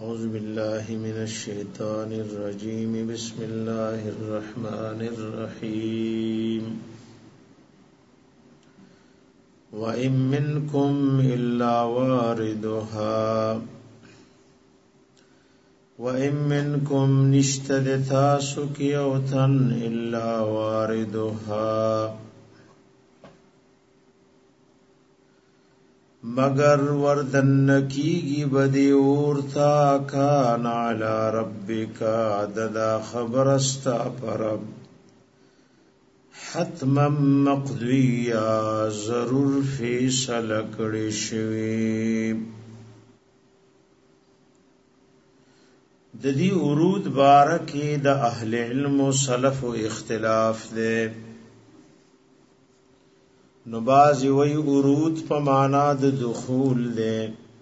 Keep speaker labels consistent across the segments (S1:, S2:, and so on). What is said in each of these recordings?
S1: أعوذ بالله من الشيطان الرجيم بسم الله الرحمن الرحيم وإن منكم إلا واردها وإن منكم نشتد تاسك يوتن إلا واردها مگر وردن کیگی بدی اورتا کان علی ربک عددا خبرستا پرب حتما مقضیا ضرور فیصل کړی شوی. د دې ورود بارکه د اهل علم او سلف اختلاف ده. نو بازی وی ورود پا مانا د دخول دے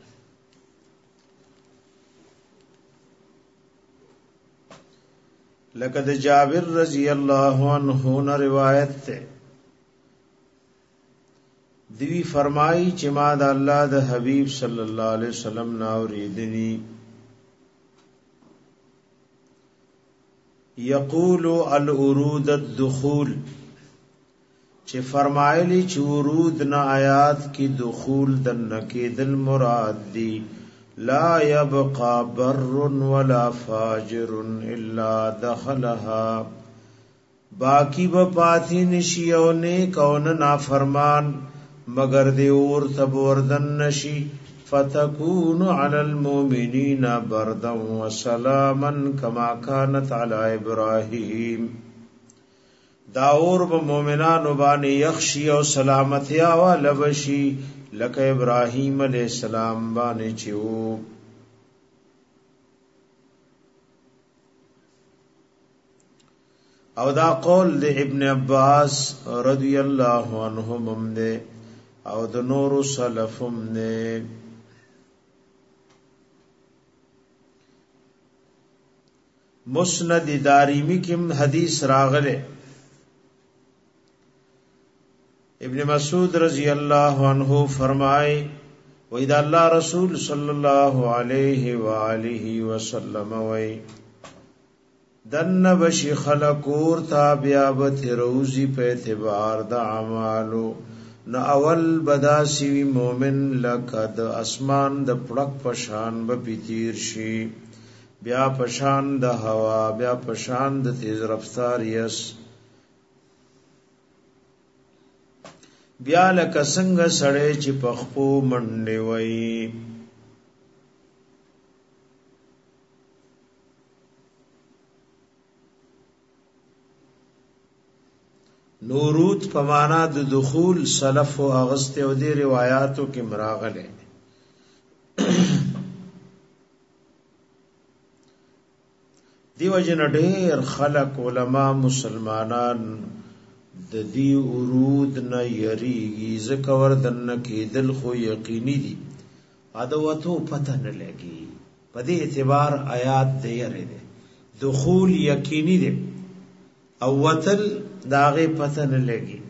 S1: لکه د جابر رضی اللہ عنہ نا روایت تے دوی فرمائی چې ما د الله د حبیب صلی اللہ علیہ وسلم ناوریدنی یقول الورود الدخول چې فرمایلی چې ورود نه آیات کی دخول دنکی دل مراد دی لا يبقى بر ولا فاجر الا دخلها باقی با پاتی نشی او نیک او نافرمان مگر دی اور تب وردن نشی فتكون على المؤمنين بردا وسلاما كما كانت على ابراهيم داور با مومنانو بانی یخشی او سلامتی آوا لبشی لکه ابراہیم علیہ السلام بانی چیو. او دا قول دے ابن عباس رضی اللہ عنہم دے او دا نور سلفم دے. مسند داریمی کم حدیث راغلے ابن مسعود رضی اللہ عنہ فرمائے وَإِذَا اللہ رسول صلی اللہ علیہ وآلہ وسلم وی دن بشی خلقور تابعابت روزی پہ اعتبار دا عمالو نا اول بداسیوی مومن لکد اسمان دا پڑک پشان با پیتیر شی بیا پشان دا ہوا بیا پشان دا تیز رفتار یس بیا لکه څنګه سړی چې پخپو منډې وای. نورود په معنا د دخول سلف او اغست او د روایتو کې مراغله دیو جن ډېر خلق علما مسلمانان د دی ورود نه یریږي ځکه وردن کې دل خو یقیني دي ادواتو پته نه لګي په دې اعتبار آیات دی یری دي دخول یقیني دي او وتل داغه پته نه لګي.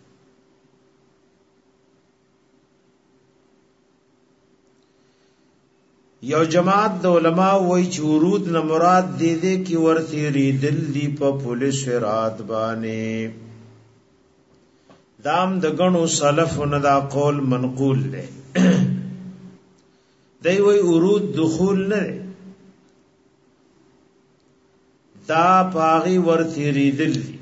S1: یو جماعت د علما وای چې ورود نه مراد دی دې کې ورته ریدل دی په پولیس رات باندې دام د غنو سلف نه دا قول منقول دی. دی وی ورود دخول نه دا پاغي ورثی ریدل دی.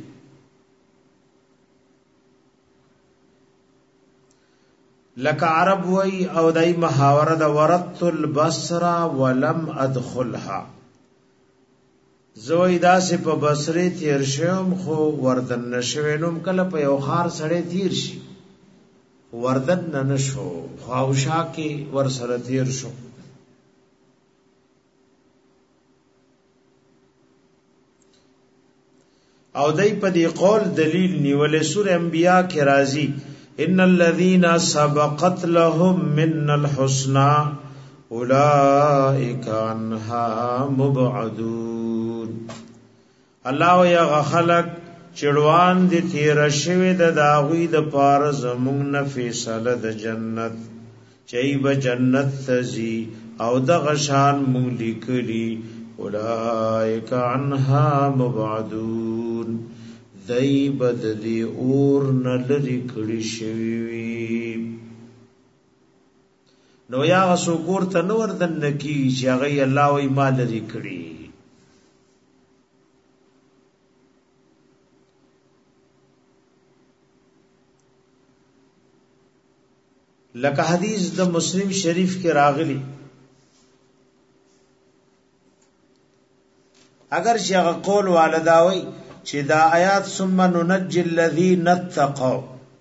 S1: لک عرب وی او دای محاوره د ورت البصر ولم ادخلها زویدا سے په بصره تیر شوم خو وردن نشوینم کله په یو خار سړی تیر شي وردن نه نشو خواوشا کې ور سره تیر شو. او دای په دې قول دلیل نیولې سورہ انبیاء کې راځي ان الذين سبقت لهم من الحسنى اولئک عنها مبعدون. الله یا خلق چړوان دي تیر شوی د داوی د پار زمون نه فیصله د جنت چای به جنت تزي او دغه شان مونږ لیکلي اولئک عنها مبعدون دای بد دی اور نه لري کړي شوی نو یا سوکور ته نور دن کی چې هغه الله وی مال لري کړي لکه حدیث د مسلم شریف کې راغلی اگر چې هغه قول والداوي چې دا آیات ثم ننجي الذين اتقوا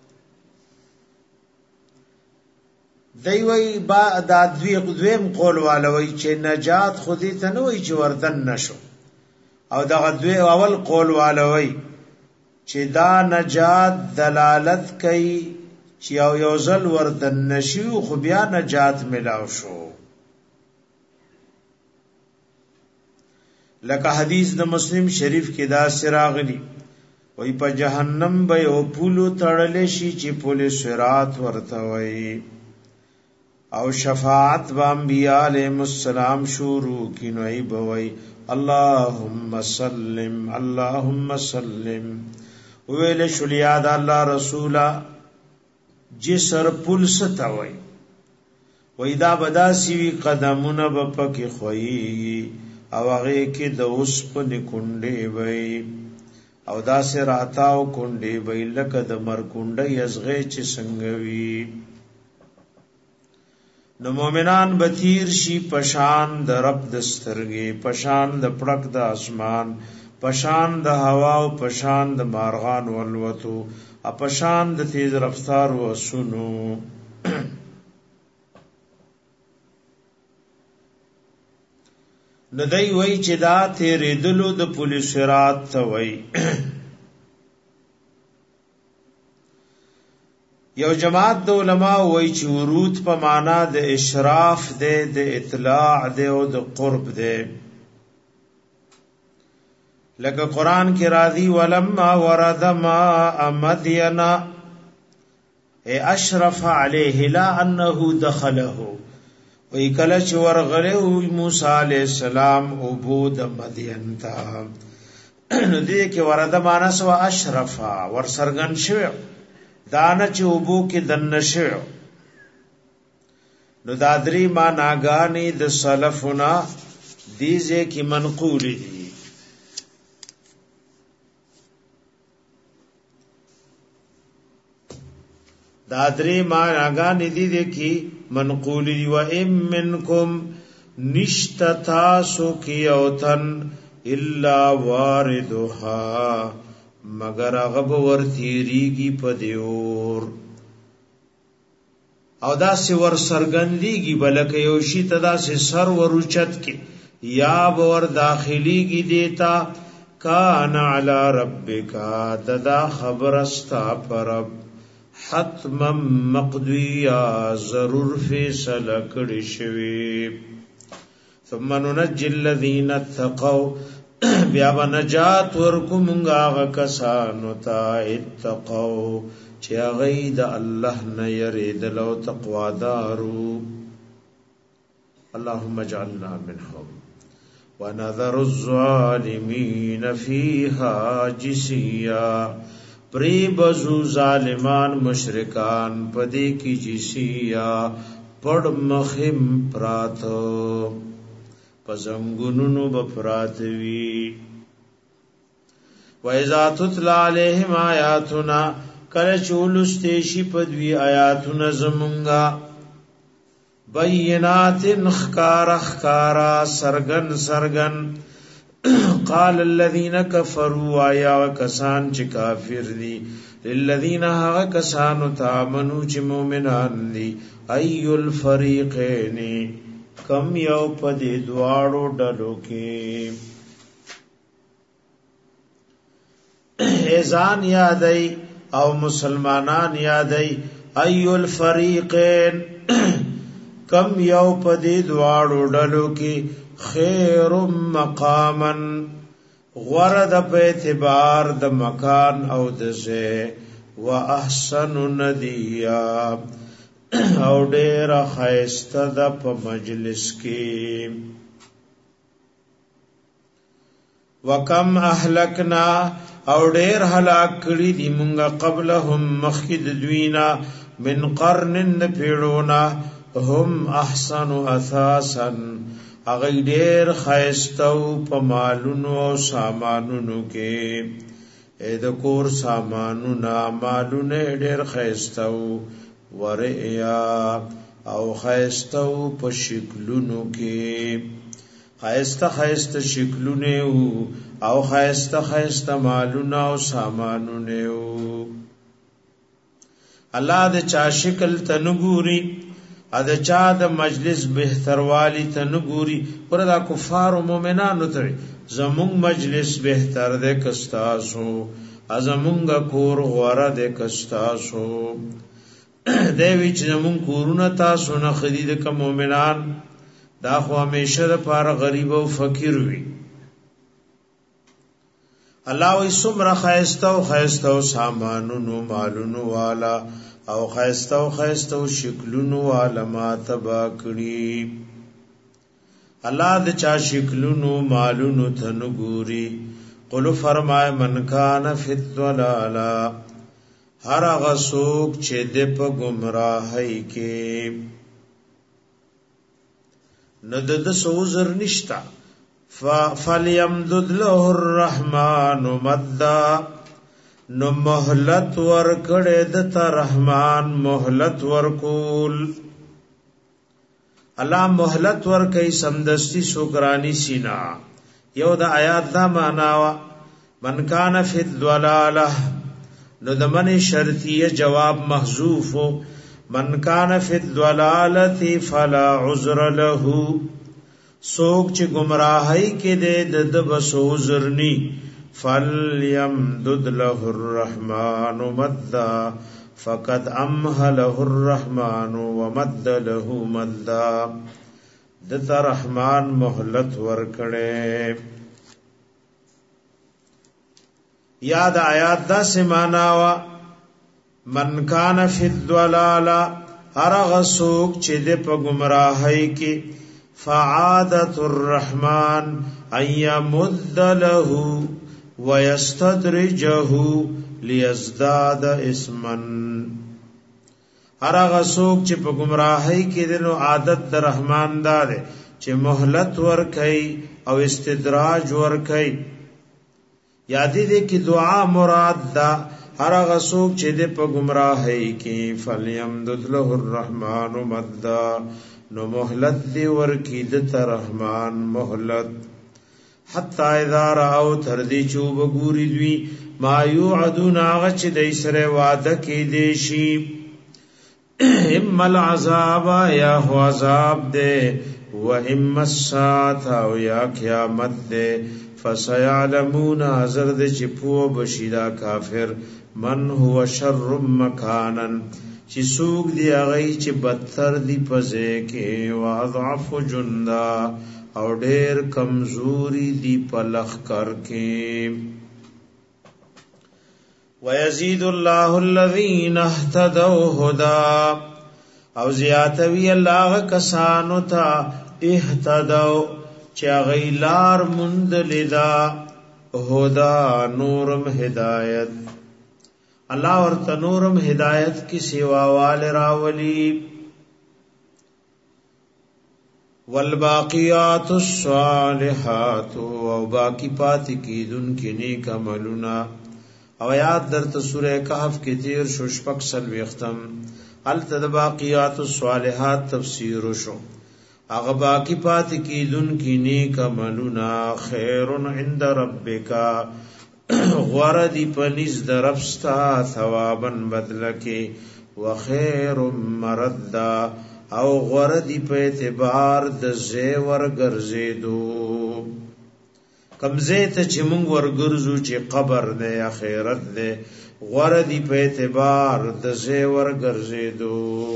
S1: دی وی با دا دویم قول والوي چې نجات خودی ته نه وي چې وردن نشو او دا دوی اول قول والوي چې دا نجات دلالت کوي چې یو ځل وردن نشو خو بیا نجات ملاو شو لکه حدیث د مسلم شریف کې دا سراغلی وای په جهنم به او پولو تړلې شي چې پوله صراط ورته وای او شفاعت و انبیاء علیهم السلام شروع کینوي بوي اللهم سلم اللهم سلم ویل شلیا د الله رسولا جسر پل ستوي وای دا بداسي قدمونه بپکه خوئی او هغه کې د اوس په نکونډې وای او دا سه راتاو کونډې وای لکه د مرکونډې ازغه چې څنګه وی نو مؤمنان بتیر شي پشان د رب دسترګې پشان د پړک د اسمان پشان د هوا او پشان د مارغان ولوتو اپشان د تیز رفتار وسونو ندای وای چې دا تیرې دلو د پولیس رات ته وای یو جماعت د علما وای چې ورود په معنا د اشراف ده د اطلاع ده او د قرب ده لکه قران کې راځي ولما ورد ما مدینا اشرف علیه لا انه دخله وی کله چې ورغله موسی علی السلام او بود مدین تا نو دې کې ورده مانس وا اشرف ور سرغن شو دانه چې وبو کې دن شو نو دادری ما ناګانی د سلفنا دیزه کې منقول دي دادری ما ناګانی دي کې منقول دی و ام منکم نشتتا سو کیوتن الا واردها مگر غب ورتیریږي په دیور او دا سی ور سرګندېږي بلکې یو شی تدا سی سر ورچت کې یا ور داخليږي دیتا کان علی ربک ددا خبرستا پرب حتما مقضیا ضرور فیصله کړی شوی ثم ننجي الذين اتقوا بیا نجات ورکومغه کسانو ته اتقوا چې غید الله نه یرید لو تقوا دارو اللهم اجعلنا منهم ونذر الظالمين فيها جثيا پری بزو ظالمان مشرکان پدی کی جسیا پڑ مخم پراتو پزنگنونو بپراتوی وَإِذَا تُتْلَى عَلَيْهِمْ آیاتنا کله چولستیشی پدوی آیاتنا زمونگا بینات خکارا سرگن سرگن قال الذين كفروا يا وكسان چې کافر دي للذين ها کسان تامنو چې مؤمنان دي اي الفريقين کم یو پدې دواړو ډلو کې اذان یادای او مسلمانان یادای اي الفريقين کم یو پدې دواړو ډلو کې خیر مقاما غرد په اعتبار د مکان او د ځای و احسن ندیا او ډیر خیسته د په مجلس کې. وکم اهلکنا او ډیر هلاک کړي دي مونږه قبلهم مخکد دوینا من قرن پیړونا هم احسن اثاثا اغه ډیر خیستو په مالونو او سامانونو کې د کور سامانونو مالونه ډیر خیستو وریا او خیستو په شکلونو کې خیسته شکلونه او خیسته مالونه او سامانونه. الله د چا شکل تنګوري ا د چا د مجلس بهتروالی تنګوري پر دا کفار او مؤمنانو ته زمون مجلس بهتر ده کستاسو ازمونګه کور غوړه ده کستاسو دوی چې زمون کورونه تاسو نه خرید کوم مؤمنان دا خو همیشه لپاره غریب او فقیر وي. الله وي سمره خیستو سامانونو مالونو والا او خیستو شکلونو والا ما تبا کړی. الله د چا شکلونو مالونو تنګوري. قل فرمای من کان فی الضلالا هر هغه څوک چې د په گمراهۍ کې نو د سوزر نشتا فلیمدد له الرحمن مدا نو مهلت ورکړه د رحمان مهلت ورکول. الله مهلت ورکي سمدستی سوګرانی سینا. یو د آیات دا معنا من کان فی الضلاله نو د من شرطیه جواب محذوف من کان فی الضلالة فلا عذر له سوک چې گمراهی کې د بسو عذرنی فلیمدد له الرحمن مدا فقد امهله الرحمن ومد له مدا دتا رحمان مهلت ورکړي. یاد آیات دا سمانا وا من کان فی الضلالا ارغ سوک چې د په گمراهی کې فعادت الرحمن ایمد له ويستدرجه ليزداد اسما. ارغ سوک چې په گمراهی کې دنو عادت د رحمان دار چې مهلت ور کوي او استدراج ور کوي. یادې دې کې دعا مراد دا هر هغه څوک چې د په گمراهۍ کې فلیمدد له الرحمن مدا نو مهلت دی ورکی د رحمان مهلت حتا اذا راو تر دې چوب ګوري دوی ما یوعدون هغه چې د سره وعده کې دی شي اما العذاب یا هو عذاب دے و اما الساعه او یا قیامت دے فسيعلمون حضرت چپو بشیدا کافر من هو شر مکانا چی سوق دی اغی چی بدتر دی پزے کے واضعف جندا او ډیر کمزوری دی پلخ کر کے. ويزيد الله الذين اهتدوا هدى او زیاتوی الله کسانو تا اهتدوا چا غیلار مندلدا هدا نورم هدایت. اللہ ورته نورم ہدایت کی سیوا وال راولی. والباقیات الصالحات او باقی پات کی دن کی نیک عملنا. او یاد در سورہ کہف کی تیر شو شپک سلوی ختم التدباقیات الصالحات تفسیر شو اغه باقی پات کی دن کی نیک عملنا خیر عند ربک غردی پنیز دربستا ثوابا بدلکی وخیر مردا او غردی په اعتبار د زیور ګرځیدو کمزه ته چې مونږ ورګرځو چې قبر نه اخرت ده غردی په اعتبار د زیور ګرځیدو.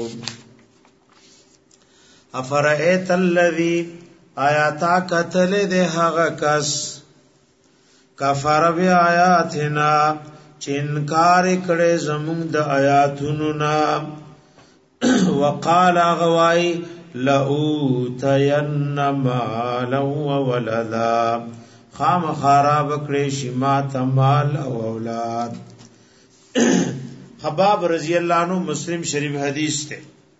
S1: افرایت الذی آیاتا قتل ده هغه کس کفر بی آیاتنا چې انکار کړي زموږ د آیاتونو نا وقال غواي لأوتين مالا وولدا خام خراب کړي شمات مال او اولاد. خباب رضی اللہ عنہ مسلم شریف حدیث تے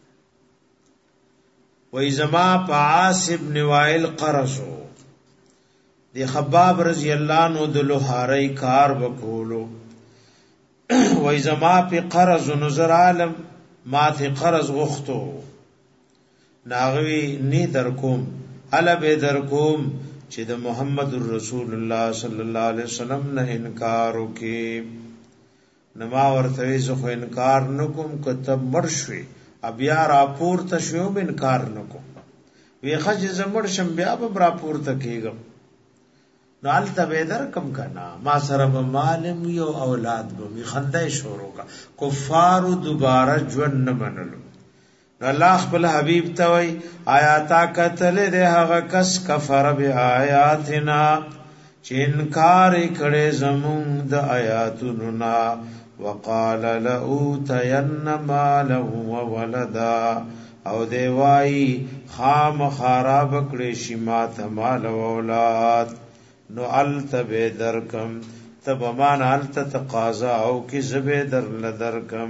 S1: وی زما پا عاص ابن وائل قرصو دی خباب رضی اللہ عنہ دلو حاری کار بکولو وی زما پی قرض نظر عالم ما تی قرض غختو ناغوی نی درکوم علا بے درکوم چی دا محمد رسول اللہ صلی اللہ علیہ وسلم نه انکارو کی نما ورتوی زخو انکار نکم کتب مرشوی بیا راپور تشویو با انکار نکم وی خج زمرشم بیا با راپور تکیگم نو علتا بیدر کم کنا ما سرب مالم یو اولاد بمی خندای شورو کا کفارو دوبارہ جون نمنلو نو اللہ خپل حبیب توی آیاتا قتل دے حقا کس کفر بی آیاتنا چی انکار کڑے زمون دا آیاتننا وقال لأوتين مالا وولدا او دیوائی خام خراب کړي شي مات مال او اولاد نو الت به درکم تب مان الت تقاضا او کی زبه در لدرکم.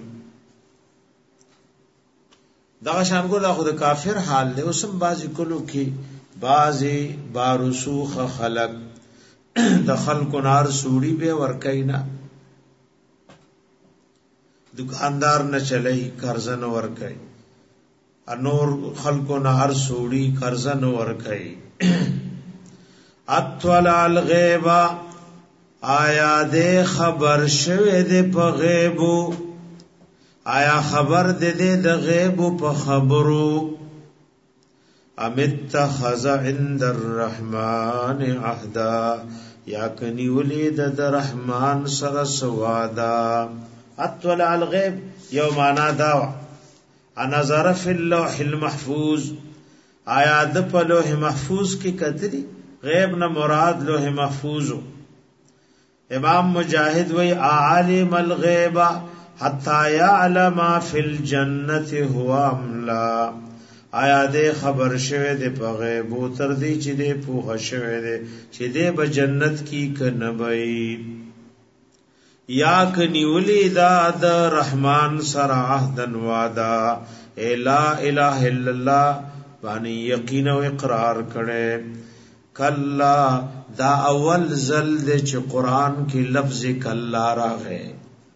S1: دا شان ګور خو د کافر حال له اوسم بازی کلو کی بازی بارسوخ خلق د خلق نار سوړي به ورکینا دکاندار نه چلای قرض نه ورکای انور خلقو نه هر سوړي قرض نه ورکای. اطلع الغیب آیا دے خبر شوه دے په غیبو آیا خبر دے دے د غیبو په خبرو امتخذ عند الرحمن عهدا یا کنی ولید د رحمان سره سوادا. اطلع الغیب یو معنا دا نظر فی اللوح المحفوظ آیا د په لوح محفوظ کې کتلی غیب نه مراد لوح محفوظ. امام مجاہد وی عالم الغیب حتی یعلم فی الجنت هو املا آیا دے خبر شوه دے په غیب تر دې چې دې پوه شوه دے چې دې به جنت کی کنبئی یا کنیولی دا د رحمان سره عهدن وادا لا اله الا الله باندې یقین او اقرار کړي. کلا دا اول زل دے چې قرآن کی لفظ کلا راغے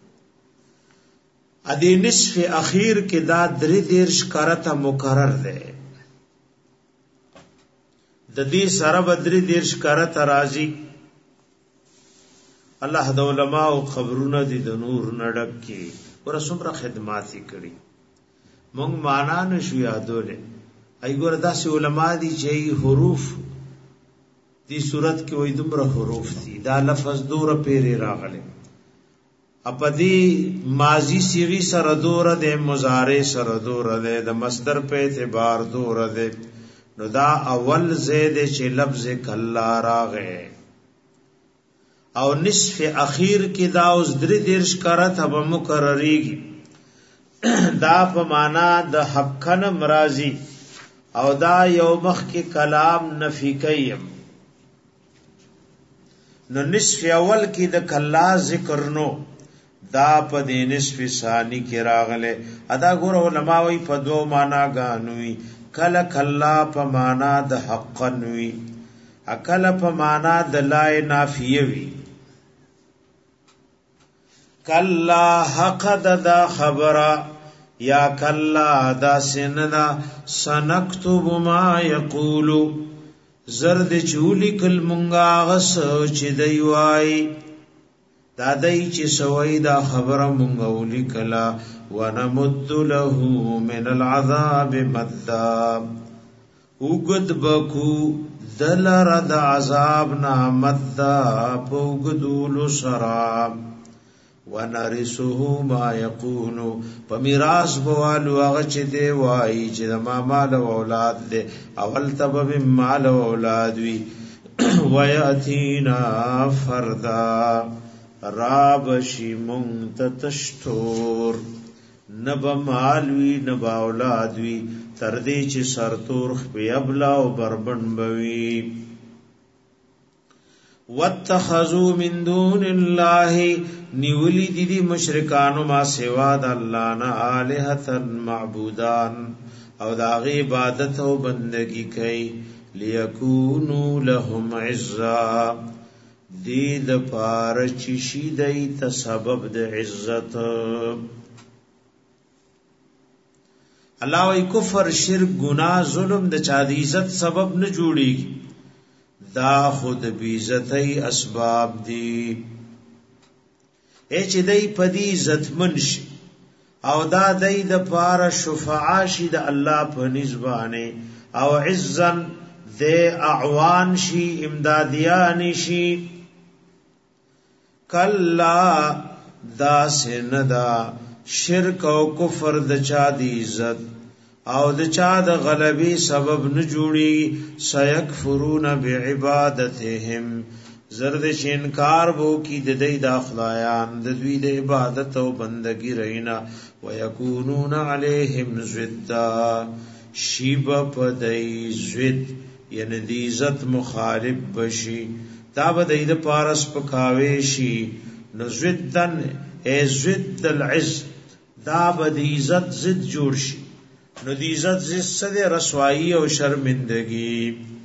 S1: ادی نصف اخیر کی دا دری دیرش کرتا مقرر دے د دې سره بدری دیرش کرتا راضی. الله د علماء او خبرونه دي د نور نډک کی ور څومره خدمات کړي مونږ معنا نشو یادولې ایګور داسې علما دي چې حروف دی صورت کې وې دومره حروف دي دا لفظ دوره پیری راغله اپدی ماضی صیغه سره دوره ده مضارع سره دوره ده د مصدر په اعتبار دوره ده نو دا اول زید چې لفظ کلا راغه او نصف اخیر کی دا اوس درې دیرش کرت به مکرریږي دا په معنا د حقن مرازی او دا یو مخ کې کلام نفی کیم نو نصف اول کی د کلا ذکر نو دا په دې نصف ثانی کې راغله ادا ګور علماء وی په دو معنا غانوي کلا کلا په معنا د حقن وی اکل په معنا د لا نافیه وی. کلا حق دا خبره یا کلا دا سندا سنکتب ما یقولو زرد چولی کل منگا غس چی دی وائی دا دی چی سوئی دا خبر منگولی کلا ونمد له من العذاب مددا اگد بکو دلر دا عذاب نا مددا پا اگدولو سرام ونرثه ما يقول فميراث بوالو هغه چې دی وای چې د مال او اولاد دی اول تب مال او اولاد وی وياتينا فردا راب شي مونت تشتور نبا مالوی نبا اولادوی تردی چی سرطورخ پی ابلا و بربن بوی واتخذوا من دون الله نیولی دی مشرکانو ما سوا د الله نه الہتا معبودان او داغی عبادت او بندگی کئی لیکونو لهم عزا دید پارچی شیدئی تسبب د عزت اللہ وی کفر شرک گناہ ظلم د چا د عزت سبب نه جوړی دا خود بیزتی اسباب دی ایچ دی پدی عزت منشی او دا دی د پارا شفعاشی د اللہ په نسبانه او عزن د اعوان شی امدادیانی شی کلا دا سندا شرک او کفر د چا دی عزت او د چا د غلبی سبب نه جوړي سيكفرون بعبادتهم زرد شینکار بو کی د دې داخلایان د دوی د عبادت او بندگی رینا ويكونون عليهم ضدا شیب پدای زد یعنی د عزت مخالف بشي دا به د پارس پکاوي شي نو زدن ای زد العز دا به د عزت زد جوړ شي نو دی عزت زد رسوائی او شرمندگی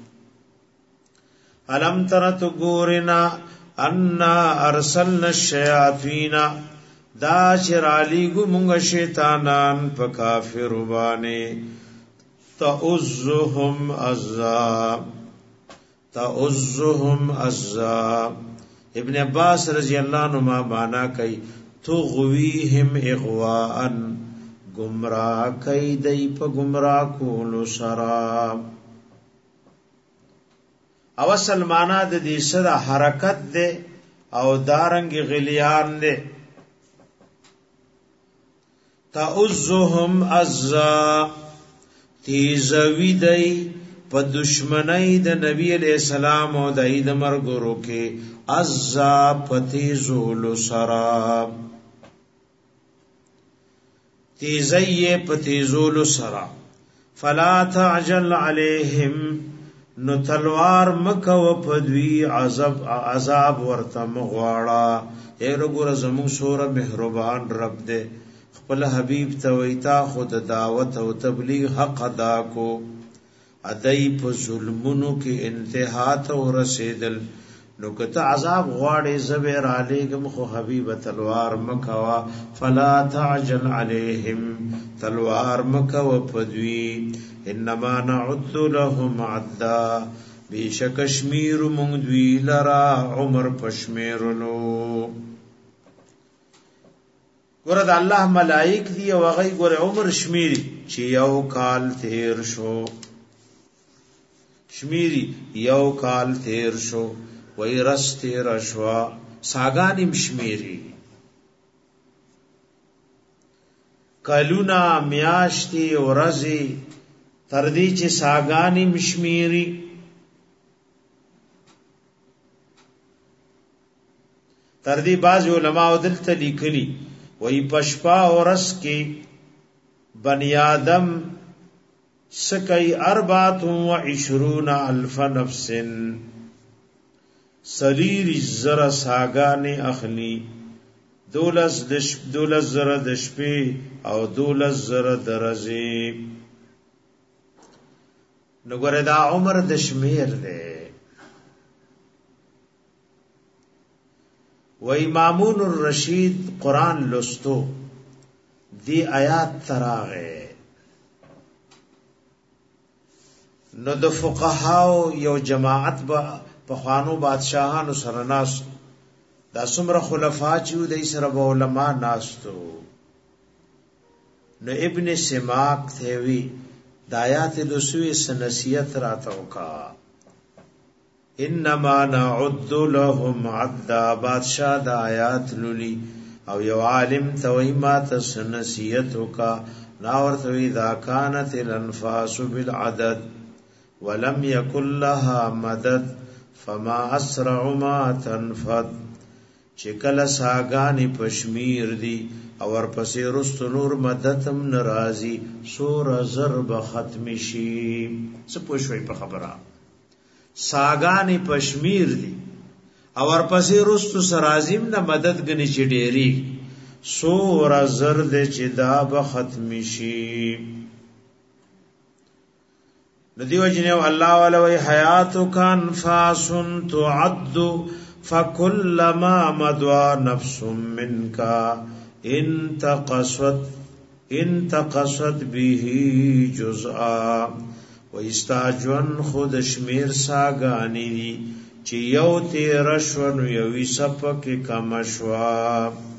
S1: علم ترت گورنا انا ارسلنا الشیاطین دا چرالی گو منگ شیطانان پا کافر بانے تعزهم عذاب ابن عباس رضی اللہ عنہ مانا کئی تغویهم اغواءن گمراہ کئی دی پا گمراہ کولو سراب او سلمانا د دې صدا حرکت دے او دارنگ غلیان دے تعزهم عزا تیزوی دی پا دشمنی د نبی علیہ السلام او دای د مرګورو کې عزا پتیزولو سراب تیزی پتیزولو سرا فلا تعجل علیہم نو تلوار مکو پدوی عذاب ورته مغواړه اے رګور زمو سور مهربان رب دے خپل حبیب تویتا خود دعوت او تبلیغ حق ادا کو ادای په ظلمونو کې انتها ته ورسېدل نو کته عذاب غواړي زبر علیکم خو حبیب تلوار مکوا فلا تعجل علیہم تلوار مکو پدوی انما نعد لهم عدا بیشکشمیر مندوی لرا عمر پشمیرلو ګوره د الله ملائک دی او هغه ګوره عمر شمیری چې یو کال تیر شو شمیری یو کال تیر شو وی رس تیر شوا ساگانیم شمیری کلونا میاشتی ورزی تردی چه ساگانیم شمیری تردی بعض علماء دلتا لیکلی وی پشپا ورس کی بنی آدم سکی 24,000 نفس سریر زر ساگان اخلی 12 زر دشپی او 12 زر درزی نگوره دا عمر دشمیر دے و امامون الرشید قرآن لستو دی آیات تراغے نو د فقهاو یو جماعت با پخوانو بادشاہانو سره ناستو دا څومره خلفا چې د سره به علما ناستو نو ابن سماک تھوی د آیات لسوی سنسیت راتو کا انما نعد لهم عدا بادشاہ د آیات للی او یو عالم توی ما تسنسیت کا ناور توی دا کانت الانفاس بالعدد ولم يكن لها مدد فما اسرع ما تنفد چکل ساگانی پشمیر دی او ورپسې رستو نور مدتم ناراضي سور ضرب ختم شي. څه پوښوي په خبره ساګانی پشمیر دي او ورپسې رستو سرازیم نه مدد غني چې ډېری سور زرد چې دا به ختم شي. ندیو جنو الله ولوی حیاتک انفاس تعد فكلما مضى نفس منك انتقصت به جزءا. واستاجون خود شمیر ساگانی دی چی یو تیر شون یوی سپک کمشوا.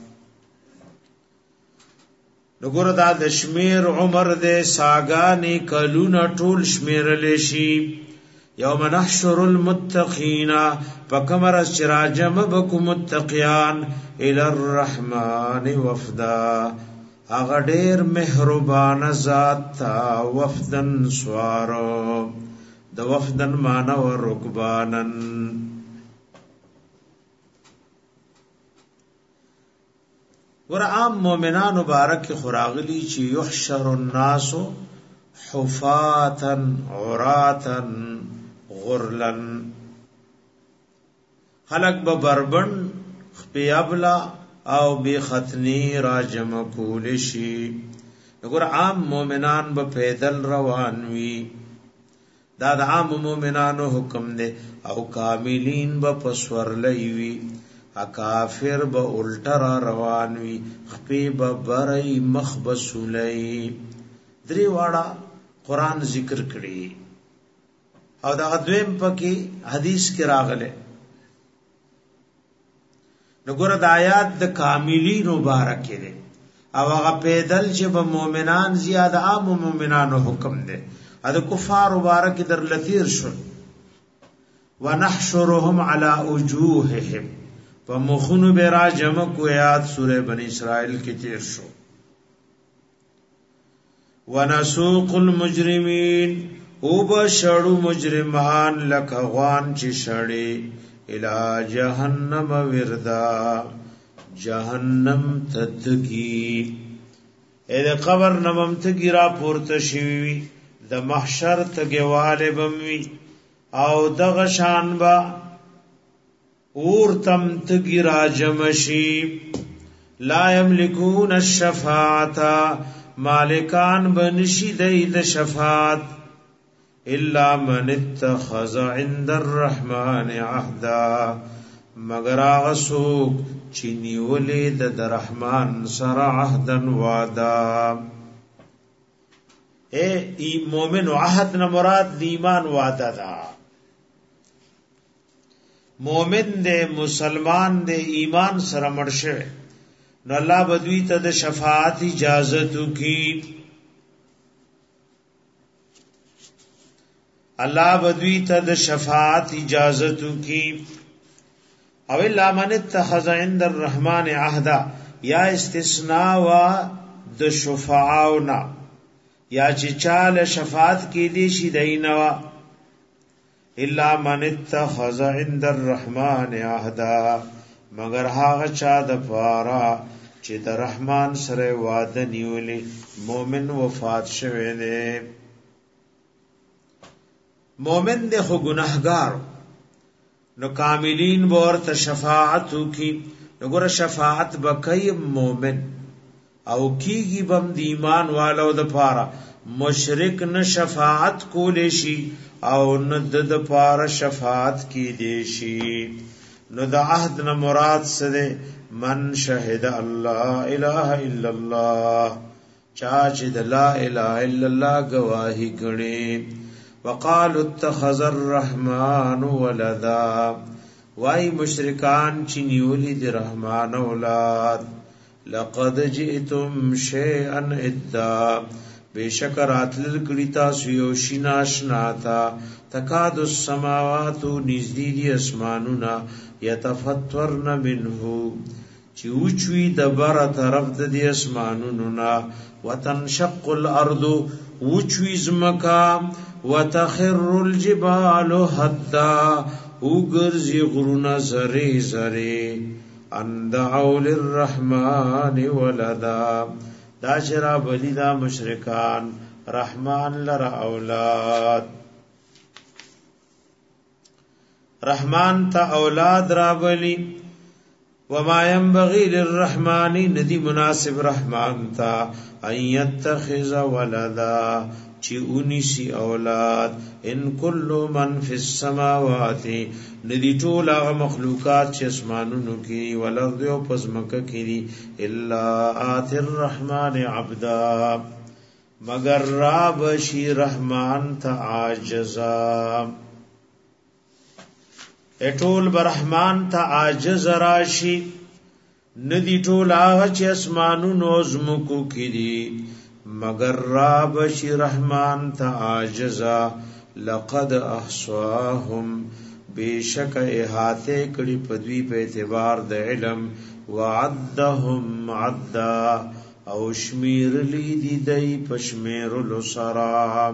S1: نگور دا د شمیر عمر دے ساگانی کلون ټول شمیر لیشی. یوم نحشر المتقین فکمر چراجم بکو متقیان الى الرحمن وفدا. اغا ډیر مهربان ذات تا وفدن سوارو د وفدن مانا و رکبانن. ورعام مومنان مبارک خراغلی چی یحشر الناس حفاتا عراتا غرلن. خلق ببربن خپیابلا او بی ختنی راجم کولشی. اگر عام مومنان با پیدل روانوی دا عام مومنانو حکم دے او کاملین با پسور لیوی کافر با الٹرا روانوی خپی با برئی مخبسولی. دری واڑا قرآن ذکر کری او دا دویم پکی حدیث کی راغلے. نګور د آیات د کاملین مبارک دي او هغه پیدل چې به مؤمنان زیاده عام مؤمنانو حکم دي ا د کفار مبارک در لثیر شو. ونحشرهم على وجوههم فمخن براجم کو آیات سوره بنی اسرائیل کې تیر شو. ونسوق المجرمین او بشړو مجرمان لکغوان چې شړي الى جهنم وردا جهنم تدگی. اې قبر نمم تگی را پورته شوی د محشر تگواله بموی او دغه شان با اور تم تگی را جمشی. لا یملکون الشفاعه مالکان بنشی د شفاعت الا من اتخذ عند الرحمن عهدا مگر هغه څوک چې نیولې د رحمان سره عهدن وعده. اے مومن عهد نه مراد د ایمان وعده ده. مومن دې مسلمان دې ایمان سره مرشه نو الله بدوی ته د شفاعت اجازه وکي. الله بدوی ته د شفاعت اجازه کی. او الا من اتخذ عند الرحمن عهدا یا استثناء وا د شفاعونا یا چې چاله شفاعت کی دي شي دینوا. الا من اتخذ عند الرحمن عهدا مگر هغه چا د پارا چې د رحمان سره وعده نیولې مومن وفات شوه دی. مومن دے خو گناہگار نو کاملین ورته شفاعت کی. نو ګره شفاعت بکای مومن او کیږي بم د ایمان والو د پاره. مشرک نه شفاعت کولې شي او نه د پاره شفاعت کی دی شي. نو د عهد نه مراد سره من شهد الله اله الا الله چا چې د لا اله الا الله گواہی کړي. وقالوا اتخذ الرحمن ولدا وای مشرکان چې نیولې د رحمان اولاد. لقد جئتم شيئا ادا بشکر اتل کړي تاسو یو شیناشنا تا. تکاد السماوات نزدې دي اسمانونه يتفطرن منه چې اوچوي د بر طرف د دې اسمانونو نا. وتنشق الارض اوچوي زمکا وتخر الجبال حدا وګرځي غرونه زری زری ان دعوا للرحمن ولدا دا شرا بلی دا مشرکان رحمان لرا اولاد رحمان تا اولاد را بلی وما ينبغي للرحمن ندی مناسب رحمان تا ان يتخذ ولدا چی اونیسی اولاد ان کل من فی السماوات ندی ټول هغه مخلوقات چې اسمانونو کې ولرد او پزمکه کې دي الا آت الرحمن عبدا مگر رب شی رحمان ته عاجزا ټول برحمان ته عاجز راشي ندی ټول هغه چې اسمانونو زمکو کې دي مگر رب شی رحمان ته عاجزا لقد احصاهم بیشک احاطه کړي پدوی په اعتبار د علم وعدهم عدا او شمیر لی دی دای پشمیر لسرا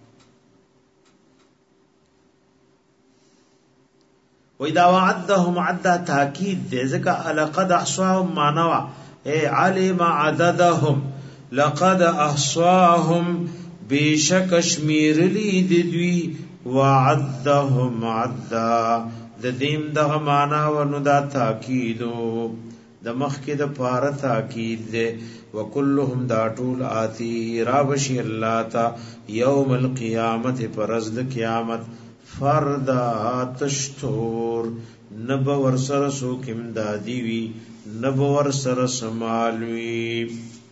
S1: و اذا وعدهم عدا تاکید دې ځکه لقد احصاهم معنوا اے علم عددهم لقد احصاهم بیشک شمیر لی دی دوی وعدهم عدا د دیم دغه معنا ونو دا تاکیدو د مخکې د پاره تاکید ده وکلهم دا ټول آتی رابشی الله تا یوم القیامت پرز د قیامت فردا تشتور نب ور سره سو کیم دادی وی نب ور سره سمالوی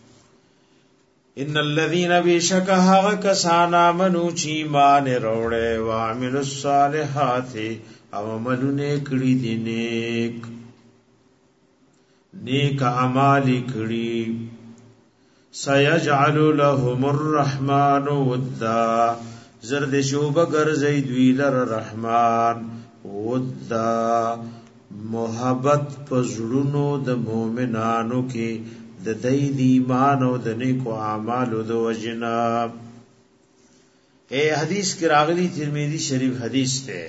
S1: ان الذين بشكها كسانا منو چی مان روڑے وعمل الصالحات او عملونه کړي دي نیک اعمال کړي سيجعل لهم الرحمن ودا زرد شوب ګرځي دوی لر رحمان ودا محبت پزړونو د مؤمنانو کې د دای دی ایمان او د نیکو اعمالو د وجنا اے حدیث کې راغلی ترمذی شریف حدیث ته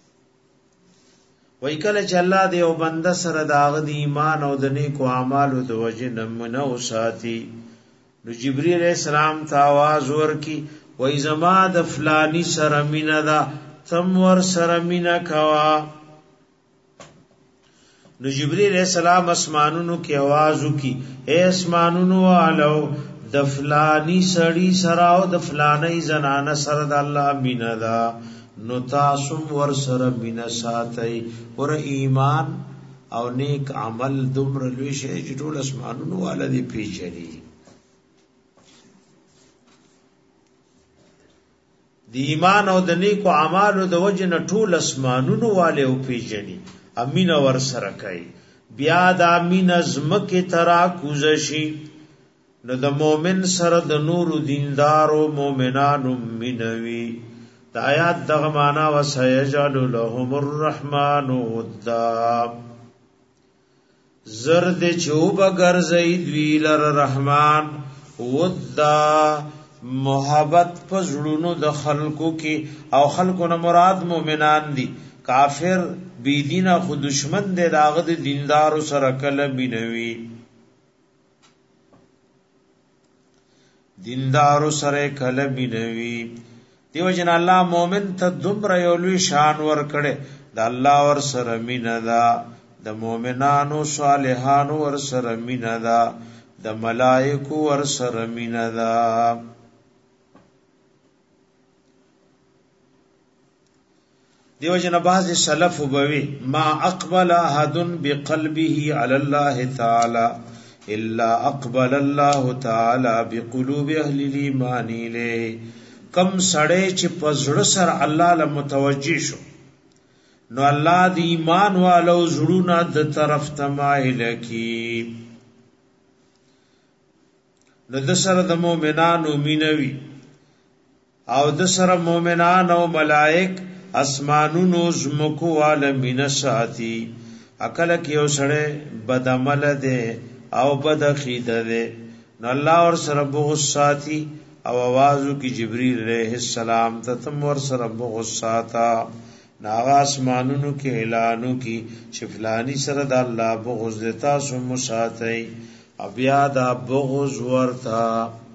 S1: وای کله چې الله دې او بنده سره داغ دی ایمان او د نیکو اعمالو د وجنا منو ساتي نو جبرئیل علیہ السلام ته आवाज ورکی وای زما د فلانی سره مینا دا تم ور سره مینا کوا نو جبرئیل علیہ السلام اسمانونو کې आवाज وکي اے اسمانونو والو د فلانی سړی سره او د فلانی زنانه سره د الله مینا دا نو تاسو ور سره مینا ساتي ور ایمان او نیک عمل دومره لوي شي چې ټول اسمانونو والدي پیچري دی ایمان او د نیکو اعمالو د وجنه ټول اسمانونو والے او پیچري امین ور سره کوي بیا د امین ازمکه ترا کوزشی نو د مؤمن سره د نور دیندارو مؤمنانو مینوي د آیات دغه معنا وسيجعل لهم الرحمن ودا زرد چوب ګرځي دوی لر رحمان ودا محبت پزړونو د خلقو کې او خلقو نه مراد مؤمنان دي کافر بی دینا خود دشمن دے داغد دیندارو سره کله بینوي دیندارو سره کله بینوي دیو جن الله مؤمن ته دومره یو لوی شان ور کړي د الله ور سره مینا دا د مؤمنانو صالحانو ور سره مینا دا د ملائکو ور سره مینا دا دیو جن بعض سلف وبوي ما اقبل احد بقلبه على الله تعالى الا اقبل الله تعالى بقلوب اهل الايمان له کم سړی چې پزړه سره الله له متوجي شو نو الله د ایمان والو زړونه د طرف تمایل کی نو د سره د مؤمنانو مینوي او د سره مؤمنان او ملائک اسمانونو زمکو عالمین ساتی عقل کې یو سړی بد عمل ده او بد عقیده ده نو الله ور سره بغض ساتي او आवाजو کې جبرئیل علیہ السلام ته تم ور سره بغض ساتا ناغا اسمانونو کې اعلانو کې چې فلانی سره د الله بغض دتا سو مساتای بیا دا بغض ورتا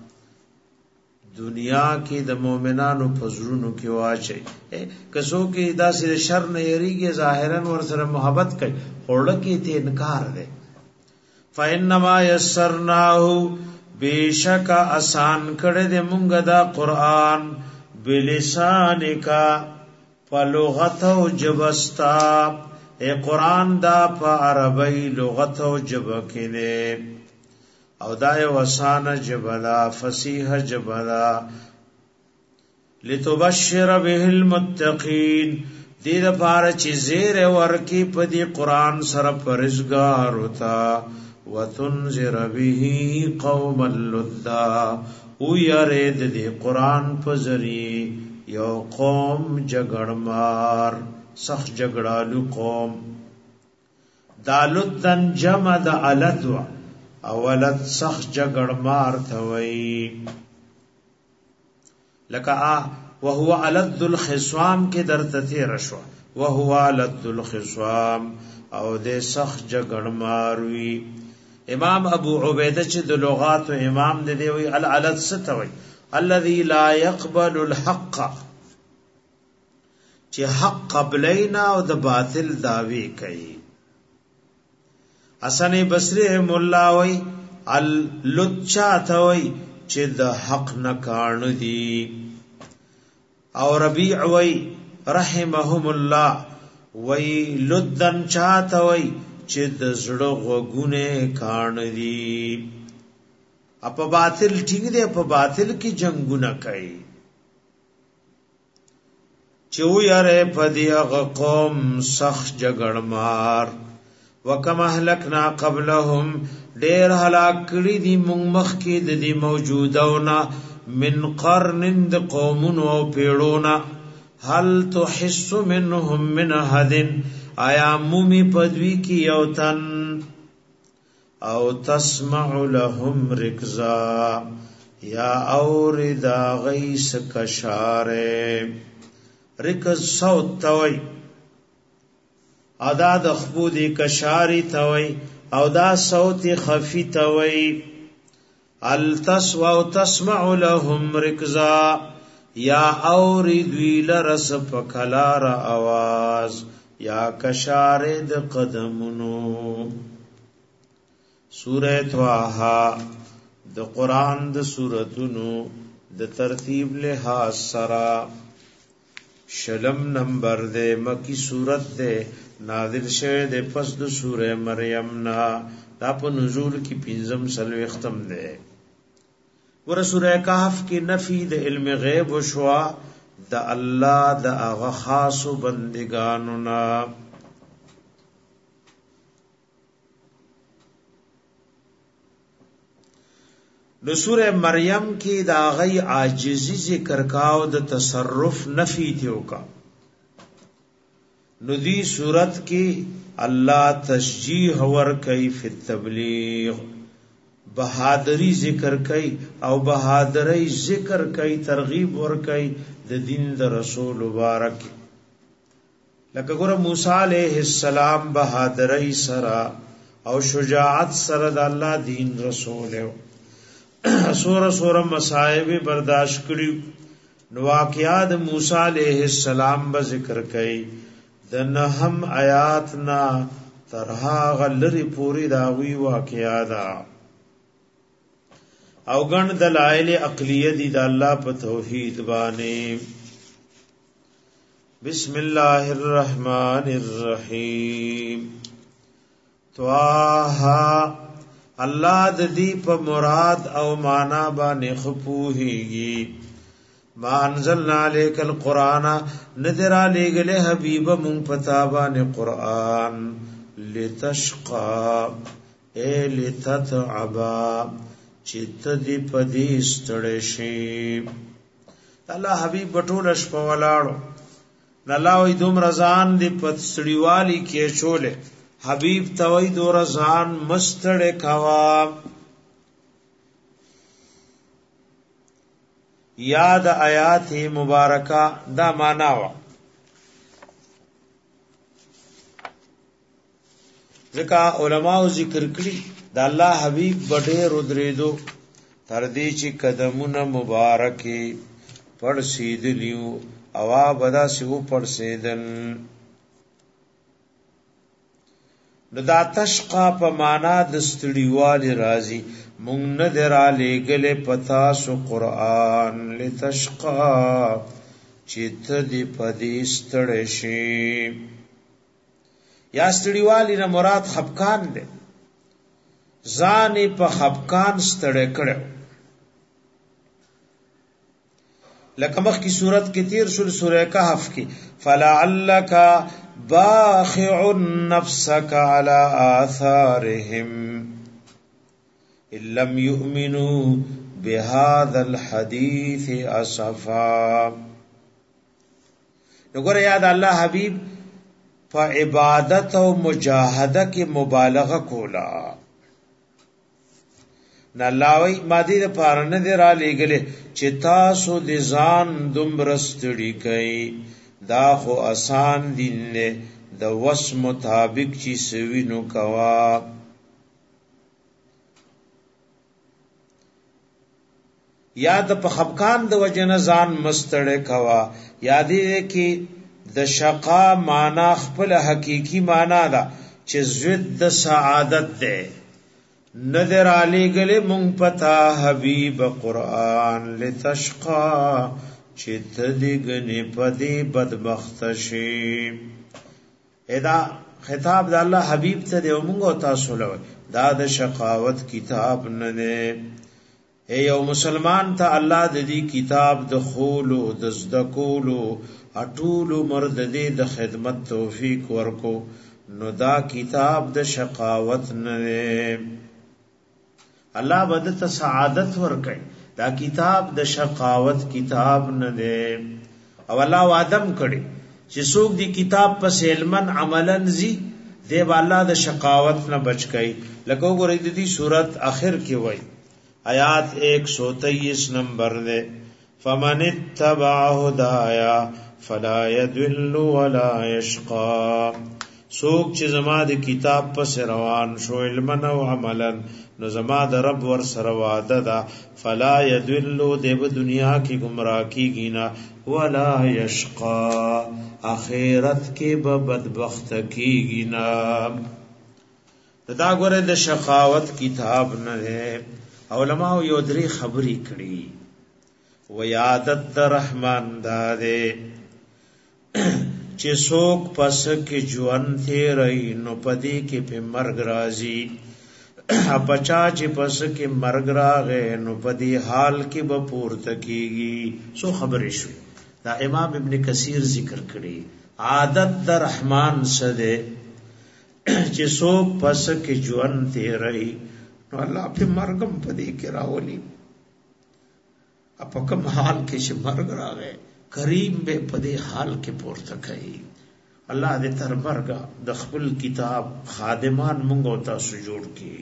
S1: دنیا کې د مؤمنانو پزړونو کې واچي کسو کې داسې شر نه یریږي ظاهرا ور سره محبت کوي خورړه کې ته انکار دی فینما یسرناه بیشک آسان کړه دې مونږ دا قران بلسانکا فلغت او جبستا اے قران دا په عربی لغت او جب کې نه او دای وسان جبلا فصیح جبلا لتبشر به المتقین دې لپاره چې زیر ورکی په دې قران سره پرزګار وتا وتنذر به قوم اللذا او یارید دې قران په ذریعہ یو قوم جګړمار سخت جګړالو قوم دالتن جمع د الدوا اولت سخت جګړمار ثوي لکه وهو علد الخصام کې درته تیر شو وهو علد الخصام او د سخت جګړمار وی امام ابو عبیده چې د لغات او امام د دی وی العلد ستوي الذي لا يقبل الحق چې حق قبلینا او د باطل داوی کوي حسن بصری مولا وی اللچا توي چې د حق نه کان دي او ربيع وی رحمهم الله وی لدن چاته وی چې د زړه غوګونه کان دي په باطل ټینګ دي په باطل کې جنگونه کوي چې ويره په دیغه قوم سخت جګړمار وکما اهلکنا قبلهم ډیر هلاک کړي دي موږ مخ کې د دې موجودونه من قرن د قومونو او پیړونا هل تحس منهم من احد آیا مومی پدوی کی یو تن او تسمع لهم رکزا یا اورد غیس کشاره رکز صوت توي ادا د خبودی کشاری توي او دا صوت خفی توي التسوا تسمع لهم رکزا یا اورد ویل رس پکلار आवाज یا کشاره د قدمونو سورہ طه د قران د سوراتونو د ترتیب له سرا شلم نمبر دے مکی صورت دے نازل شوه دے پس د سورہ مریم نا دا په نزول کی پنځم سلوي ختم دے ور سورہ کهف کی نفی د علم غیب وشوا د الله د هغه خاص بندگانو نا نو سورہ مریم کی دا غی عاجزی ذکر کاو د تصرف نفی تیو کا نو دی صورت کی اللہ تشجیح ور کئی فی التبلیغ بہادری ذکر کئی او بہادری ذکر کئی ترغیب ور کئی د دین د رسول مبارک لکه ګور موسی علیہ السلام بہادری سرا او شجاعت سرا د الله دین رسول سورہ مصائب برداشت کړي نو واقعات موسی علیہ السلام به ذکر کړي د نهم آیات نا ترها غلری پوری داوی واقعات او ګڼ دلایل عقلیه دي د الله په توحید باندې بسم الله الرحمن الرحیم طه الله د دې په مراد او معنا باندې خپوهيږي ما انزلنا عليك القرآن نذر عليك حبيب من پتا باندې قرآن لتشقى اي لتتعب چت دې پدې ستړې شي الله حبيب بټول شپ ولاړو الله وي دوم رضان دې پد سړیوالي کې چولې حبیب توي دو رضان مستړې کوا یاد آیات مبارکہ دا معنا وا ځکه علماء ذکر کړي د الله حبيب بډې رودریدو تر دې چې قدمونه مبارکي پړ سیدلیو اوا بدا سیو پړ سیدن نو دا تشقا په معنا د ستړیوالي راځي مونږ نه درا لګلې پتا سو قران لتشقا چې ته دې پدې ستړې شي یا ستړیوالي نه مراد خفقان ده ځان په خفقان ستړې کړو لکه مخ کی صورت کې تیر شول سورہ کهف کې فلعلک باخع نفسك على آثارهم ان لم يؤمنوا بهذا الحديث اسفا وګوره یاد الله حبیب په عبادت او مجاهده کې مبالغه کولا نه لاوي مادي د پاره نه دی را لېګلې چې تاسو د ځان دومرستړي کوي دا خو آسان دین نه د وس مطابق چې سوینو کوا یاد په خفقان د وجنه ځان مستړې کوا یادې کې د شقا معنا خپل حقيقي معنا دا چې زد د سعادت ده نظر علی گله مونږ پتا حبیب قران لتشقا چې تدې غنې پدې بدبخت شي ادا خطاب د الله حبیب ته دی مونږ او تاسو له دا د شقاوت کتاب نه نه اے یو مسلمان ته الله د دې کتاب د خولو د زدکولو اټول مرد دې د خدمت توفیق ورکو نو دا کتاب د شقاوت نه الله بدت سعادت ورکړي دا کتاب د شقاوت کتاب نه دی او الله وعدم کړي چې څوک دی کتاب په علمن عملن زی دی الله د شقاوت نه بچ کړي لکه وګورئ د دې صورت اخر کې وایي آیات 123 نمبر دے فمن اتبع هدایا فلا يضل ولا يشقى سوک چې زما د کتاب پس روان شو علمن او عملا نو زما د رب ور سره وعده ده فلا يضل د دنیا کې گمراه کیږي نه ولا يشقى اخرت کې به بدبخت کیږي نه دا ګوره د شقاوت کتاب نه علماء یو درې خبرې کړي و یادت د رحمان داده چې څوک پس کې ژوند تیرې نو پدې کې په مرګ راځي بچا چې پس کې مرګ راغې نو پدې حال کې به پورته کیږي سو خبرې شو دا امام ابن کثیر ذکر کړي عادت د رحمان سره چې څوک پس کې ژوند تیرې نو الله په مرګم پدې کې راولي اپا کم حال کې چې مرګ راغې کریم به پدې حال کې پورته کوي الله دې تر مرګ د خپل کتاب خادمان مونږ او تاسو جوړ کړي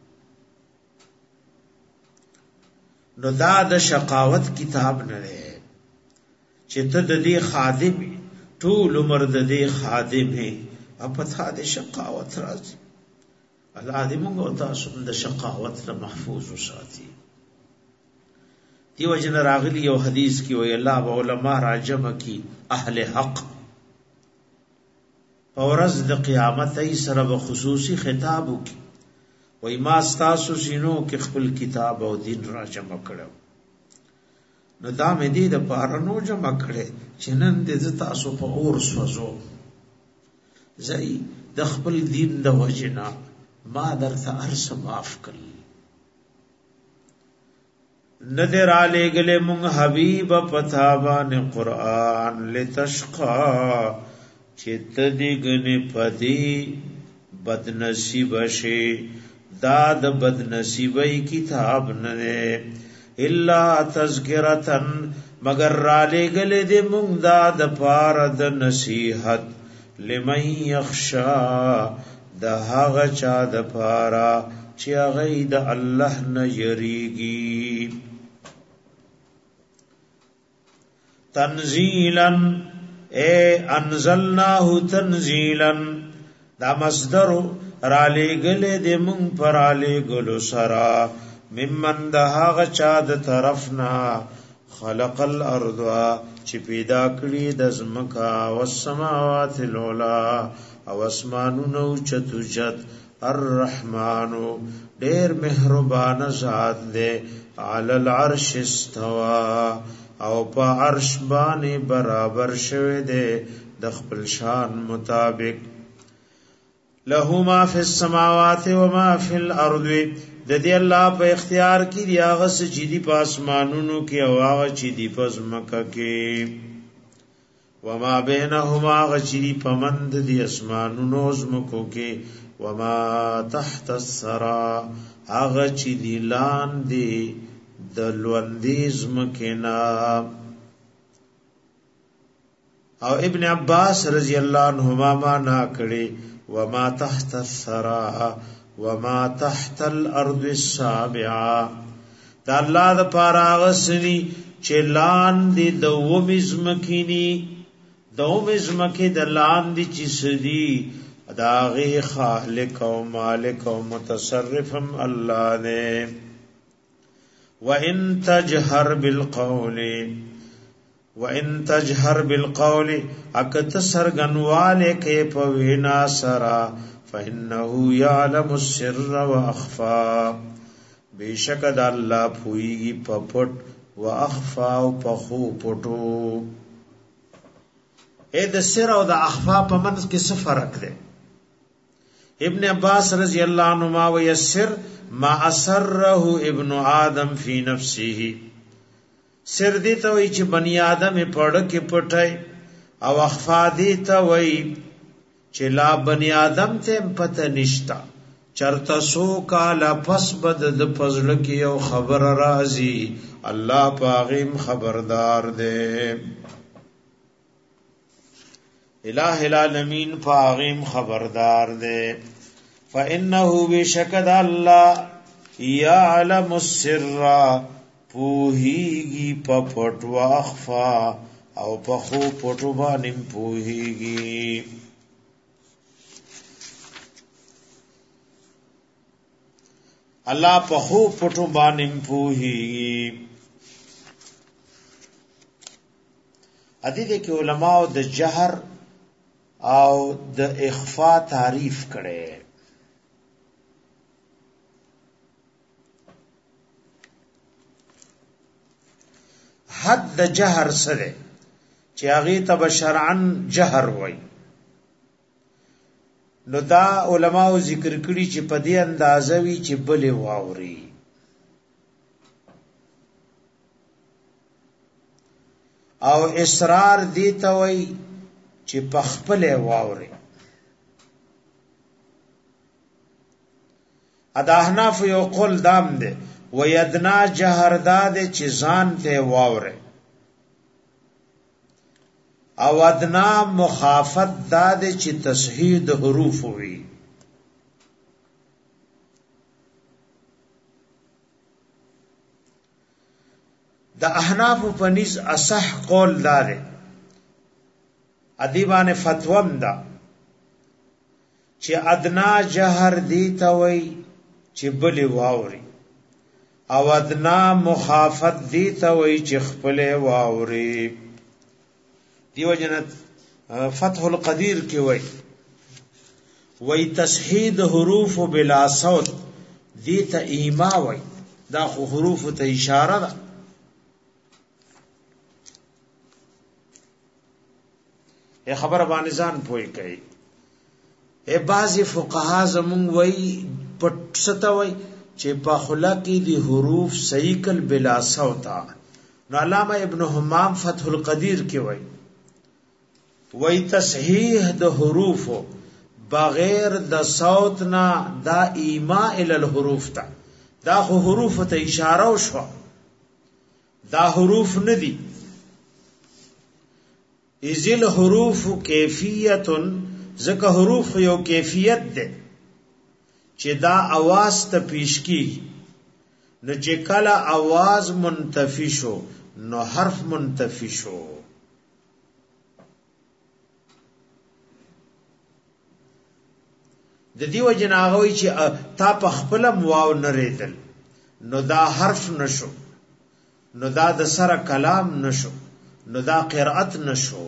S1: نو دا د شقاوت کتاب نه دی چې ته د دې خادم ټول عمر د دې خادم اپا ته د شقاوت راځي الله دې موږ او تاسو د شقاوت نه محفوظ وساتي دیو جن راغلی یو حدیث کی وی الله و علماء راجم کی اهل حق اورز د قیامت ای سره به خصوصي خطاب کی وی ما تاسو سينو کې خپل کتاب او دین راجم کړو نو دا مې دې د پارانو جمع کړي چې نن دې تاسو په اور سوزو زئی د خپل دین د وجنا ما درته ارس معاف کړي ندر علی گلے مونږ حبیب پتا باندې قران لتشقا چت دی غنی پدی بدنصیب شي داد بدنصیبی کتاب نه الا تذکرتن مگر را لګل دې مونږ داد پار د نصیحت لمن یخشا د هغه چا د پارا چې هغه د الله نه یریږي تنزیلا اے انزلناه تنزیلا دا مصدر را لګلې دې مونږ پر علی ګلو سرا ممن دهغه چا د طرفنا خلق الارض چې پیدا کړی د زمکا او السماوات العلا او اسمانونو چتوجت الرحمن ډیر مهربان ذات دې علی العرش استوا او په عرش باندې برابر شوه دې د خپل شان مطابق له ما فی السماوات و ما فی الارض د دې الله په اختیار کې دی هغه چې دی په اسمانونو کې او هغه چې دی په زمکه کې و ما بینهما هغه چې دی په مند دی اسمانونو زمکو کې و ما تحت الثرى هغه چې دی لاندې د لوندې زمکه نا او ابن عباس رضی الله عنهما معنا کړي وما تحت الثرى وما تحت الارض السابعه دا الله د پاراغسنی چلان دی د ومزمکینی د ومزمکی د لان دی چې سدي داغه خالق او مالک او متصرفم الله نے وان تجهر بالقول اکت سرغنواله کې په وینا سرا فانه يعلم السر واخفى بیشک د الله پویږي په پټ واخفا او په خو پټو اې د سر او د اخفا په منځ کې څه فرق دی ابن عباس رضی الله عنهما ويسر ما اسره ابن آدم فی نفسه سر دی ته وی چې بنی آدم پړ کې پټای او اخفا دی ته وی چې لا بنی آدم ته پته نشتا چرته سو کالا پس بد د پزړه کې یو خبر راځي الله پاغیم خبردار دی الہ العالمین پاغیم خبردار دے فإنه بشکد اللہ یعلم السر پوہیگی پپٹ و اخفا او پخو پٹو بانم پوہیگی اللہ پخو پٹو بانم پوہیگی ادی دې کې علماء د جهر او د اخفاء تعریف کړي حد د جهر سره چې هغه ته شرعاً جهر وای نو دا علماء ذکر کړي چې په دې اندازه وی چې بلې واوري او اصرار دیتا وای چې پخپل واوري اداحناف یو قول دام ده ویدنا جهر داد چې ځان ته واوري او ادنا مخافت داد چې تصحیح د حروف وي د احناف په نس اصح قول دار ادیبان فتوم دا چې ادنا جهر دی ته وای چې بلی واوري او ادنا مخافت دی ته وای چې خپل واوري دیو جنت فتح القدیر کې وای تصحیح حروف بلا صوت دی ته ایما وای دا خو حروف ته اشاره ده خبر باندې ځان پوي کوي اے بعضی فقها زمون وای پټ ستا وای چې په خلا کې دي حروف صحیح کل بلا صوتا نو علامه ابن حمام فتح القدیر کې وای تصحیح د حروف بغیر د صوت نه دا ایماء ال الحروف تا دا خو حروف ته اشاره وشو دا حروف ندي ازل حروف کیفیت زکه حروف یو کیفیت ده چې دا आवाज ته پیش کی نو چې کله आवाज منتفی شو نو حرف منتفی شو د دیو جناغوي چې تا په خپل واو نه ریدل نو دا حرف نشو نو دا د سره کلام نشو نو دا قرأت نشو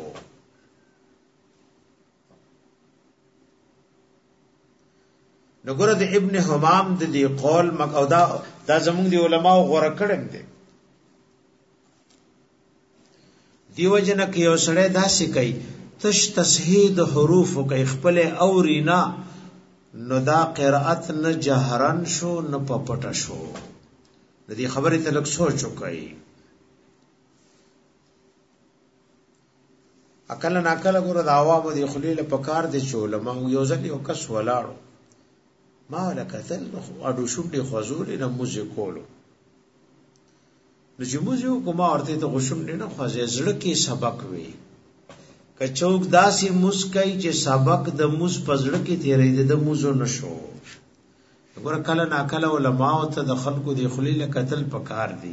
S1: نو ګره د ابن حمام د دې قول مکو دا زموږ دی علماء غوړه کړم دي دیو جن کې یو سړی داسې کوي تش تصحیح د حروف کوي خپل اورینا نو دا قرأت نه جهرن شو نه پپټه شو د دې خبرې ته لږ سوچ وکړئ اکل ناکل ګره د عوامو دی خلیل په کار دي چې علماء یو ځل یو کس ولاړو ما لکتل اډو شونډې خوځولې نه موزه کولو نو چې موزه کومه ورته ته غشونډې نه خوځې زړه کې سبق وي کچوک داسې مسکای چې سبق د موز پزړه کې تیرې د موزو نشو وګوره کله ناکله علماء ته د خلکو دی خلیل قتل پکار دي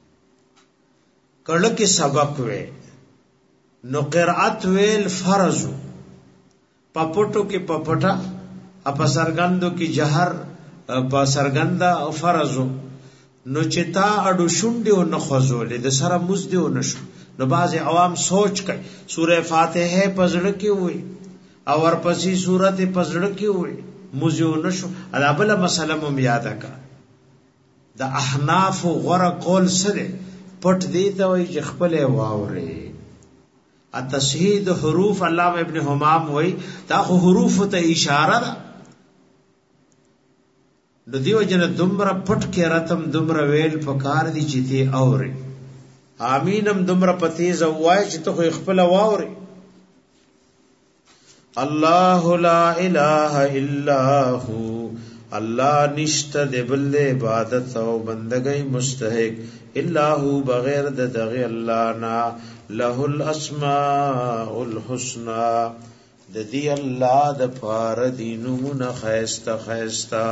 S1: کله کې سبق وي نو قرأت ویل فرض پپټو کې پپټا اپا سرګندو کې جهر په سرګندا او فرض نو چتا اډو شونډو نه خوځولې د سره مزدیو نشو نو باز عوام سوچ کوي سوره فاتحه پزړه کې وي او ورپسې سورته پزړه کې وي مزیو نشو ادا بل مسله مم یاد کا د احناف غره قول سره پټ دی ته وي چې خپل واوري التصحیح د حروف علامه ابن حمام وای دا خو حروف ته اشاره ده د دیو جن دمره پټ کې راتم دمره ویل پکار دي چې تی اوري امینم دمره پتیز وای چې ته خپل واوري الله لا اله الا هو الله نشته د بل عبادت او بندګۍ مستحق الا هو بغیر د دغه الله نا له الاسماء الحسنى د دې الله د پار دینونه خيستا خيستا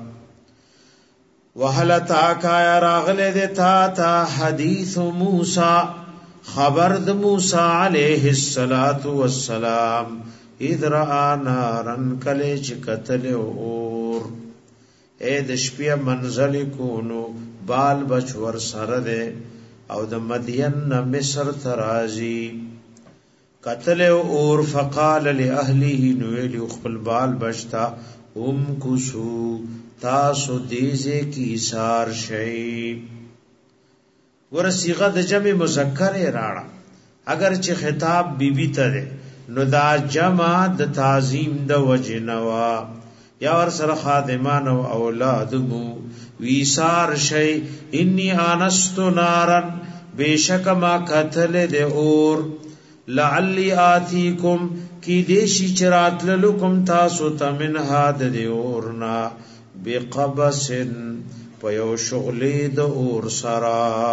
S1: وهل تاکا راغله د تا حدیث موسی خبر د موسی علیہ الصلات والسلام اذ را نارن کله چې قتل اور اے د شپې منزل کونو بال بچ ور سره ده او د مدین مصر ترازی قتل اور فقال لاهله نو خپل بال بچتا کوسو تاسو دیزه کی سار شئی ور صيغه د جمع مذکر راړه اگر چې خطاب بیبي ته ده نو دا جمع د تعظیم د وجنوا یا ور سره خادمان او اولاد مو ویسار شئی انی آنست نارن بیشک ما قتل ده اور لعلی آتیکم کی دیشی چرات للکم تاسو تمن هاد ده اورنا بقبس پیو شغلی د اور سرا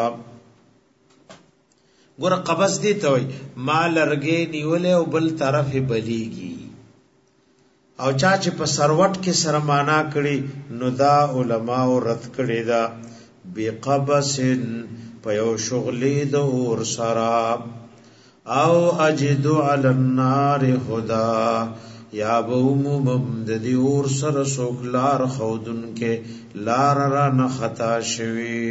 S1: ګور قبس دی ته وای ما لرګې نیولې او بل طرف بلیږي او چا چې په سروټ کې سره معنا کړي نو دا علما او رد کړي دا بقبس پیو شغلی د اور سرا او اجد علی النار هدا یا بومم د دی اور سره سوکلار خودن کې لار را نه خطا شوی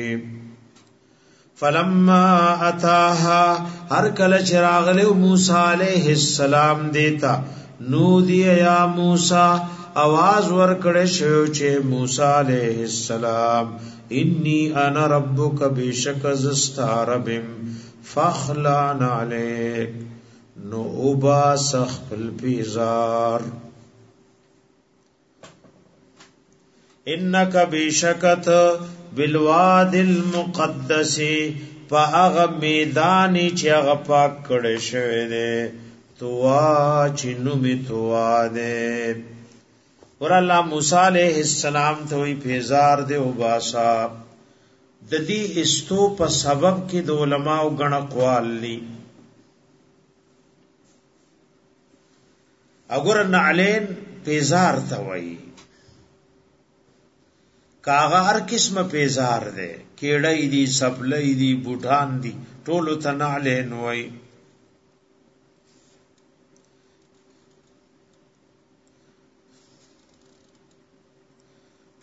S1: فلما اتاها هر کله چراغ له موسی علیہ السلام دیتا نو دی یا موسی आवाज ور کړه شو چې موسی علیہ السلام انی انا ربک بشک زستاربم فخلان علیک نو اوبا سخل پیزار انک بشکت بالواد المقدس فاغ میدانی چې هغه پاک کړي شوی دی توا چینو می توا ده ور الله موسی علیہ السلام ته وی پیزار دی اوباسا د دې استو په سبب کې د علماو غن اقوال لی اگر نعلین پیزار ته وی کاغه هر قسمه پیزار ده کېړې دي سپلې دي بوټان دي ټولو ته نعلین وی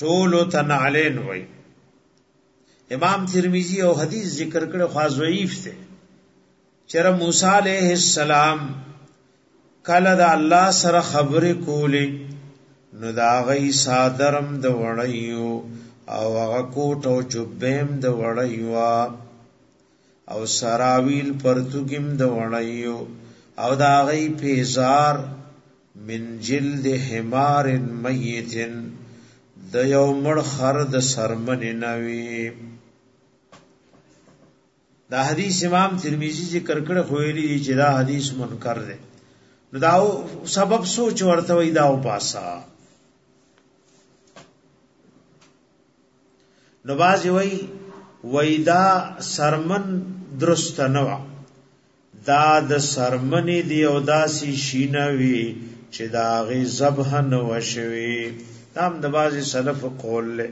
S1: ټولو تنعلین وای. امام ترمذی او حدیث ذکر کړه خو ضعیف دی. چر موسی علیہ السلام کله د الله سره خبرې کولې نو دا غي صادرم د وړیو او هغه کوټ او جبیم د وړیو او سراویل پرتګم د وړیو او دا غي پیزار من جلد حمار میت د یو مړ خر د سرمن نوی. دا حدیث امام ترمذی ذکر کړه خو ویلي چې دا حدیث منکر دی. نو دا سبب سوچ ورته وای دا او پاسا. نو باز وای دا سرمن درست نه و. دا د سرمنې دی او داسي شینوي چې دا غي ذبح نه وشوي. تام د بازي سلف قول له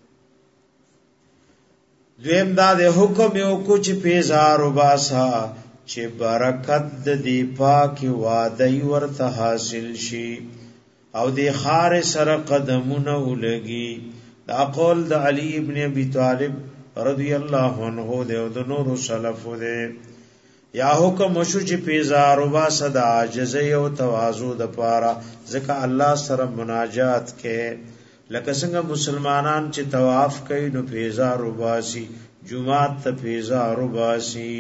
S1: دویم دا د حکم یو کو چې پیزار وباسا چې برکت د دی پاکي وادي ورته حاصل شي او د خار سره قدمونه ولګي. دا قول د علي ابن ابي طالب رضی الله عنه او د نور سلف ده. یا حکم وشو چې پیزار وباسا د عاجز او تواضع د پاره ځکه الله سره مناجات کې لکه څنګه مسلمانان چې طواف کوي نو پیزار وباسي جمعات ته پیزار وباسي.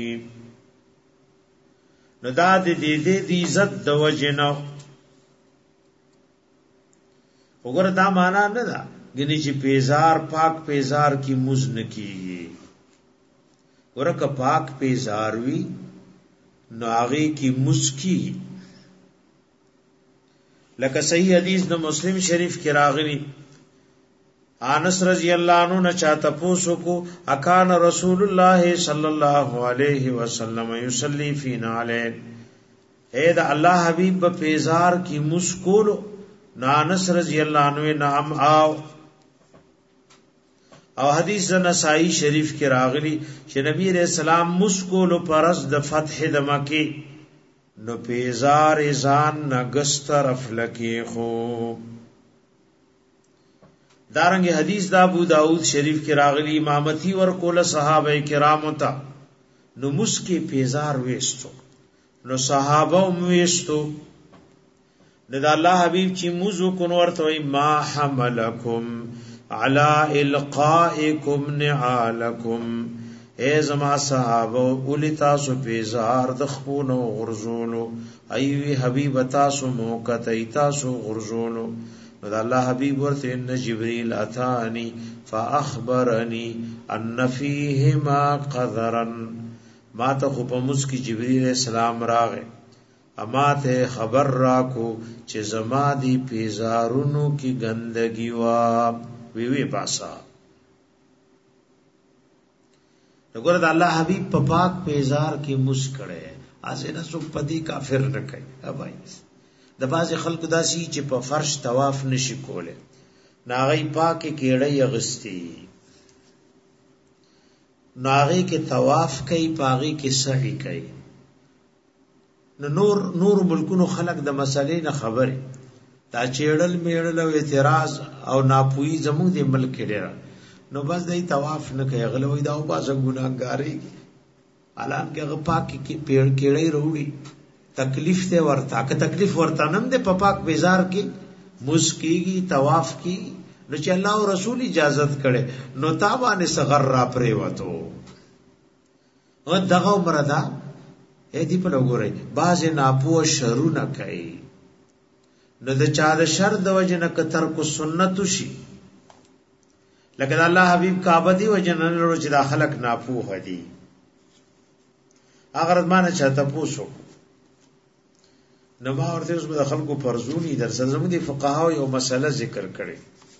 S1: نو دا د دې عزت د وجنه وګوره دا معنا نه ده ګنې چې پیزار پاک پیزار کی مزن کیږي. ورکه پاک پیزار وی نو هغه کی مسکی لکه صحیح حدیث د مسلم شریف کې راغلی انس رضی الله عنه نه چاته پوسو کو اکان رسول الله صلی الله علیه وسلم یصلی فینا علیه اے دا الله حبیب په پیزار کی مسکولو انس رضی الله عنه نام او حدیث نسائی شریف کې راغلی چې نبی رسول الله مسکولو پرز د فتح د مکه نو پیزار ازان نگستر افلکی خو. دارنگی حدیث دا ابو داود شریف کی راغلی امامتی ورکول صحابہ کرامو تا نو مسکی پیزار ویستو نو صحابہ ویستو نو دا اللہ حبیب چی موزو کنورتوی ما حملکم علا القائکم نعالکم اے زما صحابه اولی تاسو پیزار د خپونو غرزولو ایوی حبیب تاسو موقت ای تاسو غرزولو. نو دا الله حبیب ورته ان جبريل اتانی فاخبرني ان فيهما قذرا ما ته خو په مسکی جبريل السلام راغه اما ته خبر راکو چې زما دی پیزارونو کی گندگی وا وی پاسا. وګوره د الله حبیب په پاک پیزار کې مسکړه ازنه سو پدی کافر نه کوي. ابای د باز خلق داسي چې په فرش طواف نشي کوله ناغي پاک کېړې اغستی ناغي کې طواف کوي پاغي کې سعی کوي. نور ملکونو خلق د مسلې نه خبره تا چېړل میړل او اعتراض او ناپوهي زموږ د ملک کې ډېر نو بس دای طواف نه کوي غلوي دا او باز ګناګاری الان کې هغه پاک کې پیړ کېړې وروړي تکلیف ته ورتا که تکلیف ورتا نم دې په پاک بازار کې مسکیږي طواف کی نو چې الله او رسول اجازت کړي نو تابانه صغر را پرې وته او دغه مردا اې دې په لګورې باز ناپوه شرونه کوي نو د چا د شر د وجه نه کتر کو سنت شي لکه الله حبیب کعبه دی وجنن ورو چې داخلك ناپوه دي اگر ځمانه چاته پوسو نو ما ورته اوس به خلکو فرضونی در زموږ دي فقها یو مسله ذکر کړي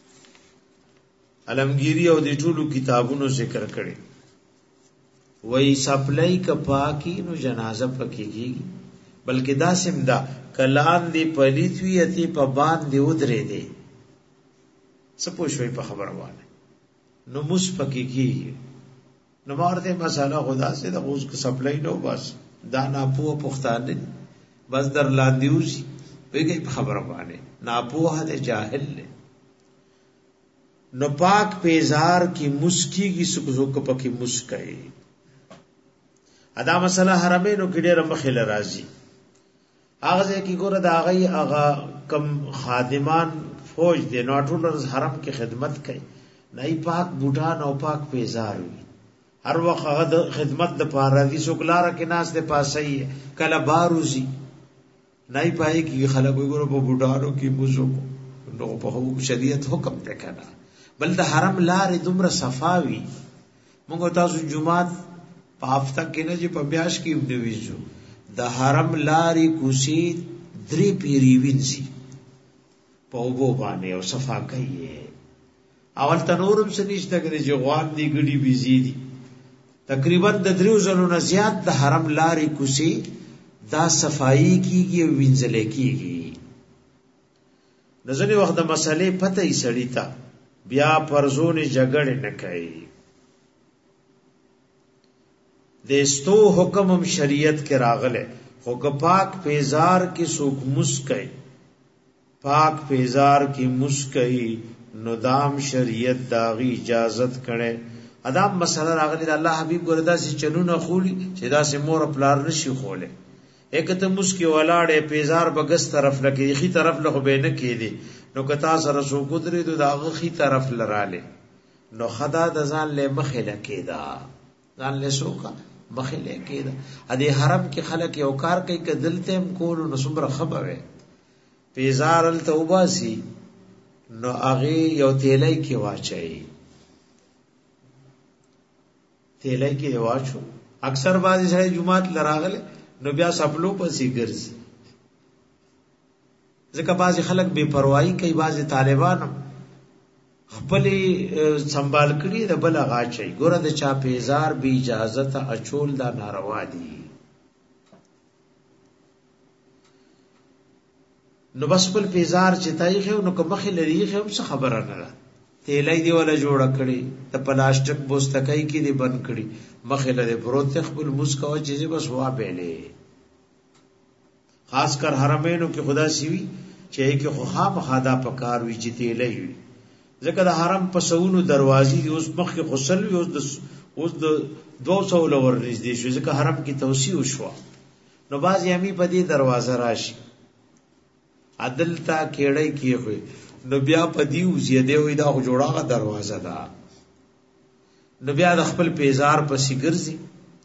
S1: علمگیری او د ټولو کتابونو ذکر کړي وای سپلای ک پاکی نو جنازه پکېږي بلکې دا سمدا کلام دی پلیتوی اتی په باندې ودرې دی سپوږی په خبره وانه نو مس پکېږي نو مارته مساله خدا سے د اوس کو سپلای نو بس دا ناپوه پښتانه بس در لاندیوسی ویږي په خبره وانه ناپوه د جاهل نه نو پاک پیزار کی مسکی کی سکو پکی مسکئی ادا مسله حرمینو کې ډېر مخله راځي هغه کې ګوره دا غي هغه کم خادمان فوج دي ناټولرز حرم کې خدمت کوي نه پاک بوټان او پاک پیزار وي هر وخت هغه د خدمت د پاره دي سوکلاره کې ناس ته پاسي کله باروزي نه پای کې خلک ګوره په بوټانو کې بوزو نو په شریعت حکم ته کړه بل د حرم لارې دومره صفاوي موږ تاسو جمعات په هفته کې نه چې په بیاش کې ودویزو د حرم لارې کوسي درې پیری وینځي په وبو باندې او صفا کوي اول تنورم سنيشته کې چې غوان دي ګډي بيزي دي تقریبا د دریو زلو نه زیات د حرم لارې کوسي دا صفائی کیږي او وینځل کیږي نزنې وخت د مسلې پته یې سړی تا بیا پرزونه جګړه نه کوي دستو حکم شریعت کے راغلے خو پاک پیزار کی سوک مسکئی پاک پیزار کی مسکئی ندام شریعت داغی اجازت کړي ادم مسله راغلی الله حبیب ګردا سي چلونه خولي چې دا سي مور پلار نشي خوله اکته مسکی ولاړې پیزار بغس طرف لګي خي طرف له به نه کېدي نو کتا سره سو ګدري دغه خي طرف لراله نو خدا د ځان له مخه لکېدا ځان له سوکا مخله کېده ا دې حرم کې خلک یو کار کوي ک دلته هم کول نو سمره خبره پیزار ال توباسي نو هغه یو تیلای کې واچي تیلای کې واچو اکثر بازي سره جمعات لراغله نو بیا سپلو پسې ګرځي ځکه بازي خلک بے پروايي کوي بازي طالبان خپلې سنبال کړي د بل غاچي ګوره د چا پیزار به اجازه ته اچول دا ناروا دي نو بس بل پیزار چې تایخه نو کوم مخې لريخه هم څه خبره نه ده تیلای دی ولا جوړ کړي ته پلاستیک بوستکای کې دی بند کړي مخې لري پروت خپل مسکو چې بس وا بیلې خاص کر حرمینو کې خدا سیوی چې کې خو خامخا دا پکار وی چې تیلای وي ځکه د حرم په سونو دروازې دی اوس مخ کې غسل وي اوس د 200 لور نږدې شو ځکه حرم کې توسيع وشو نو باز یمي په دې دروازه راشي عدل تا کېړې کې خو نو بیا په دې وزیده وي دا جوړاغه دروازه ده نو بیا د خپل پیزار په سیګرزي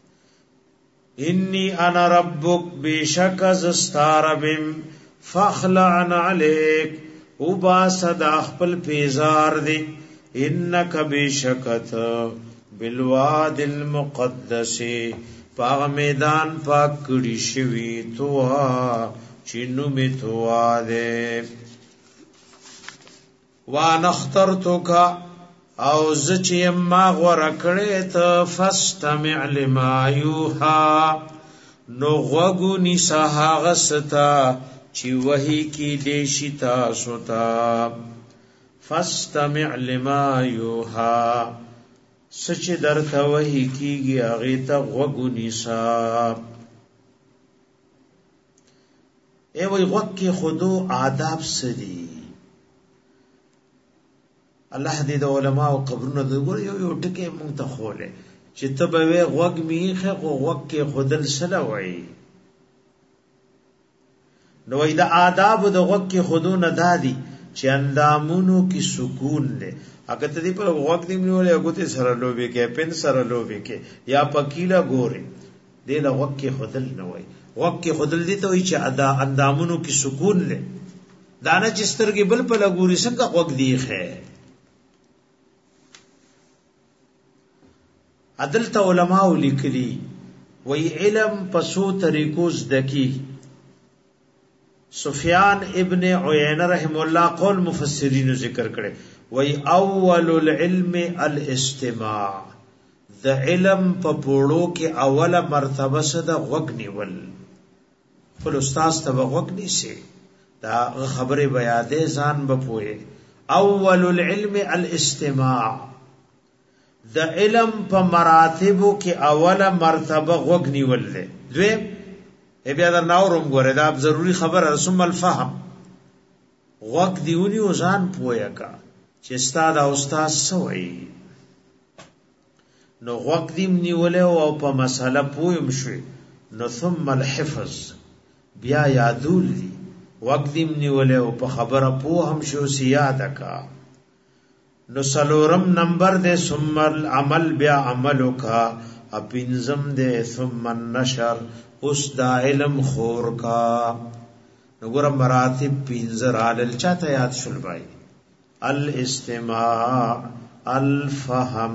S1: انی انا ربک بشک زستاربم فخلعن علیک او با صدا خپل پیزار دی انک بشکت بالواد المقدس پاغ میدان پاک کړي شوی توها چینو می توا دے وان اخترتک او زچ ما غور کړه ته فاستمع لما یوها نو غوګو نسا غستا چی وحی کی دیشی تاسو تا فاستمع لما یوها سچ درته وحی کیږي هغه ته غوګو نسا ای وای غوږ خودو آداب سدي الله دې د علماء او قبرونو د ګور یو ټکی مونږ ته خوله چې ته به غوږ میخه غوږ کې خودل سره وای نو دا آداب د غوږ کې خودو نه دادي چې اندامونو کې سکون دې اګه ته دې په غوږ دې نیولې هغه ته سره لوبي کې پن سره لوبي کې یا پکیلا ګوري دې له غوږ کې خودل نه وای غوږ کې خودل دي ته وي چې ادا اندامونو کې سکون لې دانه چې سترګې بل په لګوري څنګه غوږ دی ښه عدالت علماء لیکلي وی علم پسو طریقو زدکی سفیان ابن عیینہ رحم الله قول مفسرین ذکر کړي وی اول العلم الاستماع د علم په پوړو کې اوله مرتبه سره غوږ نیول خپل استاد ته غوږ نیسي دا خبره بیاده ځان بپوي اول العلم الاستماع د علم په مراتبو کې اوله مرتبه غوږ نیول ده دوی بیا دا ناورم غره دا ضروری خبره ثم الفهم غوږ دیونی او ځان پویا کا چې استاد او استاد سوي نو وخت دیم نیولې او په مسله پویم شوي نو ثم الحفظ بیا یادول دي وخت دیم نیولې او په خبره پوه هم شو سیاده کا نو سلورم نمبر دے ثم العمل بیا عملو کا اپنزم دے ثم النشر اس دا علم خور کا نگورا مراتب پینزر آلل چاہتا یاد شل بائی الاستماع الفهم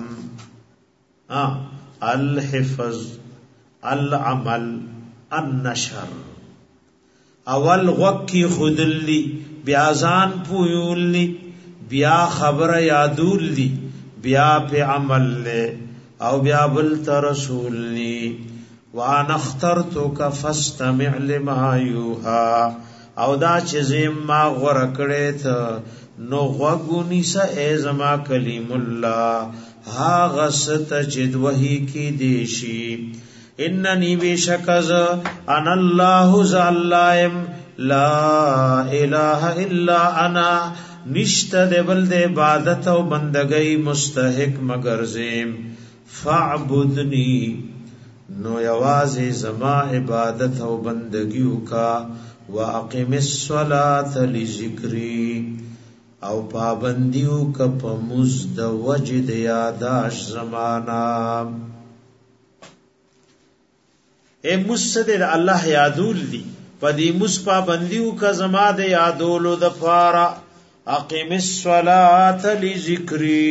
S1: الحفظ العمل النشر اول غکی خودلی بیازان پویولی بیا خبر یادول لی بیا پی عمل لے او بیا بلت رسول لی وان اخترتک فاستمع لما یوها او دا چیزیم ما غرکڑیت نو غگونی سا اے زما کلیم اللہ ها غست جد وحی کی دیشی اننی بیشکز انا اللہ زاللائم لا الہ الا انا نشته د بل د عبادت او بندګۍ مستحق مگر زم فعبدنی نو یوازې زما عبادت او بندګیو کا واقم الصلاه لذکری او پابندیو ک په مزد وجد یاداش زمانہ اے مسد الله یادول دی پدی مس پابندیو ک زما د یادولو د فارا اقیم الصلاة لذکری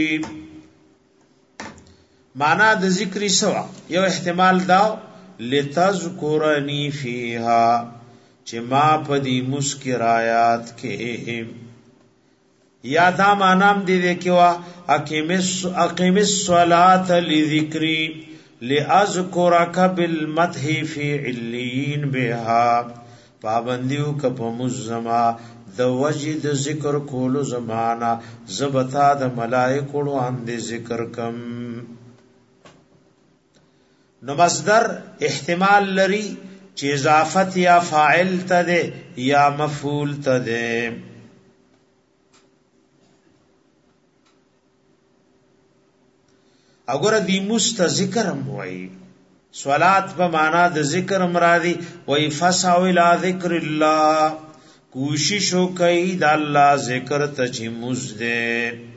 S1: معنا د ذکری سوا یو احتمال داو لتذکرنی فیها چې ما پدی مسکرایات کې یا دا معنام دی کې وا اقیم الصلاة لذکری لاذکرک بالمدح فی علیین بها پابندیو کپ مزما د وجد ذکر کولو زمانہ زبتا د ملائکو اند ذکر کم نو مصدر احتمال لري چې اضافت یا فاعل ته ده یا مفعول ته ده اگر دی مست ذکرم وای صلات په معنا د ذکر مرادی وای فسعوا الى ذکر الله کوشش وکئی د الله ذکر ته چې مزده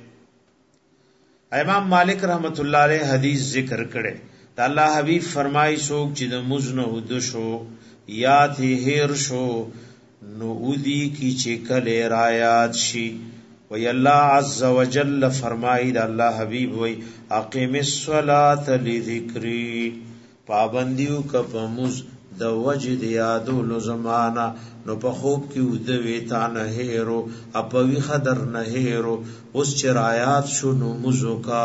S1: امام مالک رحمت الله علیه حدیث ذکر کړي د الله حبیب فرمای څوک چې د مزنه ود شو یا ته هیر شو نو ودی کی چې کله رایات شي وی الله عز وجل فرمای د الله حبیب وی اقیم الصلاة لذکری پابندیو ک پمز د وجد یادولو زمانہ نو په خوب کې ود ویتا نه هېرو اپوی خدر نه هېرو اوس چرایات شو نو مزو کا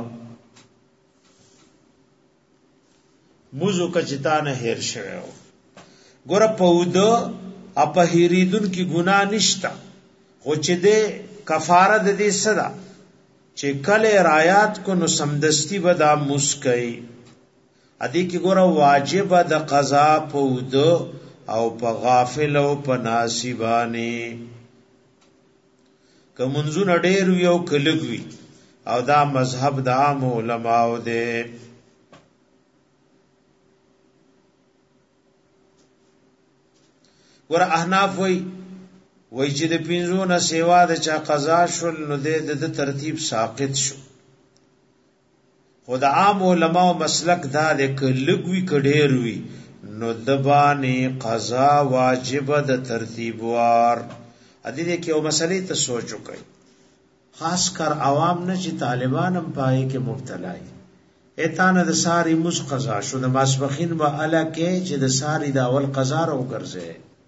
S1: چتا نه هېر شوو ګور پود اپ هېریدون کی ګنا نشتا خو چې دې کفاره د دې صدا چې کله رایات کو نو سمدستی ودا مسکئی ادي کی ګور واجب د قضا پود او په غافل او په ناسبانی کومنځو نډیر یو کلګوي او دا مذهب د عام علماء ده ور احناف وای چې د پینځو نه سیوا د چا قضا شول نو د ترتیب ساقط شو خدا عام علماء مسلک دا د کلګوي کډیر وی نو دبانی قضا واجب د ترتیب وار ادي دې کې یو مسلې ته سوچ وکړئ خاص کر عوام نه چې طالبان هم پای کې مبتلا دي ایتانه د ساری مس قضا شو د ماسبخین و الا کې چې د ساری د اول قضا رو ګرځي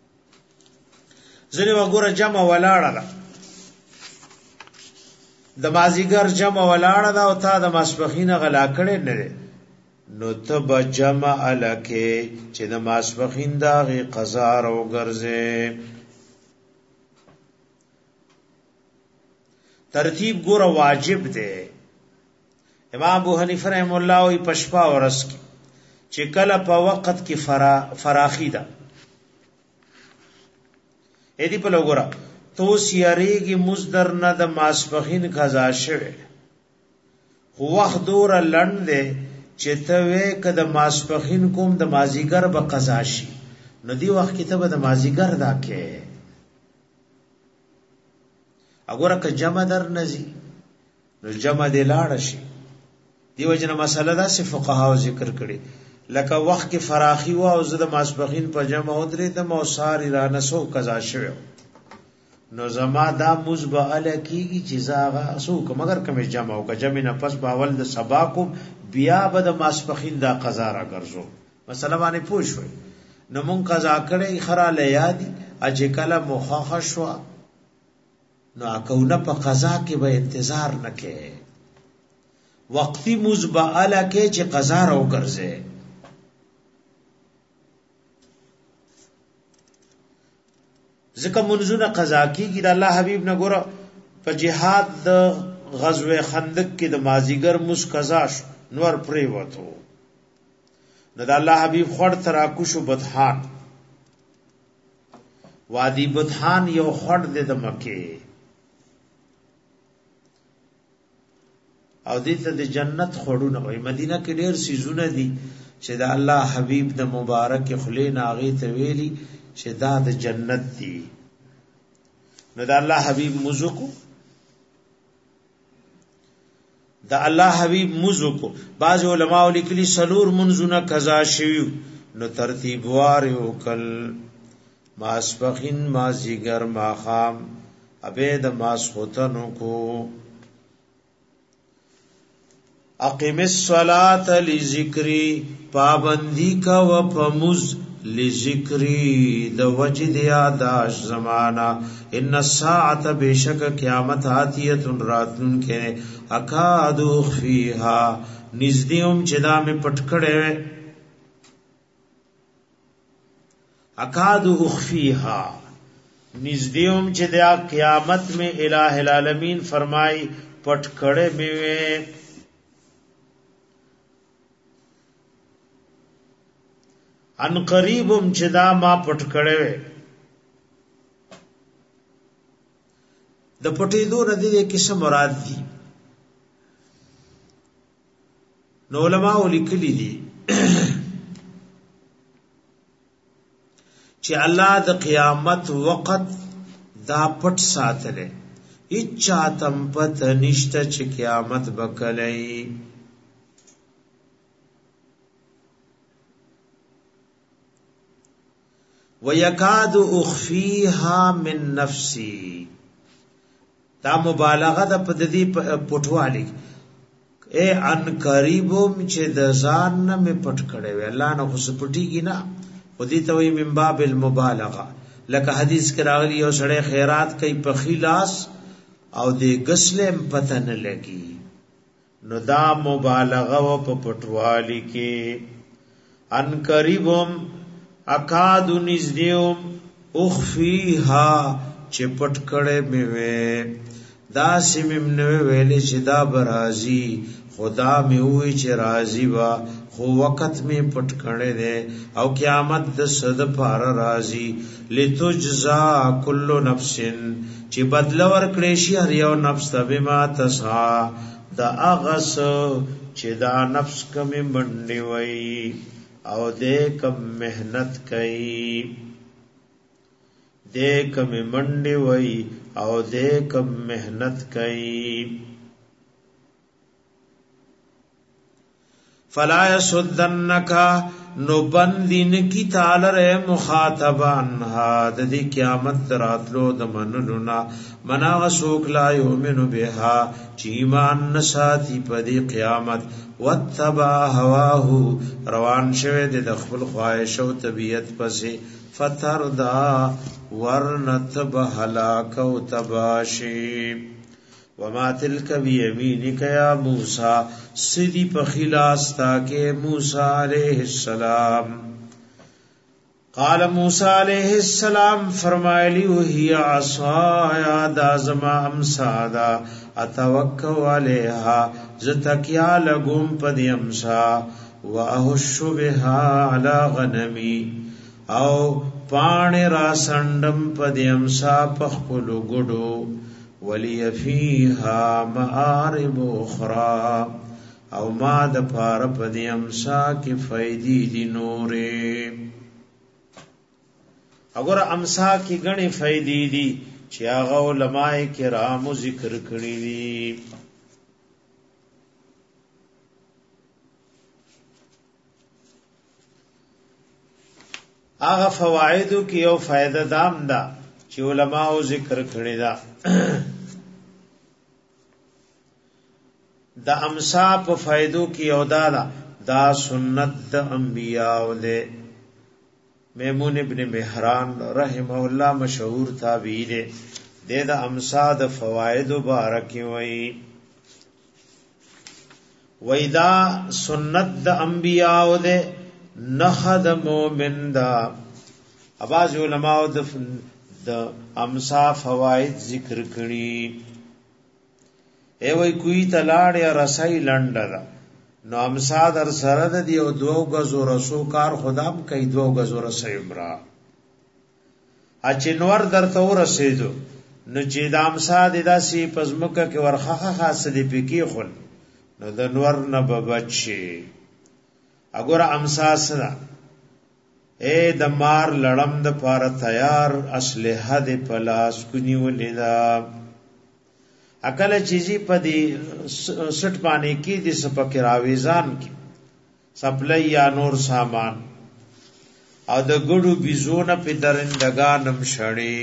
S1: ځنه وګوره جمع ولاړه د مازیګر جمع ولاړه دا او تا د ماسبخین غلا کړي نه نو تب جمع الکه چې د ماسبخین دا غي قضا رو ګرځي ترتیب ګور واجب دی امام ابو حنیفه رحم الله وی پشپا ورس کی چې کله په وخت کې فراخی ده اې دی په لګورا تو سیریږي مصدر نه د ماسپخین قضا شوه خو وخت دور لند دی چې ته وې کده ماسپخین کوم د مازیګر به قضا شي نو دی وخت کې ته به د مازیګر دا کې وګوره که جمع در نزي نو جمع دی لاړ شي دیو جن مسله دا څه فقها ذکر کړي لکه وخت کې فراخي وا او زده ماسپخین په جمع ودرې د موسار را نسو قضا شوه نو زما دا مزبع الکیږي چې زاغه اسو کوم مگر کوم جمع او جمع نه پس باول د سبا کو بیا به د ماسپخین دا قضا را ګرځو مثلا باندې پوښوي نو مون قضا کړي خرا لیادي اج کله مخخ شو نو اكونه په قضا کې به انتظار نکې وقتی مزبع الکه چې قضا را وګرځي ځکه منځونه قضا کیږي د الله حبیب نه ګوره په جهاد د غزوه خندق کې د مازیګر مس قضا شو نور پرې وته نو د الله حبیب خړ تراکو شو بدحان وادي بدحان یو خړ د مکه او دې ته د جنت خړونه وي مدینه کې ډېر سيزونه دي چې د الله حبیب د مبارک خلین اغه ته ویلي چې دا د جنت دی نو د الله حبیب مزکو د الله حبیب مزکو بعض علماء لیکلي سلور منزونه قضا شوی نو ترتیب وار وکل ماسپخین مازیګر ماخام ابید ماسخوتنو کو اقیم الصلاة لذکری پابندی کا و پمز لذکری د وجد یاداش زمانہ ان الساعه بشک قیامت آتیت راتن کے اکادو فیها نزدیوم چدا میں پٹکڑے اکادو اخفیها نزدیوم چدا قیامت میں الہ العالمین فرمائی پٹکڑے میں ان قریبم چدا ما پټ کړه د پټې دو ردی د کیسه مراد دي نو علماء لیکلي دي چې الله د قیامت وخت دا پټ ساتله اچا تم پت نشته چې قیامت بکلای وَيَكَادُ أُخْفِيهَا مِن نَفْسِي دا مبالغه د پددي پټوالي اے ان قریبم چې د ځان نه می پټ کړي وی الله نه خو سپټیږي نه ودي ته وی من باب المبالغه لکه حدیث کې راغلی یو سړی خیرات کوي په خلاص او د غسلم پته نه لګي نو دا مبالغه و په پټوالي کې ان قریبم اکاد نزدیوم اخفیها چې پټ کړه مې وې دا سیمم نو ویلې چې دا برازي خدا مې وې چې راضي وا خو وخت مې پټ کړه دې او قیامت د صد پار راضي لتجزا کل نفس چې بدل ورکړې شي هر یو نفس بما تسعى دا اغس چې دا نفس کمې منډي وې او دې کم محنت کئی دې کم منډي وای او دې کم محنت کئی فلا يسدنك نو بندین کی تعالی مخاطبان ها د دې قیامت راتلو د منلونا منا غسوک لا یؤمن بها چې ایمان نساتی په دې قیامت وتبع هواه روان شوه د خپل خواهش او طبیعت پسې فتردا ورنت بهلاک او تباشی وما تلک بیمینک یا موسی سدی په خلاص تا کې موسی علیہ السلام قال موسی علیہ السلام فرمایلی وهي عصایا دازما امسادا اتوکل علیها زتکیا لګم پدی امسا واهش بها علی غنمی او پان را سندم پدی امسا پخپلو گڑو ولی فیها معارب اخرى او ما د پار پدی امسا کی فیدی دی نورے اگر امسا کی گنی فیدی دی چی آغا علماء کرامو ذکر کری دی آغا فوائدو کی یو فائدہ دام دا چی علماء ذکر کری دا دا امسا پا فائدو کی یو دا سنت دا انبیاء دے میمون ابن مہران رحمہ اللہ مشہور تابعی دے دا امسا دا فوائد بارکی وی دا سنت دا انبیاء دے نخد مومن دا اباز علماء دا امسا فوائد ذکر کری اے وی کوئی تلاڑ یا رسائی لنڈ دا نو امسا در سرد دی او 2 گز رسو کار خدام کئی 2 گز رسائی امرا اچنور در تو رسیدو نو چی دا امسا دی دا سی پزمکا کی ورخخ خاص دی پکی خل نو دا نور نببچی اگر امسا سنا اے دا مار لڑم دا پارا تیار اسلحہ دی پلاس کنی ولی دا اکل چیزی پا دی سٹ پانے کی دی سپک راویزان کی سپلی یا نور سامان او دا گڑو بیزون پی درندگانم شڑی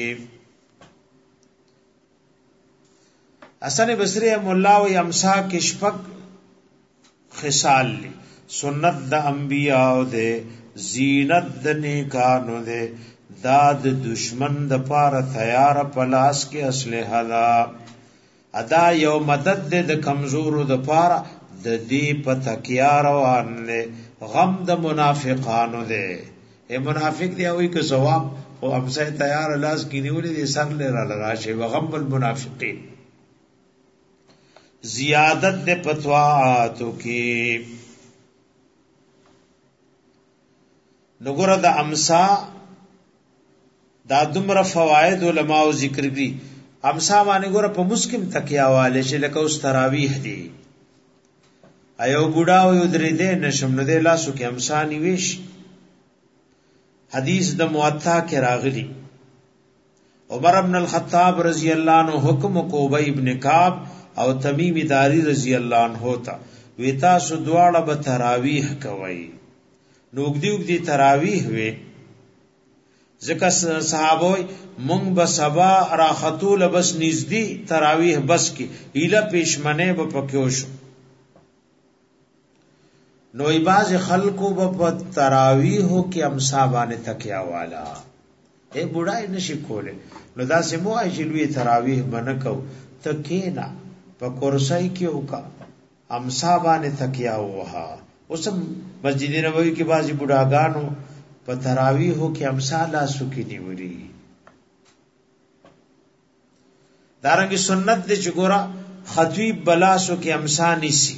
S1: حسن بصری مولا و امسا کشپک خصال لی سنت دا انبیاء دے زینت دا نیکانو دے داد دشمن دا پار تیار پلاس کے اسلحہ دا ادا یو مدد دے د کمزورو د پارا د دی پتکیا روان دے غم د منافقانو دے اے منافق دی اوی که زواب او امسا تیار لاس کی نیولی دی سر لے را لراشے وغم المنافقین زیادت دے پتواتو کی نگر دا امسا دا دمر فوائد علماء ذکر بھی امسا باندې ګوره په مسکم تکیا والے چې لکه اوس تراویح دی ایو ګډا و درې دې نشم نه دی لاسو کې امسا نیويش حدیث د موطا کې راغلی عمر ابن الخطاب رضی اللہ عنہ حکم کو ابی ابن کعب او تمیم داری رضی اللہ عنہ ہوتا ویتا سو دواړه به تراویح کوي نوګدی تراویح وی ذکر صحابوی مونگ بسبا راختول بس نزدی تراویح بس کی ایلا پیشمنے با پکیوشو نوی باز خلقو با تراویحو کی امسابان تکیا والا اے بڑائی نشی کولے نو دا سے مو آئی چلوی تراویح منکو تکینا پا کرسائی کیو کا امسابان تکیا وہا اسم مسجد نبوی کی بازی بڑاگانو پا تراویحو کی امسالا سکی نیوری دارنگی سنت دے چگورا خطویب بلاسو کی امسا نیسی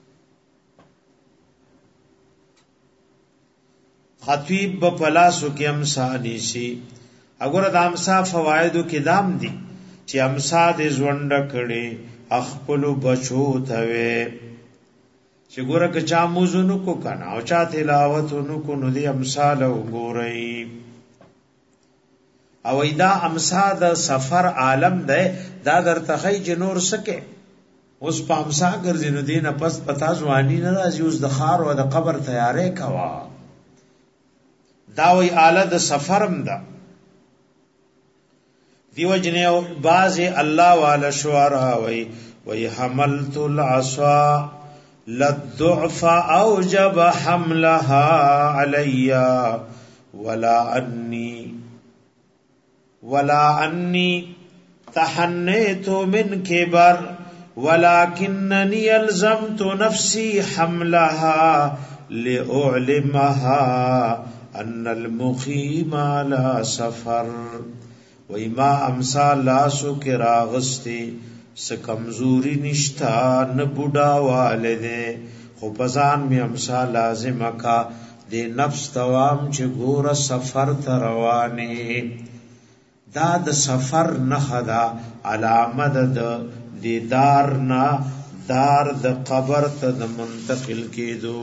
S1: خطویب بلاسو کی امسا نیسی اگر دا امسا فوائدو کی دام دی چی امسا دے زونڈا کڑی اخپلو بچو تھوے چی گورا کچا موزو نکو کنا او چا تلاوتو نکو نو دی امسا لو گورئی او ایدا امسا دا سفر عالم دے دا در تخی جنور سکے اس پا امسا گرزی نو دینا پس پتا زوانی نرازی اس دخار و دا قبر تیارے کوا داوی آلہ دا سفرم دا دیو جنے باز اللہ والا شعرہ وی حملت العصا للضعف اوجب حملها علیا ولا انی تحنیت من کبر ولکننی الزمت نفسی حملها لأعلمها ان المقیم لا سفر وما امسا لاسو کے راغستی سکمزوری نشتا نبودا والدے خو پزان میں امسا لازم کا دی نفس توام چې ګور سفر ته روانه دا د سفر نه خدا علامه د دیدار نه دار د قبر ته د منتقل کېدو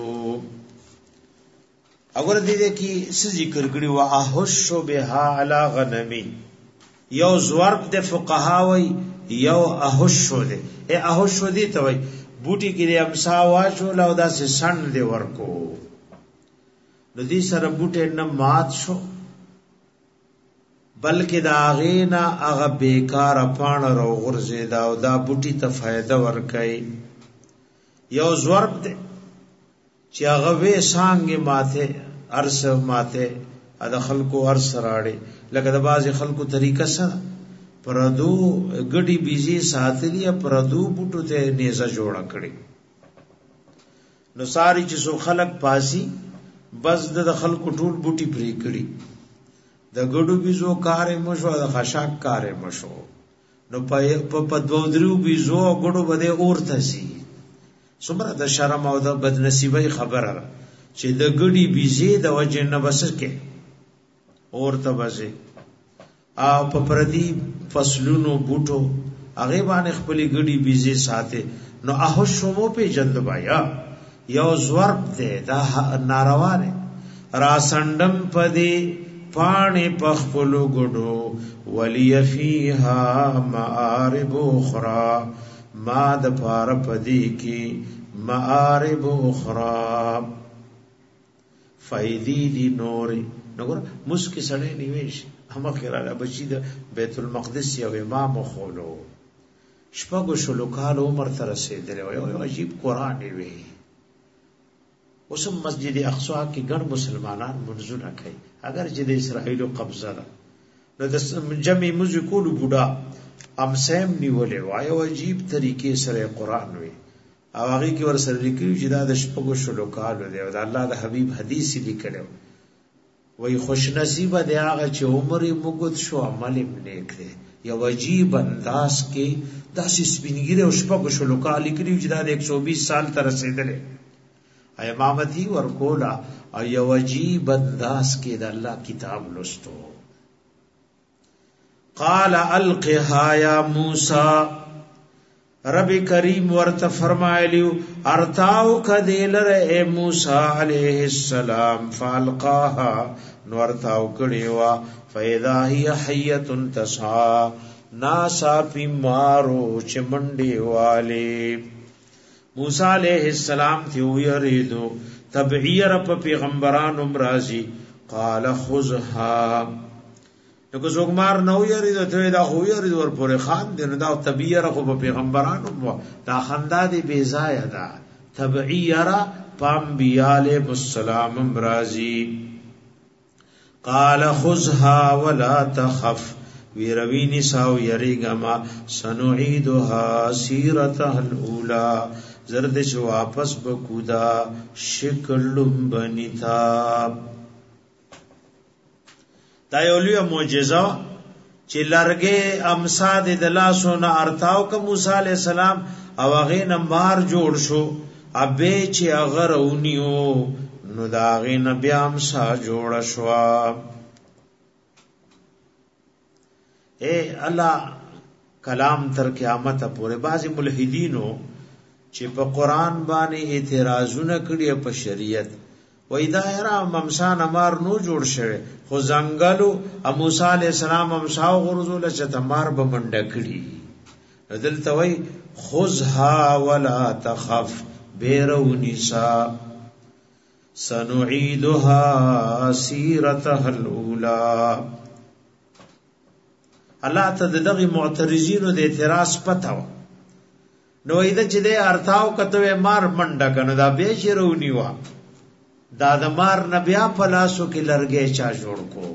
S1: اگر دې کې څه ذکر کړي وا احش بها علی غنمی یو ضرب د فقها وی یو احش دې ای احش دې ته وی بوټي کې امسا واچو لو دا سه سن دې ورکو نو دې سره بوټي نه مات شو بلکې دا غینا هغه بیکار پان رو غرزیدا او دا بوټي ته فائدہ ورکای یو ضرب دې چې هغه وې سانګې ماته ارس ماته ادا خلکو ارس راړي لکه د باز خلکو طریقه سره پردو ګډي بيزي ساتلی پردو بوټو ته نيزه جوړه کړي نو ساری چې سو خلق پاسي بس د خلکو ټول بوټي پرې کړي د ګډو بيزو کارې مشو د خشاک کارې مشو نو په دوودرو بيزو ګډو بده اورته سي څومره د شرم او د بدنصیبی خبره چې د ګډي بيزي د وجه نه بسکه اورته بسه او په پردي فصلونو بوټو هغه باندې خپل ګډي بيزي ساته نو اهو شومو په جند بایا یو ضرب ده دا ناروا نه را سندم پدي پانی پخپلو ګډو ولي فيها معارب اخرى ما د پار پدي کی معارب اخرى فائدې دي نوري نګور مسکی سړې نیويش هم خیراله بچی د بیت المقدس یو امام خولو شپږو شلو کال عمر تر رسیدلی یو عجیب قران وی اوسم مسجد اقصی کې ګڼ مسلمانان منځونه کوي اگر چې د اسرائیلو قبضه ده نو د جمع مزکول بوډا امسم نیولې وایو عجیب طریقې سره قران وی او هغه کې ور سره لیکلي چې دا د شپږو شلو کال دی او د الله د حبیب حدیث لیکلو وای خوش نصیب دی هغه چې عمر موږ شو عمل نیک دی یو عجیب انداز کې داسې سپینګری او شپږو شلو کال لیکلي چې دا د 120 سال تر رسیدلې امامتی ورکولا او یو عجیب انداز کې د الله کتاب لستو قال القها یا موسی رب کریم ورته فرمایلیو ارتاو کدیلر اے موسی علیہ السلام فالقاها نورتاو کړیوا فاذا هي حیه تسعى ناسا پی مارو چمنډي والے موسی علیہ السلام تیو یریدو تبعیر په پیغمبران امرازی قال خذها نو زوګمار نو یریدو ته دا خو یریدو ور پورې خان دین دا تبعیر خو په پیغمبران دا خندا دی بے ضایع دا تبعیر پام بیاله السلام امرازی قال خذها ولا تخف ویروینی ساو یریګما سنعيدها سیرتها الاولى زرد شو واپس بکودا شکلم بنیتا دا یو لوی معجزه چې لرګه امسا د لاسو نه ارتاو ک موسی علی السلام او هغه نه مار جوړ شو ابه چې هغه رونیو نو دا هغه نه بیا امسا جوړ شو اے الله کلام تر قیامت پورې بعضی ملحدینو چې په قران باندې اعتراضونه کړي په شریعت وای دا را ممسان امار نو جوړ شوه خو زنګلو موسی علی السلام امساو غرزول چې تمار به منډه کړي دلته وای خذها ولا تخف بیرو نساء سنعيدها سیرتها الاولى الله ته دغه معترضینو د اعتراض پتاو نو اېدا چې د ارتاو کته مار منډه کنه دا به شرونی وا دا د مار نبیا پلاسو کې لرګې چا جوړ کو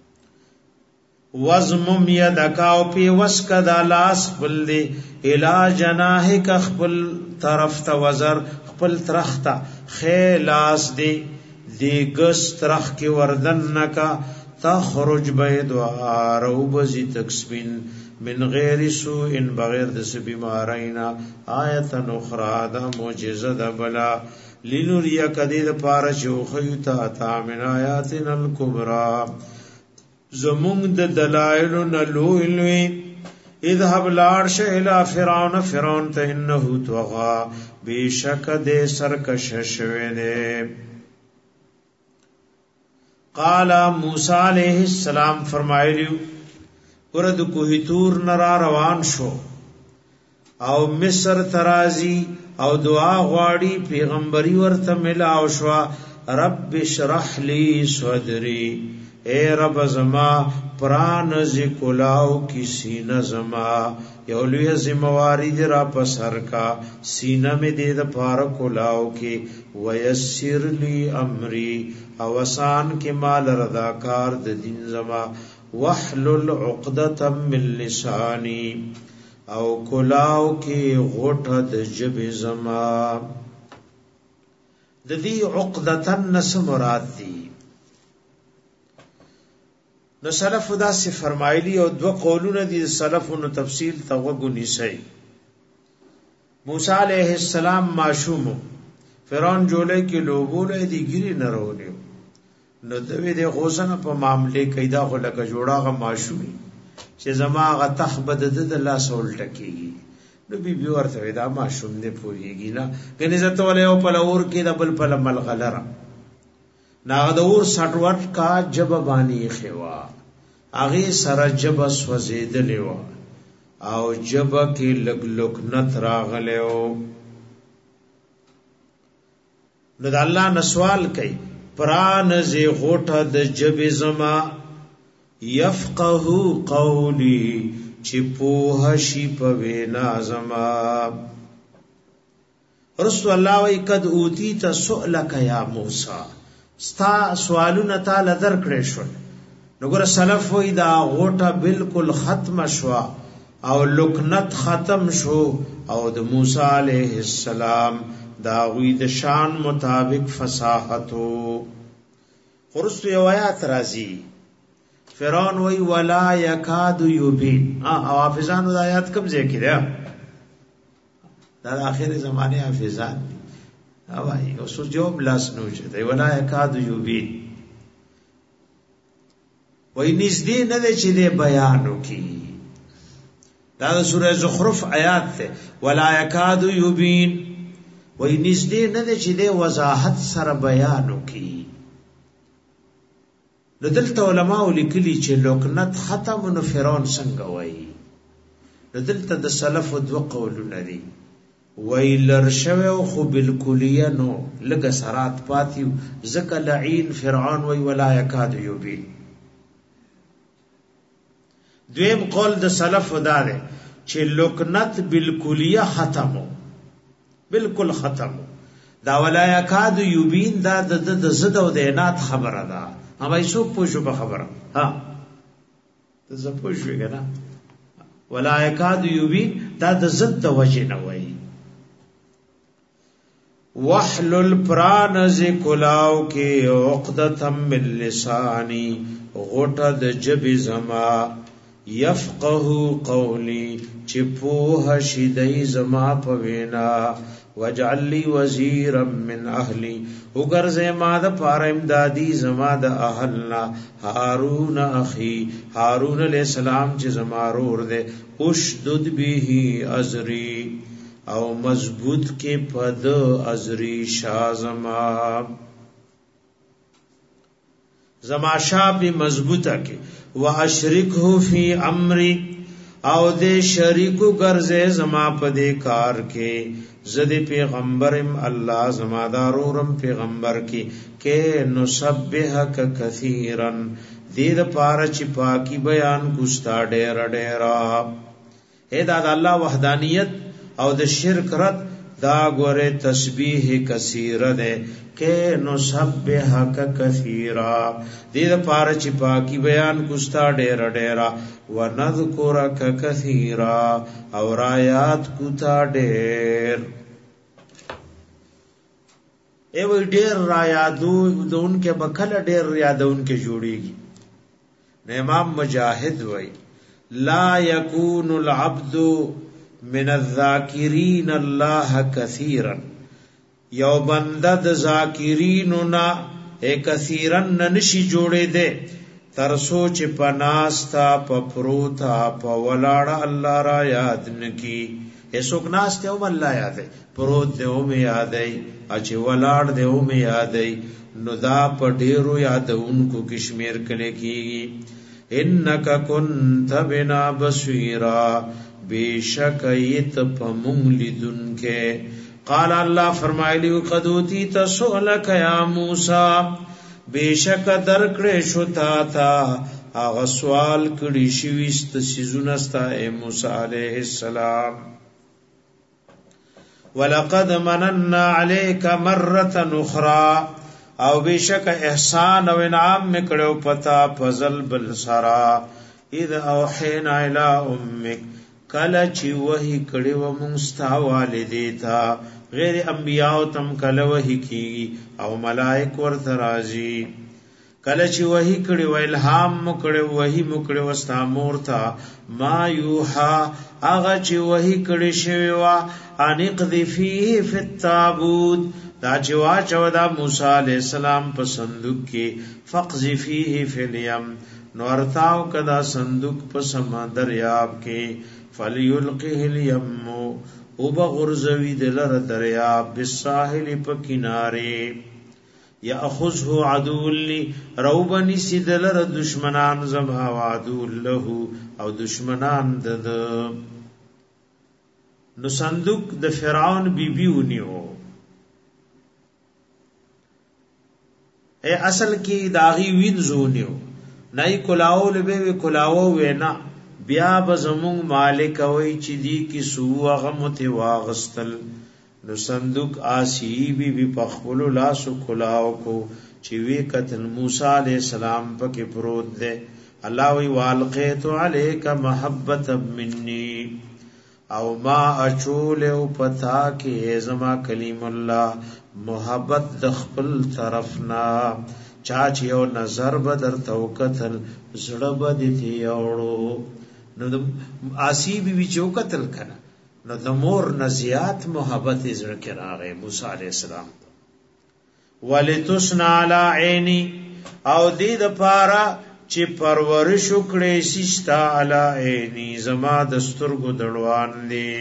S1: وزمم یدکاو پی وسک د لاس بل دی الا جناح ک خپل طرف ته وزر خپل ترخته خلاص دی ګس ترخ کې وردن نکا تخرج بيد وارو بزي تکسبین من غیر سوء بغیر د بیمارینا آیت اخرى دا معجزه د بلا لنريك دید پارچو خیوتا تا من آیاتنا الكبرى زمونگ د دلائلو نلوئلوی اذهب لارش الى فرعون فرعون تا انہو توغا بیشک دے سرکششوے دے قال موسی علیہ السلام فرمایلیو ورد کوه تور نرا روان شو او مصر ترازی او دعا غواړي پیغمبري ورته ملاو شو رب اشرح لي صدري اے رب زما پران ذکلاو کی سینہ زما یو لوی ذمہواری دی را پسر کا سینہ میں دے د پار کولاو کی ویسر لی امری اوسان کے مال رضا کار د دین زما واحلل عقدۃ من لسانی او کولاو کی غوټه د جب زما د دې عقدتن نس مراد دی نو سلف دا سے فرمایلی او دو قولونه دي سلفونو تفصیل توغونی سي موسی علیہ السلام معصوم فرعون جوړه کې لوبوله دي ګری نه وروړي نو دوی د غوسنه په معاملې کیدا خو لکه جوړاغه معصومي چې زما غ تخبد د الله سول ټکیږي نو بي ورته دا معصوم نه پوریږي نه کني زته ولې او په لور کې د بل په ملغلره ناغدور سټوټ کا جب بانی خوا اغه سره جب سوزیدلی و او جب کې لګ لګ نت راغلو نو د الله نسوال کوي پران زی غوټه د جب زما يفقهو قولی چې په شي په وینا زما رسول الله وی قد اوتی تسؤلک یا موسی ستا سوالونه تعالی درکړې شو نګور سلف وی دا غوټه بالکل ختم شو او لکنت ختم شو او د موسی علیہ السلام دا وی د شان مطابق فصاحتو خرست یو آیات راځي فرعون وی ولا یکاد یبین او حافظان د آیات کوم ځای کې ده دا اخر زمانه حافظان اوای او سو جواب لاس نو چته ولا یکاد یبین وای نږدې نه ده چې دې بیان وکي دا سوره زخرف آیات ده ولا یکاد یبین وای نږدې نه ده چې دې وضاحت سره بیان وکي دلته علماء لیکلي چې لوکنت ختم نو فرعون څنګه وای دلته د سلف دو قولونه دي ویلر شوه خو بالکلیه نو لګه سرات پاتیو زکه لعین فرعون وی ولا یکاد یبین دویم قول د سلف وداره چې لکنت بالکلیه ختمو بالکل ختمو دا ولا یکاد یبین دا د زد او د عنایت خبره ده اما ایسو پوښو په خبره ها ته پوښوي کنه ولا یکاد یبین دا د زد د وجه نه وای وحلل پران ذکلاو کې عقدتم من لسانی غوټه د جب زما يفقهو قولی چې په شیدای زما په وینا وجعل لي وزيرا من اهلي وګرځه ما د پاره امدادي زما د اهلنا هارون اخي هارون عليه السلام چې زما رور دے اشدد به ازري او مضبوط کې پد ازری شازما زما شاب مضبوطه کې واشرکه فی امری او دې شریکو ګرځه زما په دې کار کې زدی پیغمبرم الله زما دارورم پیغمبر کې نسبحک کثیرا دې د پاره چې پاکي بیان کوستا ډېر ډېر اے دا الله وحدانیت او د شرک رد دا غره تسبیح کثیره ده کې نسبحک کثیرا دې د پاره چې پاکي بیان کوستا ډېر ډېر ونذکرک کثیرا او آیات کوتا ډېر ای وی ډېر را یادو دون کې بکل ډېر یادون کې جوړیږي امام مجاهد وای لا یکون العبد من الذاکرین الله کثیرا یو بنده د ذاکرینو نا کثیرن نشي جوړې ده تر سوچ پناستا پپروتا پولاړه الله را یاد نکی ایسوک ناس ته هم الله یاد ہے پروت دے هم یاد ہے اچ ولاړ دے هم یاد ہے نو دا پډیرو یاد انکو کشمیر کله کیږي انک کنت بنا بصیرا بیشک ایت پمون لیدونکه قال الله فرمایلی قد اوتی تسولک یا موسی بیشک درکړې شو تا هغه سوال کړي شويست سيزونه ستا اے موسی عليه السلام ولقد مننا عليك مره اخرى او بیشک احسان او انعام میکړو پتا فضل بل سرا اذ اوحينا الى امك کله چې وਹੀ کړي و مونږ والدیتا غیر انبیاء تم کله وਹੀ کی او ملائک ورته راځي کله چې وਹੀ کړي و الهام مکړي وਹੀ مکړي وستا مورتا ما یوها هغه چې وਹੀ کړي شوی وا انقذ فيه في التابوت دا چې واچو دا موسی علیہ السلام په صندوق کې فقذ فيه في اليم نورتاو کدا صندوق په سمندر یاب کې فليلقه اليم او بغرزوی دلر دریاب بالساحل په کناره یاخذه عدو لی روبنی سیدلر دشمنان زما وعدو له او دشمنان د نو صندوق د فرعون بیبیونیو اصل کې داغي وینځونیو نای کلاو لبه کلاو وینا بیا بزمون مالک وای چې دی کی سو غمت واغستل نو صندوق آسی بی پخپل لاس کلاو کو چې وی قتل موسی علیہ السلام پکې پروت ده الله وی والقیت علیک محبت منی او ما اچول او پتا کې زما کلیم الله محبت د خپل طرفنا چا چې یو نظر بدر توکتل زړه بد دی اورو نو د آسی بی چوکتل کنا نو د مور نزیات محبت زړه کې راغی موسی علیہ السلام ولتسنا علی عینی او دې د پارا چې پرورش وکړې سستا علی عینی زما د سترګو دړوان دی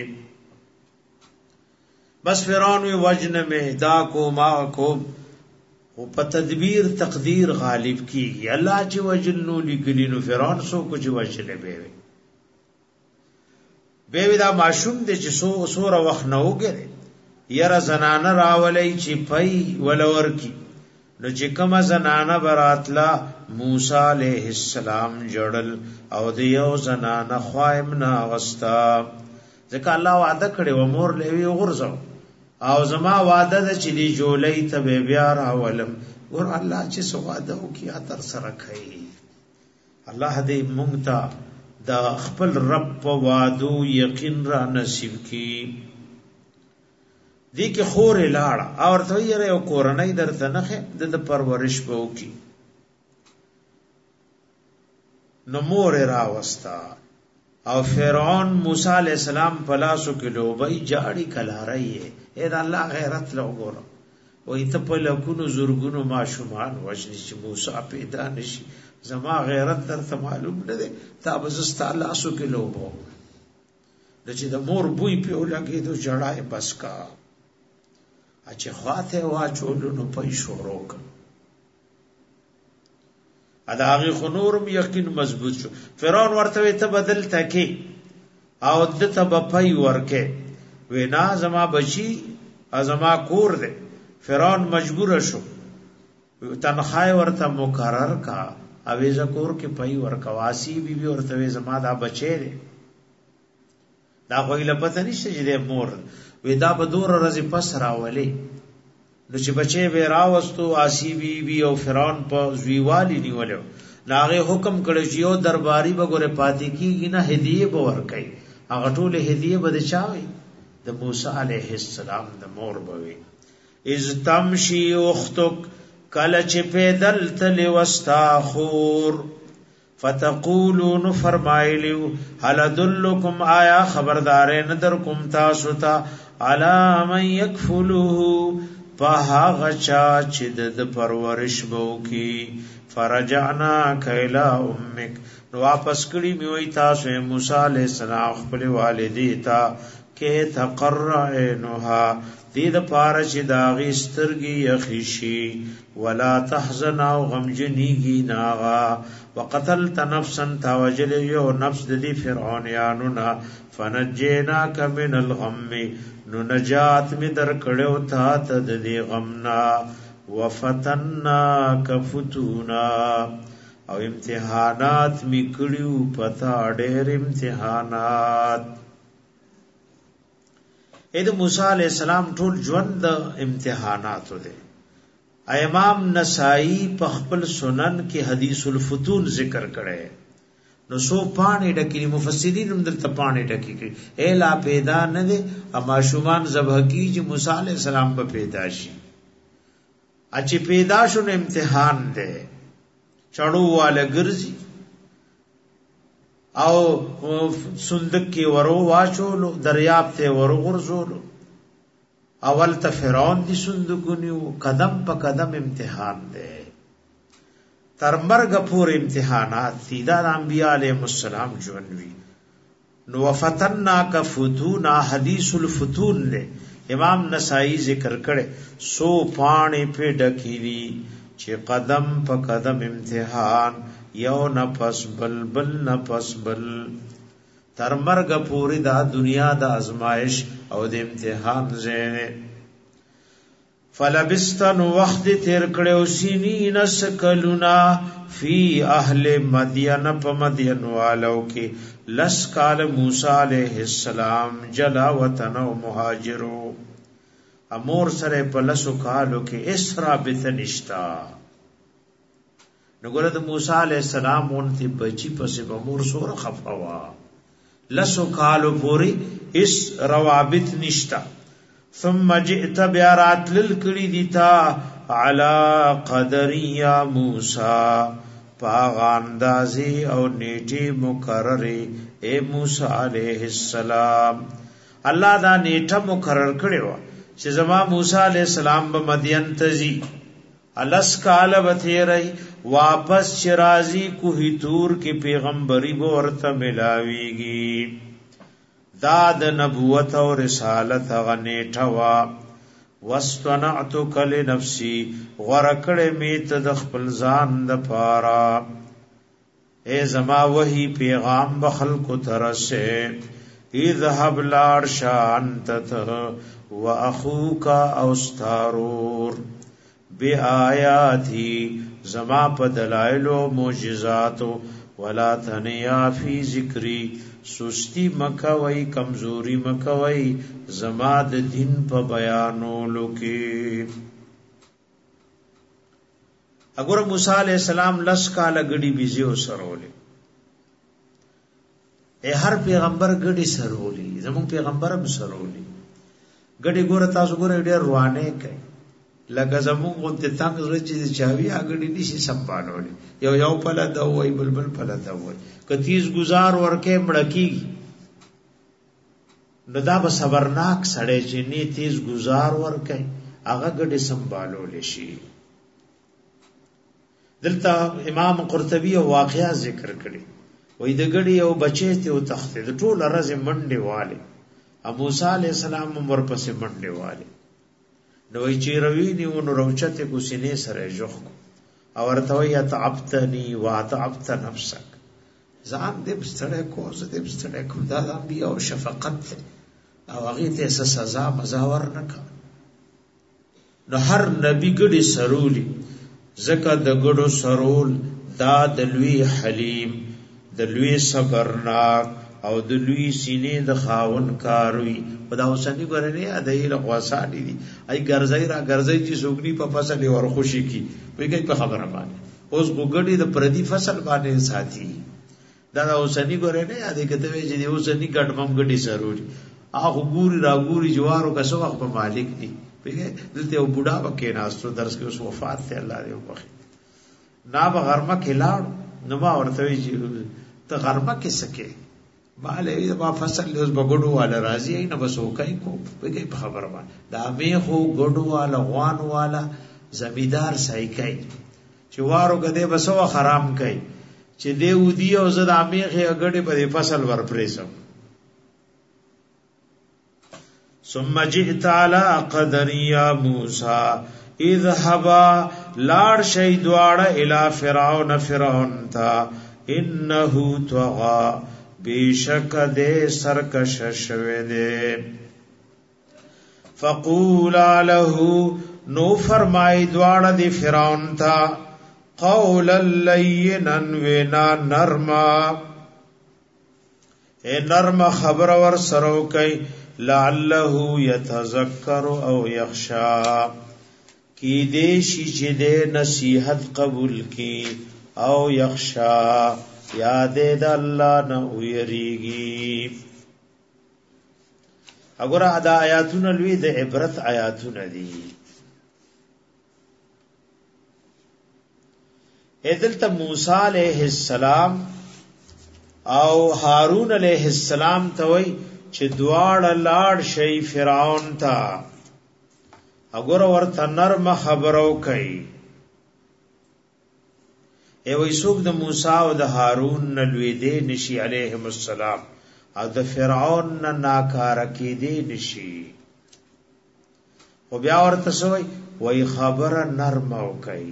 S1: بس فرعون وی وجن میں دا کو ما کو او په تدبیر تقدیر غالب کیږي الله چې وجنو لګلینو فرعون سو کچھ وجلې به دا معشوم دې چې سور وخت نه وګره یره زنانه راولې چې پي ولور کی نو چې کومه زنانه براتلا موسی عليه السلام جوړل او د یو زنانه خوایم نه وستا ځکه الله وعده کړی و مور لوي غرزو او زما وعده ده چې دی جولې ته بیا راولم ور الله چې سو وعده وکي تر سره کوي الله دې مونږ ته دا خپل رب په وعدو یقین را نصیب کی دی کې خور لاړه او ورته یې یو کورنۍ درته نه د پرورش به وکي نو مور را وستا او فرعون موسی علیہ السلام پلاسو کې لوبای جاړي کلارای اې دا الله غیرت له وګوره وې ته په لکونو زورګونو ماشومان وجني چې موسی پیدا نشي زما غیرت درته معلوم نه دی تا بزستا الله سو کې لوبو د چې د مور بوی په لګې دو جړای بس کا اچھا خواته واچولو نو پي شوروک اداغي خنورم یقین مضبوط شو فرعون ورته ته بدل تکي او د ته بپای ورکه وینا زما بچی ازما کور دے فرعون مجبور شو تنخواه ورته مقرر کا اویزا کور کې پای ورکا واسی بی بی ورته زما دا بچی دے دا خو له پته نشته چې د مور ودا په دور ورځې پس راولي نو چې بچي به راوستو آسی بی بی او فرعون په زویوالی نیولو لاغه حکم کړی چې یو درباری به ګوره پاتې کیږي نه هدیه به ورکړي هغه ټول هدیه به چاوي د موسی علیه السلام د مور بوي از تمشي اختک کله چې پیدل تل وستا خور فتقولون فرمایلیو هل ادلکم آیا خبردار ندر کوم تاسو ته علی من یکفلوه په هغه چا چې د پرورش بو کی فرجعنا کایلا امک نو واپس کړي می وای تاسو موسی علیہ السلام خپل والدی تا کې تقرعنها دې د پاره چې داغي سترګي یخشي ولا تحزن او غمجنیږي ناغا وقتلت نفسا توجل یو نفس د فرعونانو نا فنجیناک من الغم نو نجات می در کړو تا ته د دې غمنا وفتناک فتونا او امتحانات می کړیو پتا ډېر امتحانات اې د موسی علی السلام ټول ژوند د امتحاناتو دی امام نسائی په خپل سنن کې حدیث الفتون ذکر کړي نو سو پانی ډکی مفسرین هم دلته پانی ډکی کړي اے لا پیدا نه دي اما شومان ذبح کی چې موسی علی السلام په پیدا شي اچ پیدا شو نو امتحان دی چړو والا ګرځي او صندوق کې ورو واچولو دریاب ته ورو غرزولو اول ته فرعون دي صندوقونیو قدم په قدم امتحان دی تر مرګ پورې امتحانات دي دا انبیاء علیهم السلام ژوندوي نو وفتناک فتونا حدیث الفتون له امام نسائی ذکر کړي سو پانی په ډکیوي چې قدم په قدم امتحان یو نفس بل نفس بل تر مرګ پوری دا دنیا د ازمائش او د امتحان زینه فلبستن وخت تیر کړو سینین سکلونا فی اهل مدین په مدین والو کې لس کال موسی علیہ السلام جلا وطن او مهاجرو امور سره په لسو کالو کې اسرا بتنشتا نګوره د موسی علیہ السلام اونته بچی پسې امور سور خفوا لسو کالو پوری اس روابط نشتا ثم جئت بیارات للکړي دیتا علی قدر یا موسی پاغاندازی او نیټه مقرره اے موسی علیہ السلام الله دا نیټه مقرر کړو چې زما موسی علیہ السلام به مدین تزي الس کال بثیری واپس شرازی کوهی تور کې پیغمبري به ورته ملاويږي داد نبوت او رسالت غنیټه وا واستنعتک لنفسي ورکړې میت د خپل ځان د پاره اے زما وਹੀ پیغام بخلق ترسه اذهب لار شانتت واخوک اوستارور بیااتی زما په دلایل او معجزات ولا تنیا فی ذکری سستی مکوي کمزوری مکوي زما د دین په بیانولو کې اګور موسی علیہ السلام لس کاله غړي بيزي او سرولې هر پیغمبر غړي سرولې زمون پیغمبر هم سرولې غړي ګور تاسو ګور ډېر روانه کوي لکه زمون غونته تنگ رچې چاوي اګړي نشي سمبالولې یو پله دا وای بلبل پله دا وای کتیز گزار ورکه مړکی نو دا به صبرناک سړی چې ني تیز گزار ورکه هغه ګډه سمبالول شي دلته امام قرطبی واقعا ذکر کړي وای د ګډي یو بچی ته او تخت د ټول راز منډه والے موسی علی السلام عمر پسې منډه والے نو چې روي نیو نو روچته کو سینې سره جوخ او ورته وی تعبتنی واتعبت نفسک ځان دې بستړی کو زه دې بستړی کو دا د انبیاء او شفقت او هغه ته سزا مزاور نکړه نو هر نبی ګډي سرولي زکه د ګډو سرول دا د لوی حلیم د لوی صبرناک او د لوی سینې د خاون کاروي خدا اوسنی ګورنه ادای له غواساډي دي ای ګرځي را ګرځي چې سوګني په فصل ور خوشي کی وای کوي په خبره باندې اوس ګګړي د پردي فصل باندې ساتي دا اوسنی ګورنه ادای کته وی چې اوسنی ګډمم ګډي ضروري هغه ګوري را ګوري جوارو کسو وخت په مالک دي پیګه دلته یو بوډا وکې ناستو درس کې اوس وفات ته الله دې وبخي نا به غرمه کې لاړ نو ما ورته وی چې ته غرمه کې سکے مالې ما فصل اوس بغړو والا راضي نه بس وکای کو بګي په خبره باندې دا میخو ګړو والا غوان والا زمیدار سای کوي چې وارو غده بسو حرام کوي چې دې ودی او زدا میخه غړي په فصل ور پریسم ثم جئت على قدر يا موسى اذهبا لار شي دواړه الى فرعون تا انه طغى بیشک دے سرکش شوه دے فقولا له نو فرمای دواړه دی فرعون تا قولا لینا ونا نرما اے نرم خبر ور سرو کئ لعله يتذكر او يخشى کی دے شی چې دے نصیحت قبول کی او یخشا یاد د الله نه ویریږي وګوره دا آیاتونه لوی د عبرت آیاتونه دي ادلته موسی علیہ السلام او هارون علیہ السلام ته وای چې دواړه لاړ شي فرعون ته وګوره ورته نرم خبرو کوي ای وای څوک د موسی او د هارون نلوي دي نشي علیهم السلام او د فرعون نه ناکاره کې دي نشي او بیا ورته سوې وای خبره نرم او کوي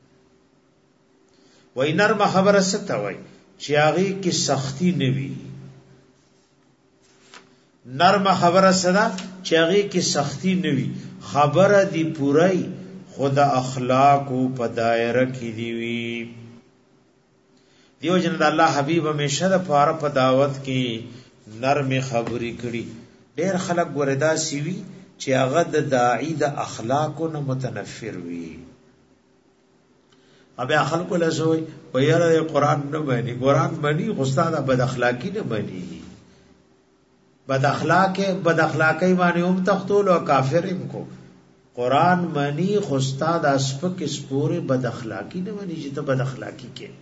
S1: وای نرم خبره ست وای چې هغه کې سختی نوي نرم خبره صدا چې هغه کې سختی نوي خبره دی پوری خدا اخلاق او په دایره کې دی وی دیو جن د الله حبیب همیشه د پاره په دعوت کې نرم خبرې کړي ډېر خلک وردا سیوی چې هغه د داعی د اخلاقو نه متنفر وي ابه خلکو له زوی ویره قرآن نه مانی قرآن مانی خو استاد بد اخلاقی نه مانی بد اخلاقی معنی هم تختول او کافرم کو قرآن مانی خو استاد اسپک سپوره بد اخلاقی نه مانی چې ته بد اخلاقی کې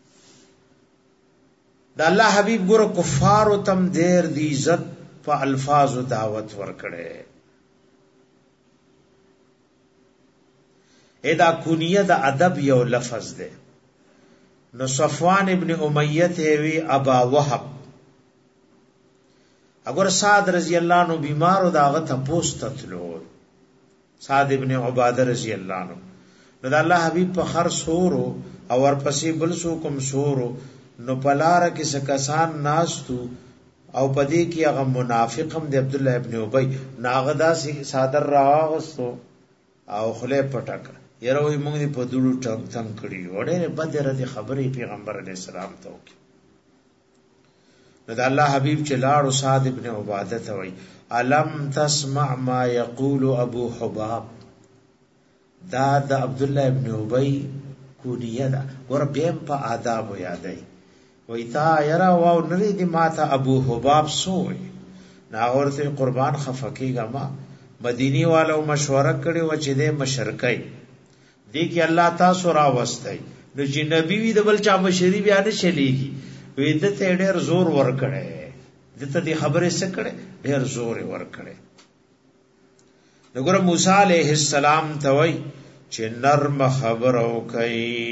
S1: دا الله حبیب ګور کفار او تم دیر دی عزت په الفاظ او دعوت ورکړي ادا کنیه د ادب یو لفظ ده نو صفوان ابن امیہ ته وی ابا وهب اگر سعد رضی الله عنه بیمار او داغه ته پوستتلو سعد ابن عباده رضی الله عنه نو د الله حبیب په خر سورو او ورپسې بل سو کوم سورو نو پلار کې سکسان ناستو او پدې کې هغه منافق هم د عبد الله ابن ابي ناغدا صادر راغستو او خله پټک یره وي موږ په دړو ټنګ څنګ کړی وړه بدره دي خبرې پیغمبر علی السلام ته وکي نو د الله حبيب چې لاړ صاد ابن عباده ته وای الم تسمع ما يقول ابو حباب دا د عبد الله ابن ابي کونیه دا ور بهم په آداب یادای وای تا یرا واو نری دی ماته ابو حباب سوې نا ورته قربان خفقیګه ما مدینی والو مشوره کړي و چې د مشرکای دی کې الله تاسو را وستای نو چې نبی وی د بل چا مشری بیان شلیږي وې د ته ډېر زور ور کړي دته دی خبره څه کړي ډېر زور ور کړي وګوره موسی علیہ السلام ته وای چې نرم خبرو کوي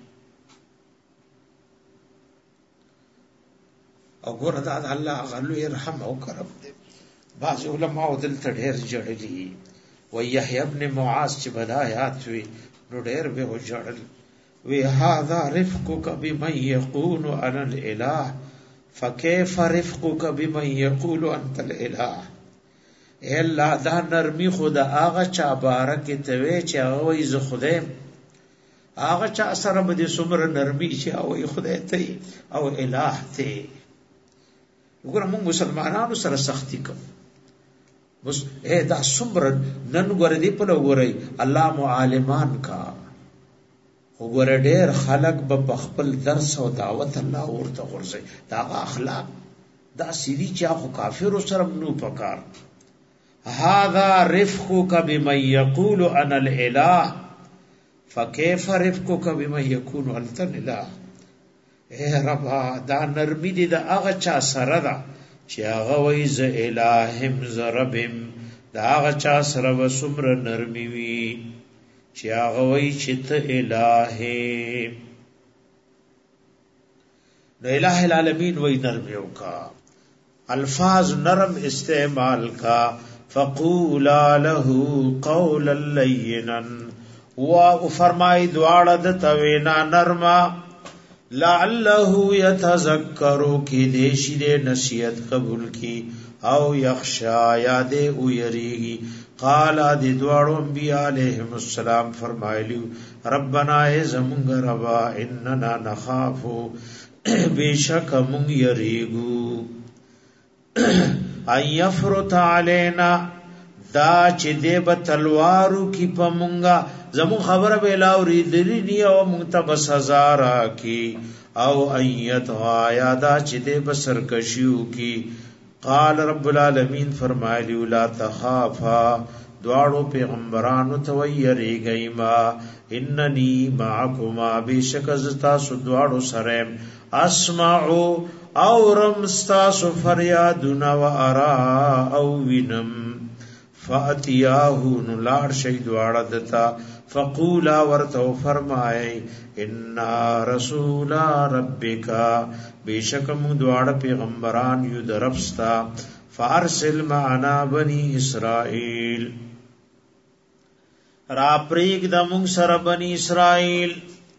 S1: او ګوره دا الله غلو يرحم او کرم دې بعض علماء دلته ډېر جړلي و يحيى ابن معاذ چې بدايات وي نو ډېر به جړل وی هذا رفقك بمن يقول انا الاله فكيف رفقك بمن يقول انت الاله الا دا نرمي خدا هغه چا بارک ته وی چې هغه ز خدای هغه چا سره به سمر نرمي چې هغه خدای ته او الہ ته وګوره موږ مسلمانانو سره سختی کوو بس اے دا سمر نن ګور دی په لوري الله معلمان کا وګور ډېر خلق به خپل درس او دعوت الله ورته ورځي دا اخلاق دا سړي چې خو کافر سره نو پکار هذا رفقك بمن يقول انا الاله فكيف رفقك بمن يقول انت الاله اے ربا دا نرمی دی دا هغه چا سره ده چې هغه وای ز الہم ز ربم دا هغه چا سره وسمر نرمی وی چې هغه وای چې ته الہ نو الہ العالمین وای نرمی وکا الفاظ نرم استعمال کا فقولا له قولا لینا و فرمای دواړه د توینا نرما لعله يتذكر کی دیشی دے نصیحت قبول کی او یخشا یاد او یریگی قال دی دواړو انبیاء علیہم السلام فرمایلیو ربنا ای زمونږ ربا اننا نخافو بیشک مونږ یریگو ان یفرط علینا دا چې دې به تلوارو کی پمونګه زمو خبره به لاوري دلی نی او مونته سزا را کی او ایت غایا دا چې دې بسر کشیو کی قال رب العالمین فرمایلی لا تخافا دواړو پیغمبرانو تویری گئیما اننی معکما بیشک زتا سو دواړو سره اسمعو او رمستاسو فریادنا و ارا او وینم فاتیاهو نلار شید وعدتا فقولا ورتو فرمائے انا رسولا ربکا بیشکم دوار پیغمبران یو درفستا فارسل معنا بنی اسرائیل را پریگ دمونگ سر بنی اسرائیل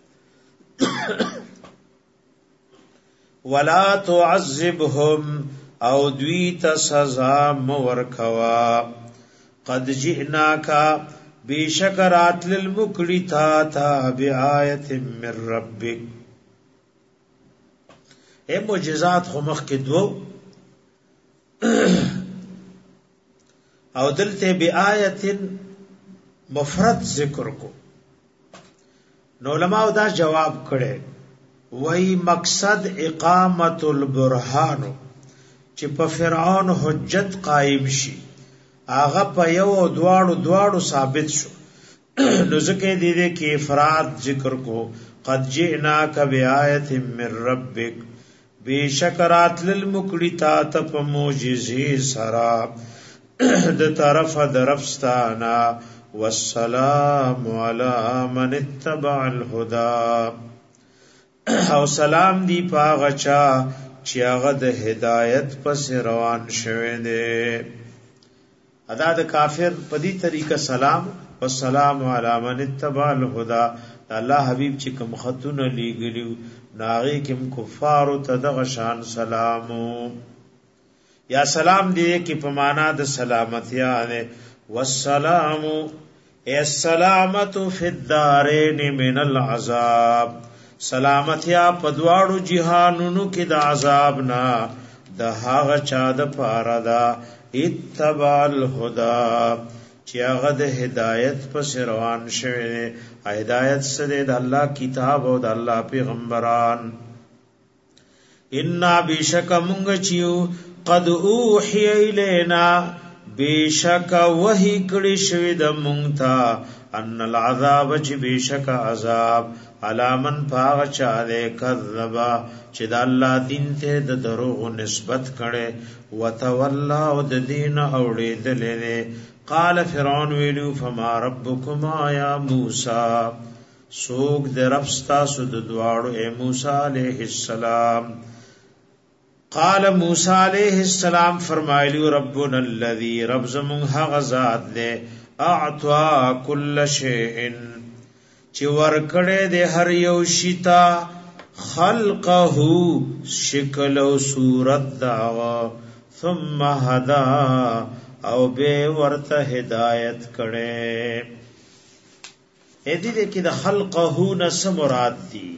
S1: ولا تعذبهم او دویت سزا مورکوا قد جئناکا بیشکرات للمکڑی تا بیایت من ربک اے معجزات خمخ کے دو او دلتے بیایت مفرد ذکر کو نو علماء دا جواب کڑے وہی مقصد اقامت البرهانو چې په فرعون حجت قائم شي آغا په یو دواړو ثابت شو نو ځکه دې کې افراد ذکر کو قد جئناک بیایت من ربک بیشکرات للمکړی تا په معجزې سرا د طرف درفستانا والسلام علی من اتبع الهدى او سلام دی پاغچا چې هغه د هدایت پس روان شوه دی ادا د کافر په دې طریقه سلام والسلام علی من اتبع الهدى الله حبیب چې کوم خطونه لیږلیو ناغي کوم کفار ته د غشان سلامو یا سلام دی کې په معنا د سلامتیا نه والسلام السلامت فی الدارین من العذاب سلامتیا په دواړو جهانونو کې د عذاب نه د هغه چا د پاره دا اتبع الهدى چې هغه د هدایت په روان شوی هدایت سره د الله کتاب او د الله پیغمبران ان بشک مونږ چیو قد اوحی الینا بشک وحی کړي شوی د مونږ ته ان العذاب چې بشک عذاب علامن پاغ چاله کذبا چې د الله دین ته د دروغ نسبت کړي وتولى او د دین اوړېدلې قال فرعون ویلو فما ربكما یا موسی سوق د ربستا سود دواړو اے موسی علیہ السلام قال موسی علیہ السلام فرمایلی ربنا الذي رب زمون هغه ذات دے اعطا كل شيء چې ورکړې د هر یو شیتا خلقه شکل او صورت دا ثم هدا او به ورته هدایت کړي اې دې کې د خلقه نس مراد دي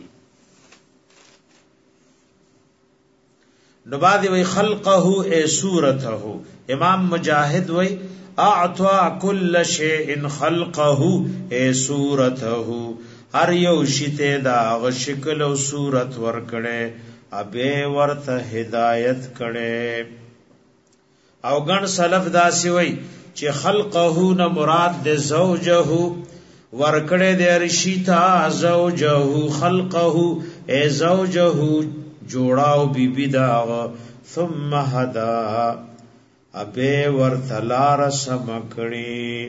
S1: نو بعد وی خلقه اے صورته امام مجاہد وی اعطا كل شيء خلقه اے صورته هر یو شیته دا غ شکل او صورت ور کړي ابه ورته هدایت کړي او ګن سلف دا سی وی چې خلقه نه مراد د زوجه ور کړي د رشیتا زوجه خلقه اے زوجه جوړاو بیبی دا ثم هدا ابه ورتلار سمکړي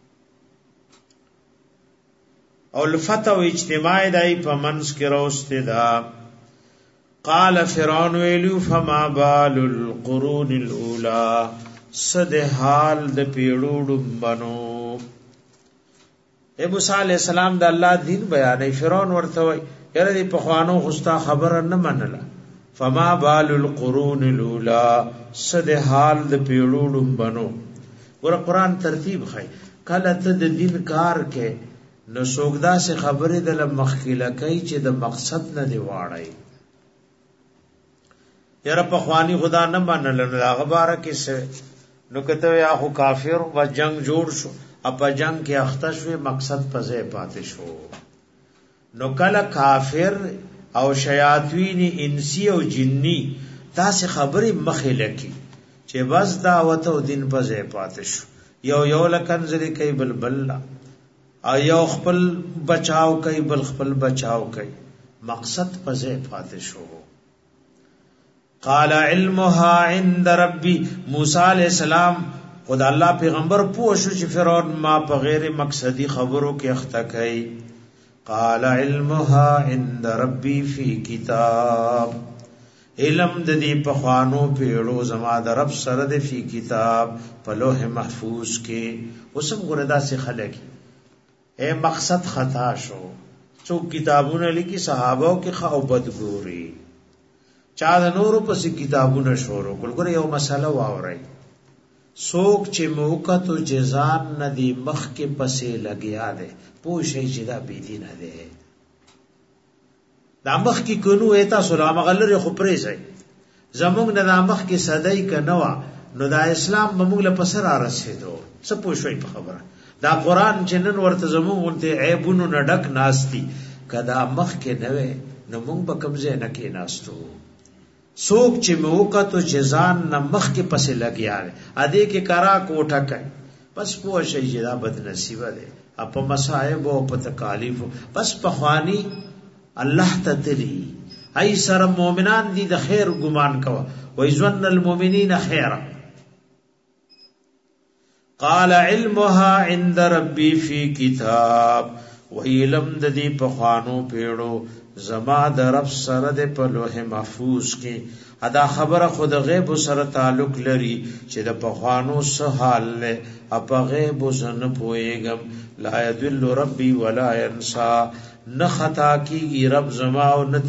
S1: او الفت او اجتماع دای په منس کې روسته دا قال فرعون ویلو فما بال القرون الاولى صد حال د پیړوډم بنو اے موسی علیہ السلام د الله دین بیانې فرعون ورته وای یره دی په خوانو غستا خبره نه منله فما بال القرون الاولى صد حال د پیړوډم بنو ور قرآن ترتیب خای کله ته د دین کار کې نو سوګدا سے خبره د مخکله کوي چې د مقصد نه دی واړی یره په خوانی خدا نه منل نو هغه بار کې نو کته یا خو کافر و جنگ جوړ شو اپا جنگ کې اخته شو مقصد پځه پاتې شو نو کله کافر او شیاطین انسی او جنی تاسو خبره مخېله کی چې بس دعوت او دین پځه پاتې شو یو لکنځري کوي بلبل او یو خپل بچاو کوي بل خپل بچاو کوي مقصد پځه پاتې شو قال علمها عند ربي موسی علیہ السلام خدا الله پیغمبر پوه شو چې فرعون ما په غیر مقصدی خبرو کې اخته کوي قال علمها عند ربي في كتاب علم د دې په خوانو پیړو زما د رب سره د فی کتاب په لوح محفوظ کې اوسم ګوردا سي خلک اے مقصد خطا شو څو کتابونه لیکي صحابه کې خو بد ګوري چا د نورو پس کتابونه شروع کول ګره یو مسله واوري سوک چې موقتو جزان ندی مخ کې پسې لګیا ده پوښي چې دا بی دین ده د مخ کې کونو ایتا سلام غلره خو پرې ځي زموږ نه د مخ کې صدای کنوا نو د اسلام موږ له پسر رسیدو څه پوښوي په خبره دا قران جنن ورته زموږ ولته عیبونو نه ډک ناشتي کدا مخ کې نه وې نو موږ به کمزې نه کې ناستو سوک چې موقتو جزان نه مخ کې پسې لګیا ادي کې کرا کوټه کوي بس پوه شي چې دا بد نصیب ده اپ مصائب او په تکالیف بس په خواني الله تدلی ای سره مؤمنان دي د خیر ګمان کوا و ظن المؤمنین خیرا قال علمها عند ربي في كتاب وعلم د دې په خوانو پیړو زما د رب سره د په لوح محفوظ کې ادا خبره خود غیب سره تعلق لري چې د پخوانو سه حال له اپ غیب زن پويګم لا يدل ربي ولا ينسى نه خطا کیږي رب زما او نه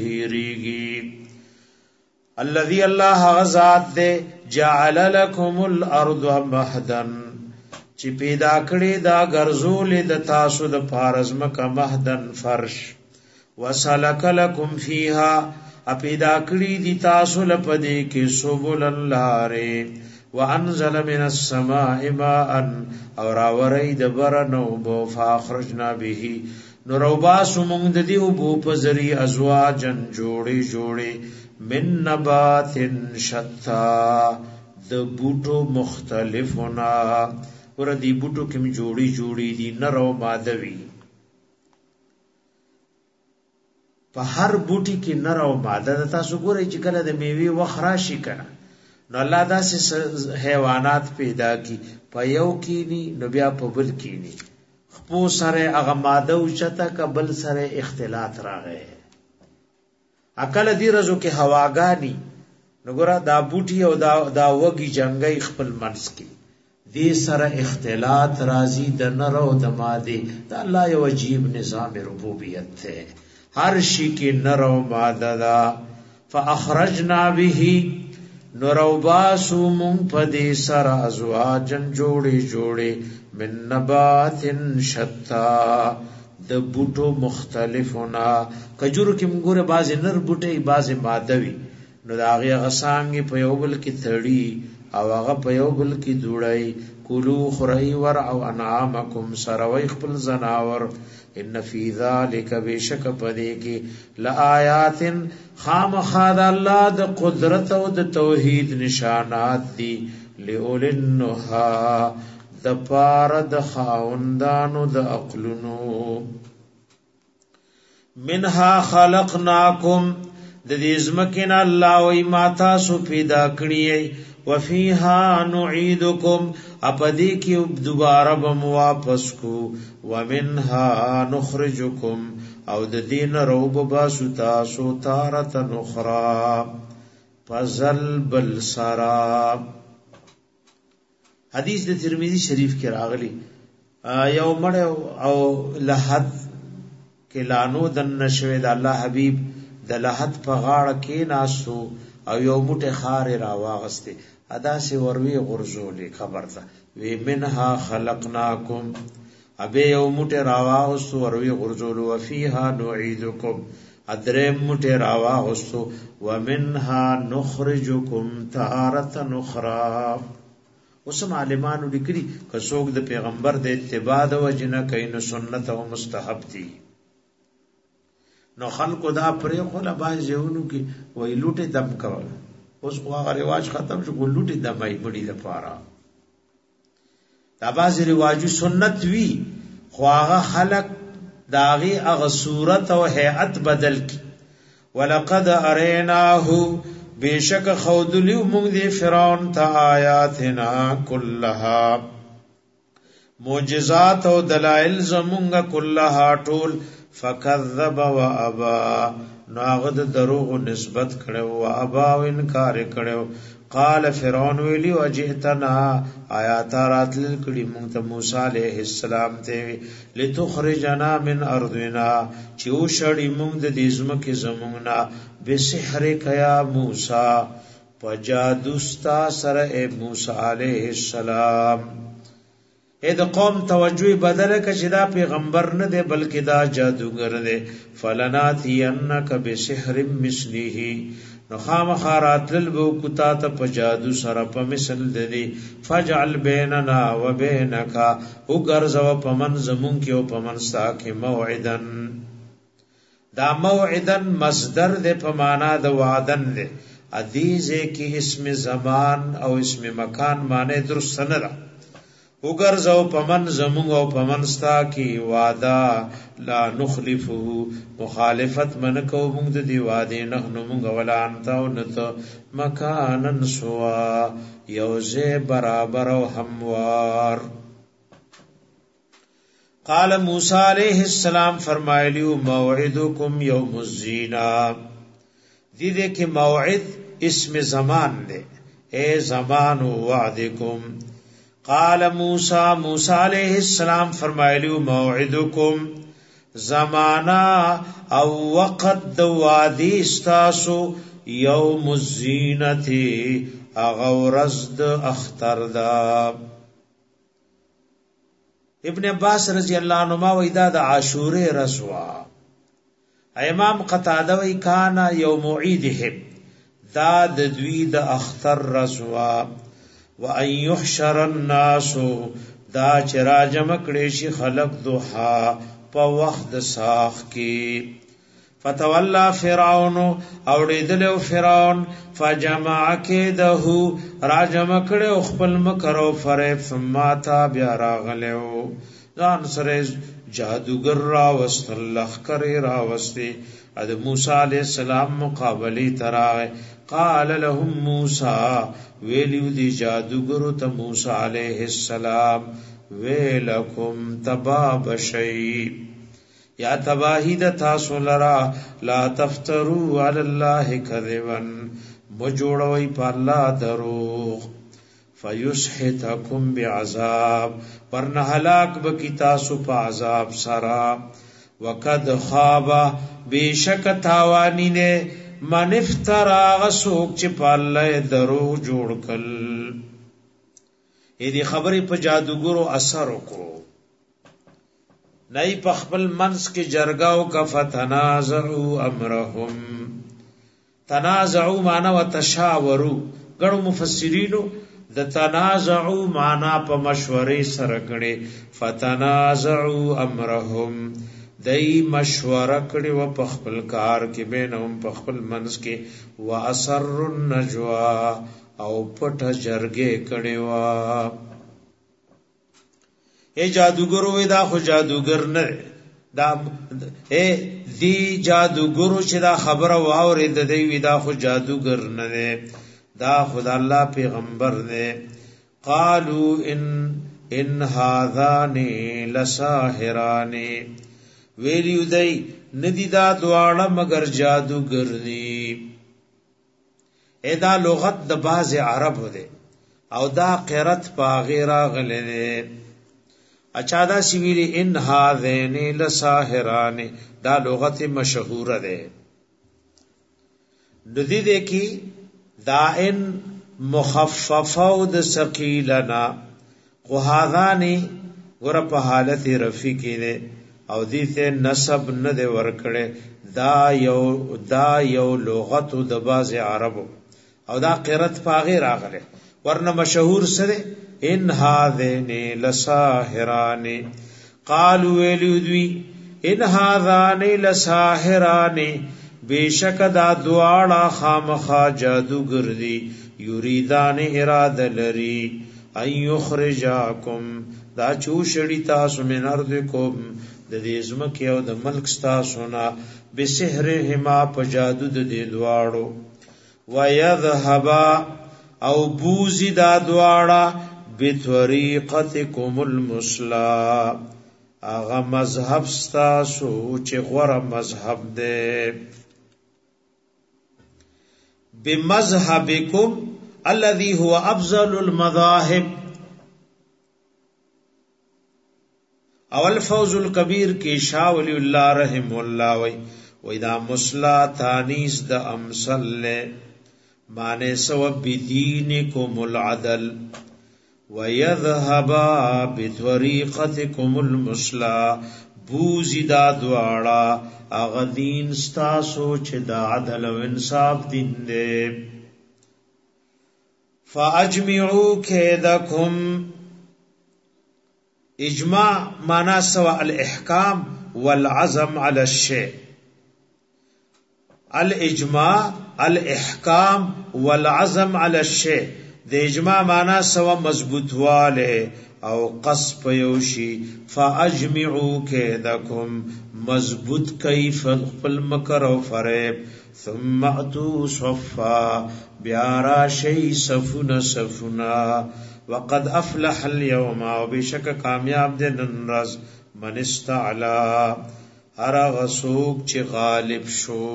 S1: تسهيريږي الذي الله غزاد دې جعل لكم الارض مهدا چې پیدا کړی دا ګرځول د تاسو د فارزمکه مهدن فرش وسلک لکم فیها اپیدا کړی دی تاسو لپدې کې سبل اللاره وانزل من السماء ماء اور راوري د برنو بو فاخرجنا به نوروبا سومنګ د دی بو په ذری ازواجن جوړي من نبات شتا د بوټو مختلفنا ور دی بوټو کې جوړي دي نرو مادوي په هر بوټي کې نر او ماده تاسو ګورئ چې کله د میوه وخرا شي کنه نو الله داسې حیوانات پیدا کی په یو کې ني نو بیا په بل کې ني خپو سره هغه ماده او چته کبل سره اختلاط راغی عقل دی رزو کې هواګانی نو ګره دا بوټي او دا وګي جنگي خپل منس کې دې سره اختلاط راځي د نر او د ماده دا الله یو عجیب نظام ربوبیت ته هر شي کې نر او ماده دا فاخرجنا به نروباسو مون پدې سره ازواجن جوړي من نبات شتا د بوټو مختلفنا کجورو کې موږ بعض نر بوټي بعض ماده وي نو دا هغه غسانګي په یو بل کې تړي او هغه په یو بل کې دوړای کولو خرای ور او انعامکم سروي خپل زناور ان فی ذلک بشک پدې کې لآیات خامخاد الله د قدرت او د توحید نشانات دي لئولنها د پار د خاوندانو د عقلونو منها خلقناکم د دې ځمکې نه الله وی ما تاسو پیدا کړی وفيها نعيدكم اپدې کې دوباره بم واپس کو ومنها نخرجكم او د دین روب باسو تاسو تارة اخرى فزل بل سرا. حدیث د ترمذی شریف کې راغلی یو مړ او لحد کې لانو دن نشوي د الله حبیب د لحد په غاړه کې ناسو او یو موټه خار را واغسته ادا سی وروي غرزولې خبر ده وی منها خلقناکم ابه یو موټه را واغسو وروي غرزول وفيها نعيدكم ادرم موټه را واغسو ومنها نخرجكم تارة اخرى. اوسم عالمانو لیکلي که څوک د پیغمبر د اتباع د وجنه کین سنت او مستحب دي نو خلکو دا پرې خو لا باځهونو کې وای لوټه دم کول اوس هغه رواج ختم شو ګل لوټه دمای بډی لپاره دا باز رواجو سنت وی خو هغه خلق داغي هغه صورت او هيئت بدل کی ولقد اریناه بیشک خودلیو مونږ دی فرعون ته آیاتنا کلها معجزات او دلائل زمونږه کلها ټول فکذب وابا ناغد دروغ نسبت کړو او ابا انکار کړو. قال فرعون ویلی وجئتنا آیات راتل کړي مونږ ته موسی عليه السلام ته لتخرجنا من ارضنا چې او شړی مونږ د دې ځمکې زمونږه بسحر کیا موسی پجادوستا سره اے موسی عليه السلام. اې د قوم توجه بدل ک چې دا پیغمبر نه دی بلکې دا جادوګر دی. فلناتینک بسحر مثله نو خامخارات للبو کتا ته په جادو سره په مثل دی. فجعل بیننا وبینک او ګرځو په من زمون کې او په من ستا کې موعدن. دا موعدن مصدر دی په معنا د وعدن دی. ادیزه کې اسم زمان او اسم مکان معنی درست نه ده. وګرځو پمن زمون او پمن ستا کی وعده لا نخلفه مخالفت من کو موږ د دی وعده نه موږ ولا انت او نت مکانن سوا یوزه برابر او هموار. قال موسی علیہ السلام فرمایلیو موعدکم یوم الزینا. دې کې موعد اسم زمان دی اے زمان وعدکم. قال موسی علیہ السلام فرمایلیو موعدکم زمانا او وقت د وادی استاسو یوم الزینت اغورز د اختر دا. ابن عباس رضی اللہ عنہما ویدا د عاشوره رسوا. امام قتاده وی کانا یوم عیدهم دا د دوی د اختر رسوا. وَأَن يُحْشَرَ النَّاسُ دا چې راجمع کړي شي خلق دوحا په وخت د ساخ کې. فتولى فرعون او دېدلو فرعون فجمع كيده راجمع کړي خپل مکر او فریب ثم تا بیا راغلو ځان سره جادوګر را وستلخ کرے را وستي د موسی علیہ السلام مقابله ترای. قال لهم موسی ویلیو دی جادوگرو تا موسی علیہ السلام ویلکم تباب شئی یا تباہی دا تاسو لرا لا تفترو علی اللہ کذبن مجوڑوی پا اللہ دروغ فیسحتکم بعذاب ورنہ ہلاک بکی تاسو پا عذاب سرا. وقد خوابا بیشک تاوانی نے من افترا غسوک چی پاللہ درو جوڑ کل. ایدی خبری پا جادوگرو اثرو کو نئی پا خپل منس کی جرگاو کا فتنازعو امرهم. تنازعو مانا و تشاورو گڑو مفسرینو د تنازعو مانا پا مشوری سرکڑی فتنازعو امرهم دای مشوره کړي و په خپل کار کې بینهم په خپل منځ کې و اثر النجوا او پټه جرګه کړي و. اے جادوګر وې دا خو جادوګر نه دا دی جادوګرو چې دا خبره واوري د دی وی دا خو جادوګر نه دی دا خدای الله پیغمبر دی قالو ان هذان لساحران ویلیو دی ندی دا دواړه مگر جادوګر دی ادا لغت د باز عرب دی او دا قرت پا غیرا غلنے اچھا دا سویلی ان هذین لساحران دا لغت مشہور دے ندی دے کی دا ان مخففو د ثقیلنا خو هذانی ور په حالت رفی کی دے او دیتے نسب نه دے ورکڑے دا یو لغت د باز عربو او دا قرت پا غیر آغلے ورنہ مشہور سرے ان هذین لساحران قالوا ویلودوی ان هذان لساحران بیشک دا دواړه خامخا جادوګر دی یریدان اراده لري ان یخرجاکم دا چوشړی تاسو من ارضکم د دې زمکه او د ملک تاسو نه بسحرهما په جادو د دې دواړو ويذهبا او بوزی دا دواړه بطریقتکم المسلا اغه مذهب ستاسو چې غوړه مذهب ده بمذهبکم الذي هو افضل المذاهب اول فوز الكبير کی شاہ ولی اللہ رحم اللہ وی دا مسلا تانیس دا امثل لے مانے سو بدینکم العدل ویذهبا بطریقتکم المسلا بوزی دا دوارا اغدین ستاسو چه دا عدل و انصاف دین دے فاجمعو کیدکم اجماع مانا سوا الاحکام والعزم على الشيء الاجماع الاحکام والعزم على الشيء د اجماع معنا سوا مضبوط واله او قصب یوشي فاجمعوا کیدکم مضبوط کیف المکر او فریب ثم اتوا صفا بیارا شی صفنا وقد افلح اليوم وبشک کامیاب دے ننرز من استعلا هر غسوک چی غالب شو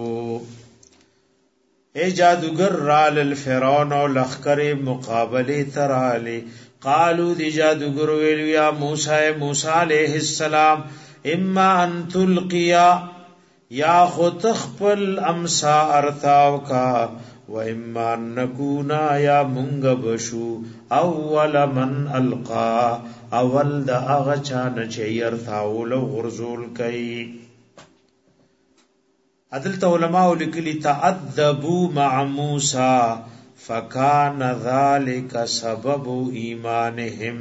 S1: اے جادوگر رال الفرعون و لخکر مقابلی ترالی قالو دی جادوگر ویلو یا موسیٰ علیہ السلام اما ان تلقیا یا خطخپل امسا ارتاو کا و اما ان نکونا یا منگ بشو اول من القا اول دا اغچان چیر ارتاولو غرزول کئی عدلت علماء لکلی تعدبوا مع موسیٰ فکان ذالک سبب ایمانهم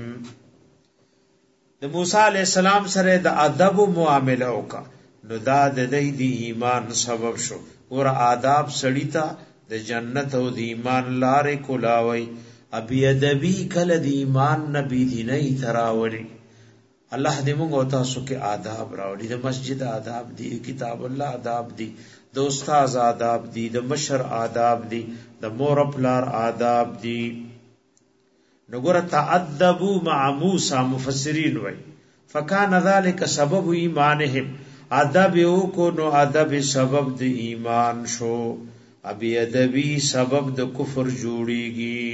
S1: د موسی علیہ السلام سره د ادب معاملہ وکا نو دا د دی ایمان سبب شو اور آداب سړی ته د جنت او د ایمان لارې کولاوي ابي ادبي کله د ایمان نبی دی نه تراوري الله دې موږ او تاسو کې آداب راوړي د مسجد آداب دي کتاب الله آداب دي د استاد آداب دي د مشر آداب دي د مور پلار آداب دي نګور تعدبوا مع موسی مفسرین وای فکان ذلک سبب ایمانهم ادب یو کو نو ادب سبب د ایمان شو ابي ادبي سبب د کفر جوړيږي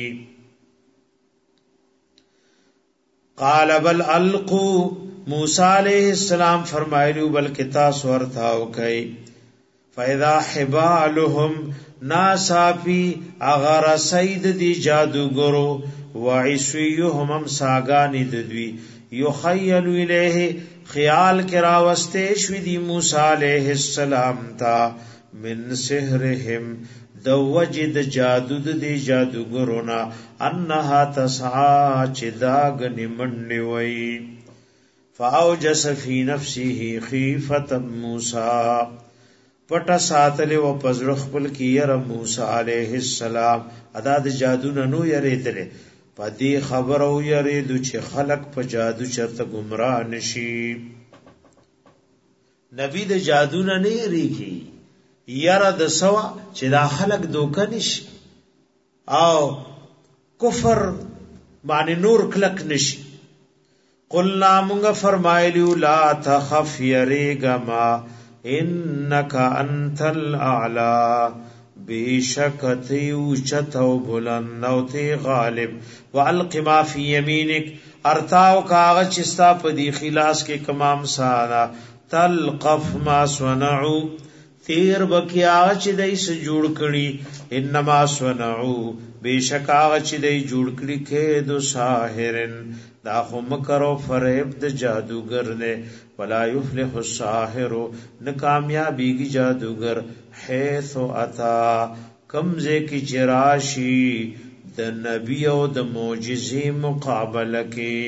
S1: قال بل القوا موسی علیہ السلام فرمایلو بلکہ تاسو ورتاو کئ فاذا حبالهم ناصافی اغر سید دی جادوگرو وعصیهم ساگانی ددوی یخیل الیہ خیال کراوستے شوی موسی علیہ السلام تا من سحرهم دو وجد جادود دی جادوگرونا انها تسعا چداغ نمنی وی فاوجس فی نفسه خیفت موسی پټه ساتلې و پزړه خپل کې ير موسی عليه السلام ادا د جادو نو یریدل پدې خبر او یریدو چې خلق په جادو چرته گمراه نشي نبی د جادو نه ریږي یاره د سوا چې دا خلق دوکه نشي او کفر باندې نور کلک نشي. قلنا مونږ فرمایلیو لا تخف یریګما انک انت الاعلى بیشکتیو چتو بلند او تی غالب والق ما فی یمینک ارتاو کاغذ چستا په دی خلاص کې کمام سانا تلقف ما صنعوا تیر بکیا چې دای س جوړ کړي انما صنعوا بیشکا چې دای جوړ کړي کې دو ساحرن دا خو مکرو فریب د جادوگر نه ولا یفلح الساحر ناکامیابی جادوگر حيث اتا کمزه کی چراشی د نبی او د معجزې مقابله کې.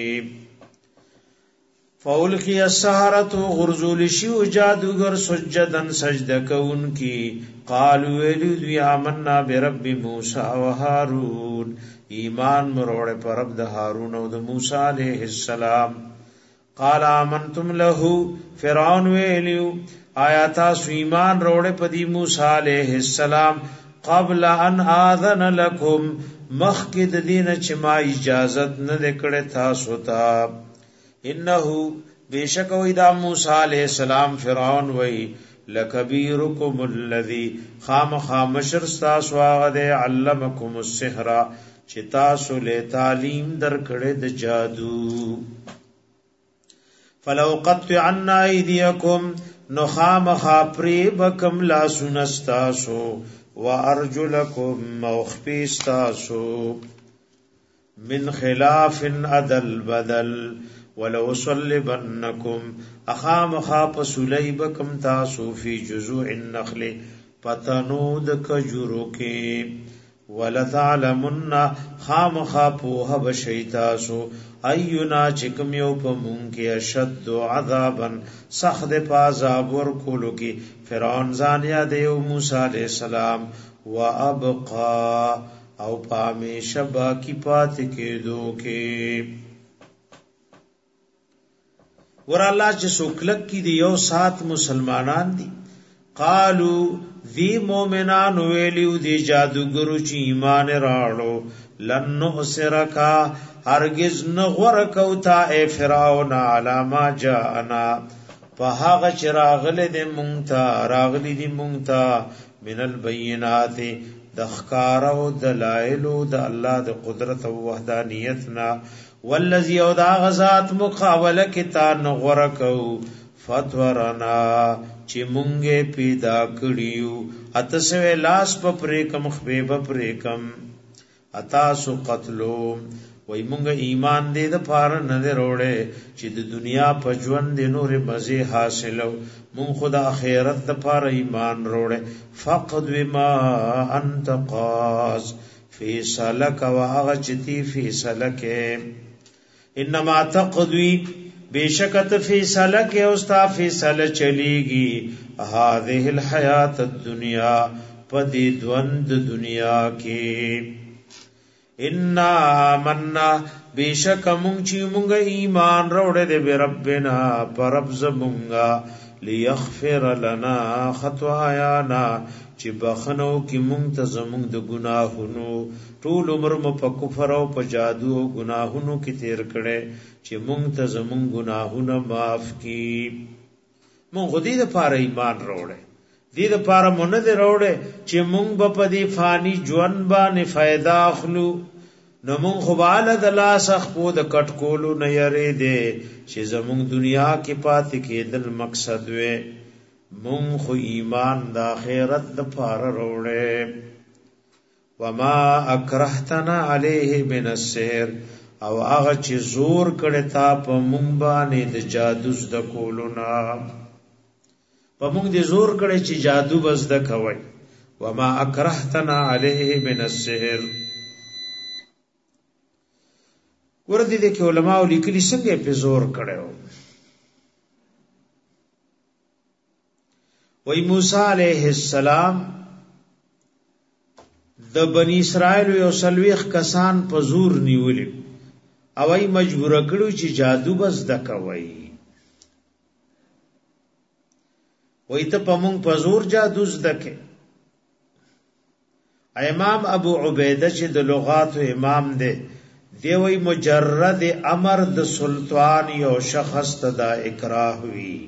S1: فاولقی السحرة غرزول شیو جادوگر سجدن سجده کون کی قالو ویلو آمنا برب موسی و هارون ایمان مروڑ پر رب د هارون او د موسی علیہ السلام. قال آمنتم له فرعون ویلو آیا تاسو ایمان روڑ پدی موسی علیہ السلام قبل ان آذن لکم مخکد دین چما اجازت نه کړه تاسو ته. انه بیشک ویدا موسی علیہ السلام فرعون وی لکبیرکم الذی خامشر تاسو هغه علمکم السحر چې تاسو له تعلیم درکړه د جادو. فلو قطعن ایدیکم نخام خاپری بکم لا سنستاسو وارجلکم موخپیستاسو من خلاف عدل بدل ولو صلبنکم اخام خاپ سلیبکم تاسو فی جزوع النخل پتنود کجرو کی ولتعلمن خام خاپوه بشیتاسو ایونا چکم یو پا مونکی اشد عذابا سخت پازاب ورکولو کی فرعون زانیا دیو موسیٰ علیہ السلام و ابقا او پامی شبا کی پات کے دو کے. ور اللہ چه سوکلک کی دی یو سات مسلمانان دی قالو دی مومنان ویلیو دی جادوگرو چی ایمان راڑو لن نؤسرکا هرگز نغورکو تا اے فرعون علاما جاءنا فهاغ چراغل دی مونگتا راغلی دی مونگتا من البینات دخکارو دلائلو دا اللہ دا قدرت و وحدانیتنا والذی او دا غزات مقابله کتا نغورکو فتورنا چی مونگے پیدا کڑیو اتسوے لاس پپریکم خبیب پریکم اتاسو قتلو وی مونږ ایمان دې د پاره نه وروړې چې د دنیا په ژوند د نور مزه حاصلو مونږ خدا آخرت د پاره ایمان وروړې فقد بما انت قاز فیصلک واغ چتی فیصلک انما تقضی بیشکت فیصلک او استا فیصله چلیږي هذه الحیات الدنیا پدی دوند دنیا کې. انا آمنا بیشک مونږ چې مونږ ایمان راوړې دې به ربنا پرب زمونږه لیغفر لنا خطايانا چې بخنو کې مونږ ته زمونږ د ګناهونو ټول عمر مو په کفر او په جادو او ګناهونو کې تیر کړي چې مونږ ته زمونږ ګناهونه معاف کړي. مونږ دې لپاره ایمان راوړې دې لپاره مونږ دې راوړې چې مونږ په دې فانی ژوند باندې فائدہ اخلو نو مونږ خو بالا د لاس خو د کټ کولو نه یری دې چې زمونږ دنیا کې پاتې کېدل مقصد وې مونږ خو ایمان د آخرت د لپاره راوړې. وما اکرهتنا علیه من السحر او هغه چې زور کړه تا په مونږ باندې د جادو د کولو نه په مونږ دې زور کړي چې جادو بس د کوي. وما اکرهتنا علیه من السحر ورته دې کې علماء لیکلي څنګه په زور کړو. وای موسی علیہ السلام د بنی اسرائیل یو سلويخ کسان په زور نیولې او ای مجبور کړو چې جادو بس د کوي. وای ته پمون پزور جادو زدکه. امام ابو عبیده چې د لغات امام دی دی وی مجرد امر د سلطان یو شخص ته دا اکراه وی.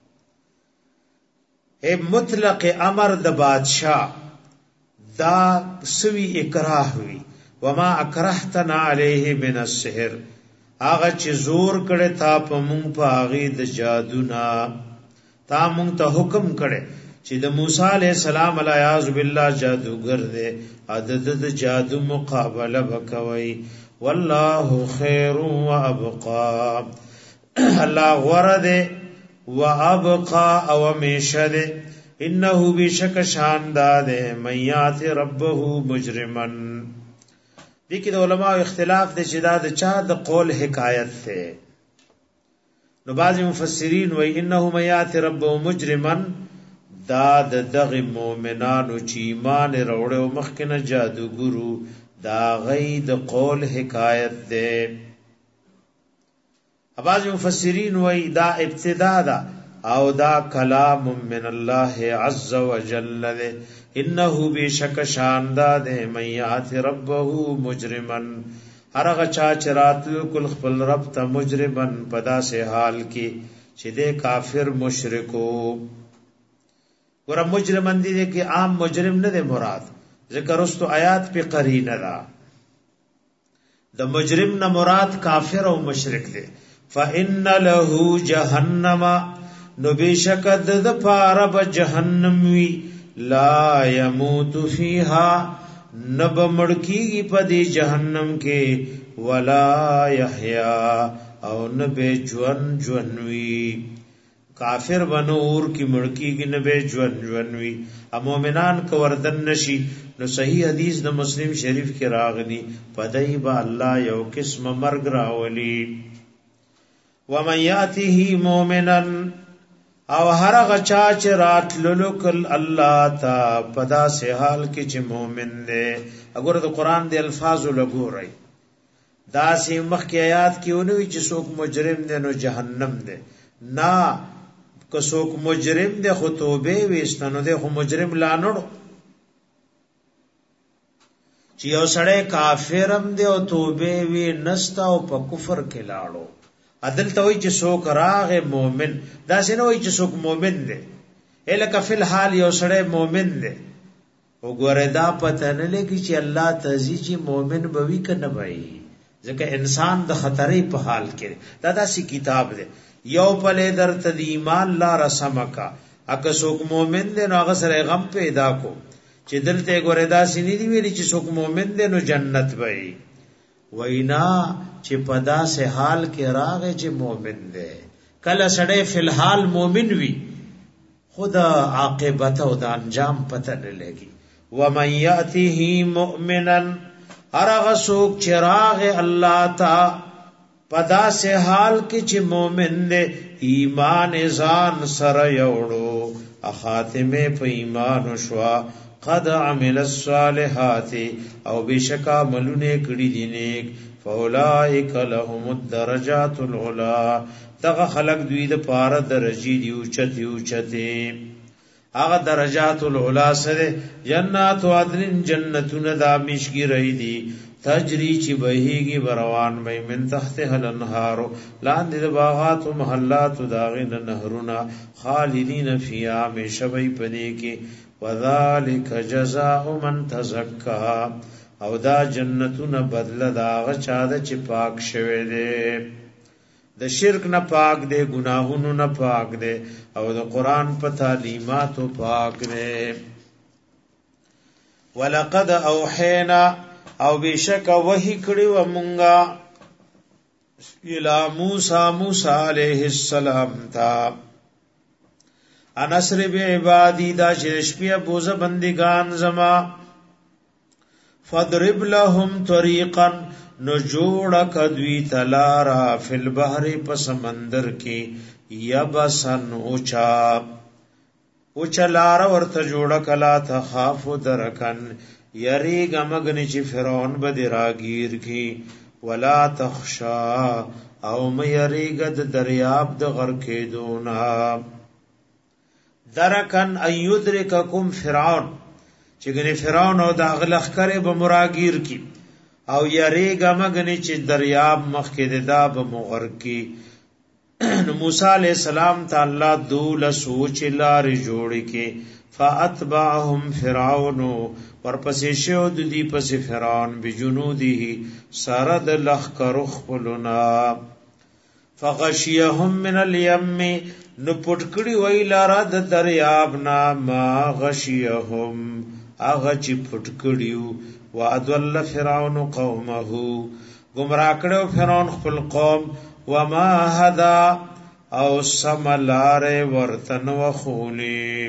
S1: اے مطلق امر د بادشاہ دا سوی اکراه وی. وما اکرهتنا علیه من السحر هغه چې زور کړي تا په مونږ په هغه د جادو نا تا مونږ ته حکم کړي چې د موسی علیہ السلام الیاذ بالله جادوگر دی عدد د جادو مقابله وکوي. والله خیر و ابقا الله ورده و ابقا او میشد انه بشک شانداد میات ربه مجرمن. دې کې د علماء اختلاف دی چې دا د چا د قول حکایت ده. نو بعض مفسرین وایي انه میات ربه مجرمن دا د دغه مؤمنانو چې ایمان وروړي او مخکنه جادوګرو دا غي د قول حکایت ده. بعض مفسرین وایي دا ابتدا ده او دا کلام من الله عز وجل ده. انه بشک شانداد میات ربه مجرمن هرغه چا چرات کل خپل رب ته مجرمن پدا سے حال کی چې د کافر مشرکو. ور مجرمن دي کې عام مجرم نه ده مراد ذکر واستو آیات په قرینه ده. د مجرم نه مراد کافر او مشرک ده. فان له جهنم نو بشک د پاره به جهنم وی لا يموت فيها نب مړکیږي په دې جهنم کې ولا يحيى او نبه ژوندوي. کافر بنور کی مړکیږي نبه ژوندوي. مومنان کو وردن نشي. نو صحیح حدیث د مسلم شریف کې راغلی پدای با الله یو قسم مرګ راولي. ومن ياته مؤمنا او هر غچا چې راتللو کل الله تا پدا سے حال کې چې مؤمن دی. اگر د قران دی الفاظ لګورای دا سی مخ کی آیات کې ونوي چې څوک مجرم دی نو جهنم دی. نا که څوک مجرم دی خو توبه وستنو دی خو مجرم لا نړو. چې یو سړی کافرم دی او توبه وی نستا او په کفر کې لاړو عدل ته وای چې څوک راغه مؤمن دا څنګه وای چې څوک مؤمن دی. الک فی الحال یو سړی مؤمن دی وګوره دا پته نه لګی چې الله تعالی چې مؤمن بوي کنه وای ځکه انسان د خطرې په حال کې دا داسې کتاب دی یو پله درته د ایمان لا رسمکا اګه څوک مؤمن دی نو هغه سره غم پیدا کو چې دلته ګوره دا سینې دی ویلي چې څوک مؤمن دی نو جنت وای وینا چې پدا سے حال کې راغې چې مؤمن دی. کله سړی فی الحال مؤمن وی خدا عاقبت او د انجام پته نه لګي. ومن یاته مؤمنا هرغه څوک چې راغې الله تا پدا سے حال کې چې مؤمن دی ایمان ځان سره یوړو خاتمه په ایمان شوا قد عمل الصالحات او بشکا ملونه کړي دي نیک فاولائک لهم الدرجات العلا دغه خلق دوی د پاره درجی دی اوچته هغه درجات العلا سره جنات عدن جنتون دامشگی رہی دی تجری چی بهیگی بروان بی من تحت الانهار لاندې د باغات و محلات داغین نهرنا خالدین فی همیشه بی پدې کې وذالک جزاء من تزکا او دا جنتون بدل داغ چاده چی پاک شوه دے د شرک نه پاک دے گناہونو نه پاک دے او د قرآن په تعلیماتو پاک دے ولقد اوحینا او بشک وحی کړي و مونږه الی موسی علیہ السلام تا انصر بعبادی دا شپیا بوزه بندگان زما فضرب لهم طریقا نجوڑ کدوی تلارا فی البحر پا سمندر کی یبسن اوچا لارا ورت جوڑ کلا تخاف درکن یریگ مگنی چی فرعون بدی راگیر کی ولا تخشا او میریگد دریاب د غرکی دونا درکن ایدرککم فرعون چې ګنې فرعون او د اغلخ کرے به مراگیر کی او یریګه مګنې چې دریاب مخ کې دا به مغر کی. نو موسی علیہ السلام ته الله دول سوچ لارې جوړ کې فاتبعهم فرعون ورپسې شو د دې پسې فرعون بجنوده سرد لخر خپلنا فغشيهم من اليم نو پټکړي ویلاره د دریاب نا ما غشيهم اغه چې پټکړیو وادل فرعون قومه گمراه کړو فرعون خپل قوم وما هدا او سملار ورتن وخولی.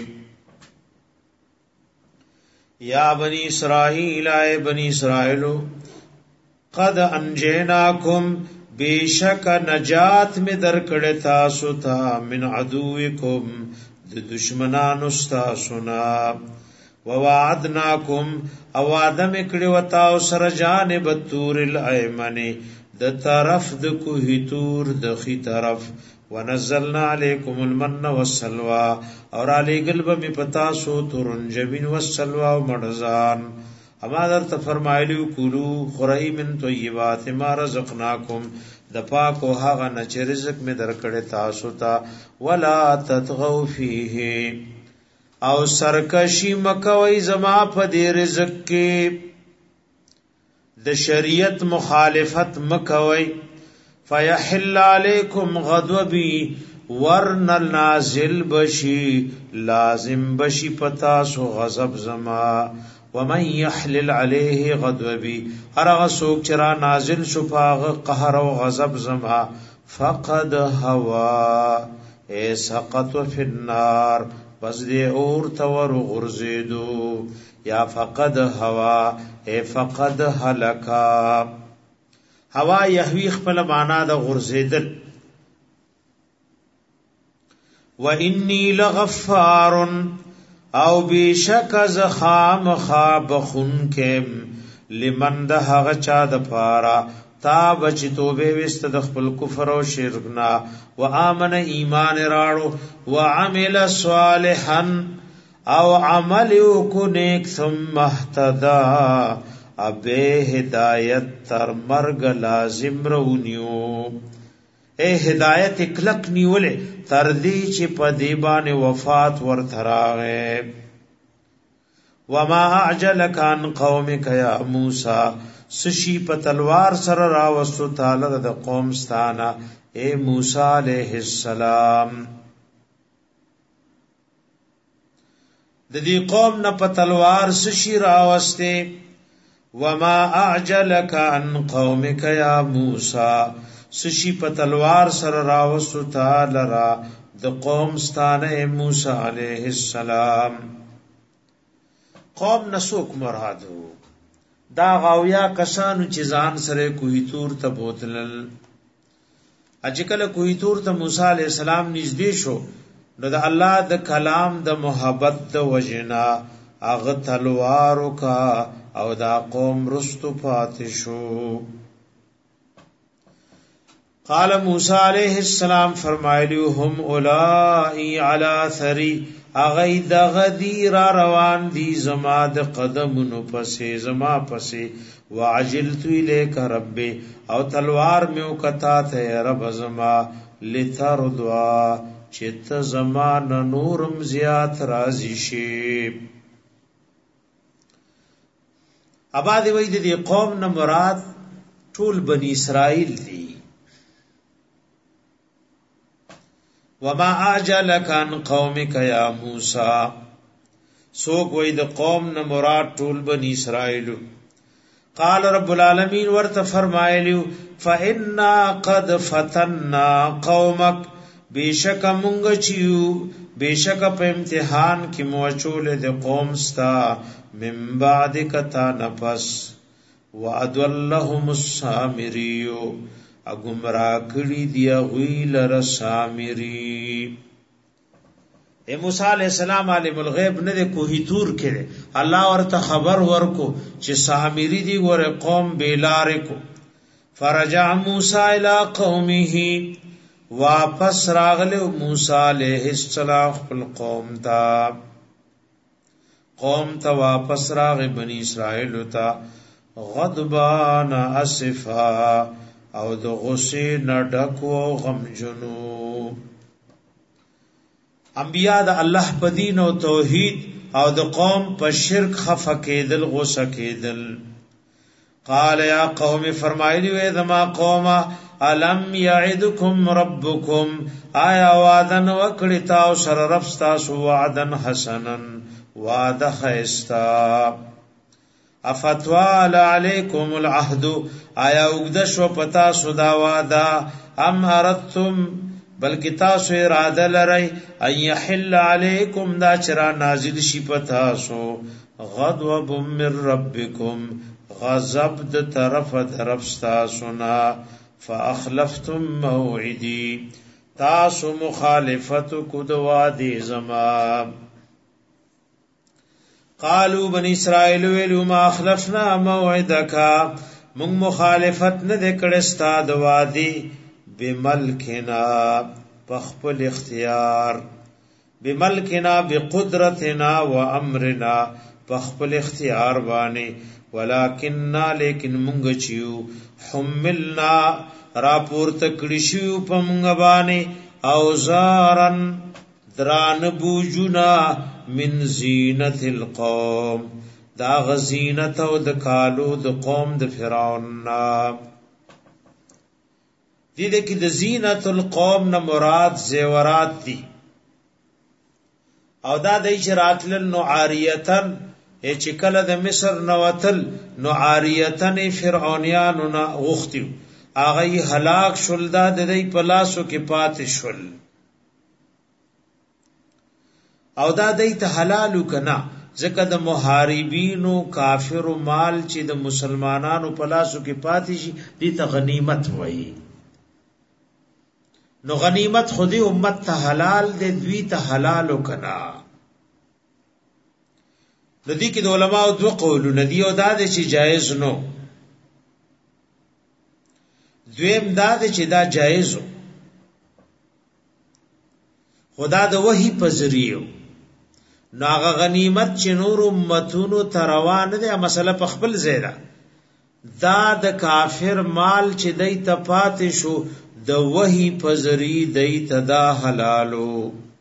S1: یا بنی اسرائیل اے بنی اسرائیلو قد انجیناکم بیشک نجات میں درکڑ تاسو تا من عدوکم د دشمنانو استاسونا ووعدناکم اوادم کړي وتاو سر جانب التور الایمن د طرف د کوه تور د خي طرف ونزلنا علیکم المن والسلوى اور علی قلب می پتا سو ترنجبین والسلوى و مرزان اما در تفرمایلیو کلو خرائی من طیبات ما رزقناکم د پاک او هغه نچ رزق می درکړه تاسو ته ولا تطغوا فیه او سرکشی مکوی زما په دې رزق کې د شریعت مخالفت مکوی فیحل علیکم غضبی ورن نازل بشی لازم بشی پتا سو غضب زما ومن يحلل عليه غضبی ارغ سوک چرا نازل شو پاغ قهر و غضب زما فقد هوا اے سقط فی النار پس دی اور تور غرزیدو یا فقد هوا اے فقد هلکا. هوا یحوی خپل معنا د غرزیدل. و انی لغفار او بیشک زخام خواب خون کم لمن د هغه چا د پارا تاب چې توبه وست د خپل کفر او شرکنا و امن ایمان راړو و عمل صالحا او عمل کو نیک ثم اهتدى ابه هدایت تر مرگ لازم رونیو اے ہدایت کلک نیولې تر دې چې په دی باندې وفات ورتراغه. وما اعجلک عن قومک یا موسی سشی په تلوار سره راوستو تعالی د قوم ستانا اے موسی علیہ السلام د دې قوم نه په تلوار سشی راوسته. وما اعجلک عن قومک یا موسی سشی په تلوار سره راوستو تعالی را د قوم ستانه موسی علیہ السلام. قوم نسوک مرادو دا غاویا کسانو چې ځان سره کوی تور ته بوتلل. اجکل کوی تور ته موسی علیہ السلام نږدې شو نو د الله د کلام د محبت د وجنا اغه تلوارو کا او دا قوم رستو پاتې شو. قال موسی علیہ السلام فرمایلیو هم اولائی علی ثری اغی دا غدیر روان دی زما د قدمونو پسې زما پسې وعجلت الیک رب او تلوار میو کتا ته رب زما لترضوا چت زما نورم زیات راضی شي. اباد وی د قوم نه مراد ټول بنی اسرائیل دی. وما اعجلک عن قومک یا موسی سوک وی د قوم نه مراد ټول بنی اسرائیل. قال رب العالمین ورته فرمایلیو فإنا قد فتنا قومک بیشک مونږ چیو بیشک په امتحان کې موچول د قوم ستا من بعد کتا نفس وادلهم السامریو اگمرا کړي دی غویل رسامری. اے موسی علیہ السلام عالم الغیب نه د کوهی تور کړي الله ورته خبر ورکو چې سامری دی ور قوم بیلار کو. فرجع موسی الی قومه واپس راغله موسی علیہ السلام خپل قوم ته واپس راغ بنی اسرائیل ته غضبان اسفا او د غصې نډکو غمجنو. انبیاء د الله په دین او توحید او د قوم په شرک خفه کېدل غصه کېدل. قال یا قوم فرمایلی وې زما قوم الم یعدکم ربکم آیا وعدن وکړی تاسو سره رب تاسو وعدن حسنن وعده خیستا افتوال علیکم العهد آیا وګد شو پتا سودا وعده ام اردتم بلکی تاسو اراده لرئ ان یحل علیکم دا چرا نازل شي پتا سو غضب من ربکم غضب د طرف طرف تاسو نا فاخلفتم موعدی تاسو مخالفت کو د وعده زما. قالوا بنی اسرائیل ویلو ما اخلفنا موعدک من مخالفت نه کړه ستا د وعده بملکنا بخپل اختیار بملکنا بقدرتنا وامرنا بخپل اختیار باندې ولکننا لیکن مونږ چیو حملنا را پورته کړی شو په مونږ باندې اوزارن دران بوجنا من زینت القوم دا غزینت او د کالو د قوم د فرعون نا. دې کې د زینت القوم نه مراد زیورات دي او دا د اجراتل نعاریتن چې کله د مصر نوتل نعاریتن فرعونیانو نه غختیو هغه هلاک شول دا د دې پلاسو کې پاتې شول او دا دې ته حلالو کنا ځکه د محاربینو کافر مال چې د مسلمانانو پلاسو کې پاتې شي دې ته غنیمت وایي. نو غنیمت خودی امت ته حلال دے دوی ته حلالو کنا. ندی کې د علماء دو قول ندی او دا چې جایز نو دویم دا چې دا جایز خدا د وحی پزریو ناغه غنیمت چې نور امتونو تروان دي مسله په خپل زیرا دا د کافر مال چې دای ته پاتې شو د وحی پزری دای تدا حلالو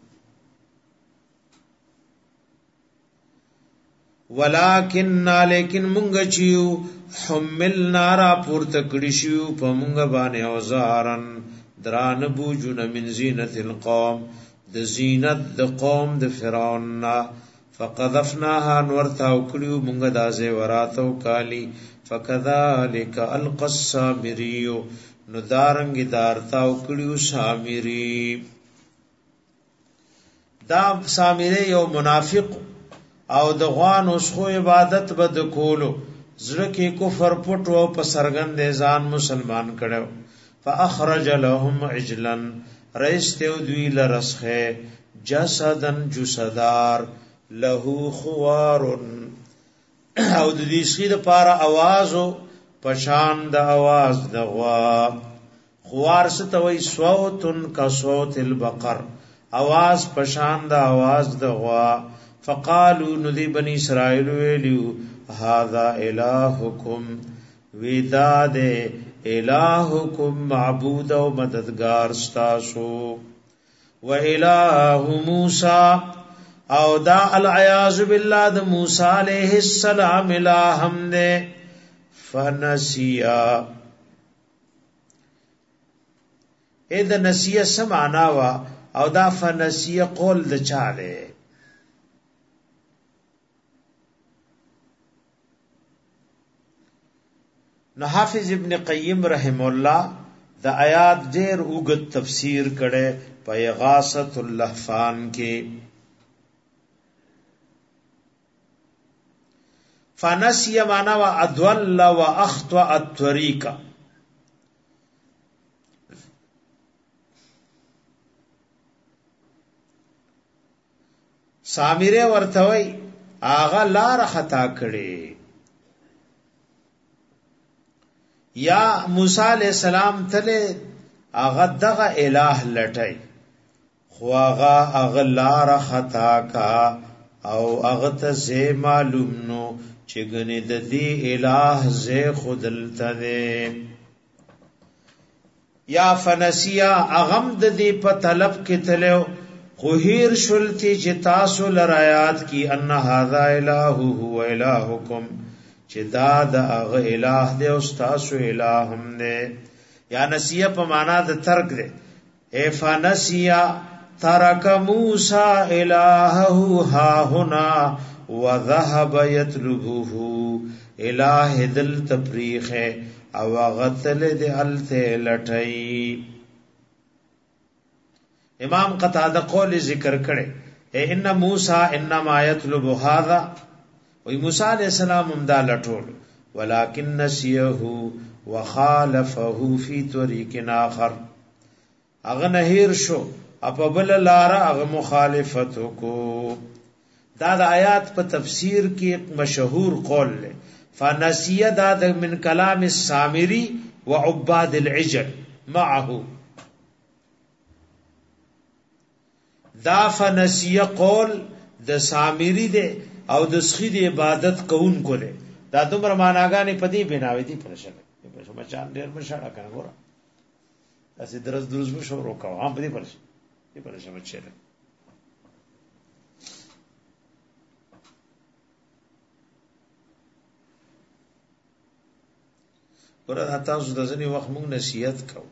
S1: ولکن لیکن مونږ چیو حملنا را پورته کړی شو په مونږ باندې اوزارن دران بوجن من زینت القوم د زینت د قوم د فرعون فقذفناها نورتا وکړو مونږ دازه وراتو کالی فکذالک القى السامری نو دارنګ دارتا وکړو سامری دا سامری یو منافق او د غوان اوسخو عبادت بد کولو زړه کې کفر پټ او په سرګند ځان مسلمان کړو فاخرج لهم عجلا رئیستو دوی لرسخه جسدن جسدار له خوار او د دې سید پارا आवाजو پشان د आवाज د غوا خوار ستوي صوتن کا صوت البقر आवाज پشان د आवाज د غوا فقالوا ندی بنی اسرائیل ویلو هذا الہکم وداد الہکم معبود و مددگار ستاسو و الہ موسی او دا العیاذ باللہ د موسی علیہ السلام الہم دے فنسیا اې د نسیه سمعنا وا او دا فنسیه قول د چاله نو حافظ ابن قیم رحم الله د آیات ډیر اوږد تفسیر کړي په اغاثۃ اللهفان کې فنسی معنا وا ادول و اخطا الطريق سامره ورتوي اغه لار خطا کړي یا موسی علیہ السلام تله هغه دغه الہ لټای خو هغه لار خطا کا او هغه ته زه معلوم نو چې ګنې د دې الہ زه خودلته ده یا فنسیا اغم د دې په طلب کې تلو خو هیر شلتی چې تاسو لرایات کی ان هاذا الہ هو الہکم چې دا د هغه الہ دی او تاسو الہ هم نه یا نسیه په معنا د ترک دی اے فنسیا ترک موسی الہه ها هنا وذهب يطلبه الہ دل تفریخ او غتل دی الته لټئی امام قتادہ قول ذکر کړي ان موسی انما يطلب هذا وی موسی علیہ السلام امدا لټول ولکن نسیه وخالفه فی طریق آخر اغه نهیر شو اپبل لار اغه مخالفت کو دا د آیات په تفسیر کې ایک مشهور قول له فنسیه دا من کلام السامری وعباد العجل معه دا فنسیه قول د سامری دی او د سخی د عبادت کوونکو دی دا دومره معناګانې په دې بناوي دي پرشل په مچان ډیر مشاړه کنه ګوره تاسو درس مو شروع وکاو هم په دې پرشل دې پرشل مچره ګوره تاسو د ځنی وخت موږ نصیحت کوو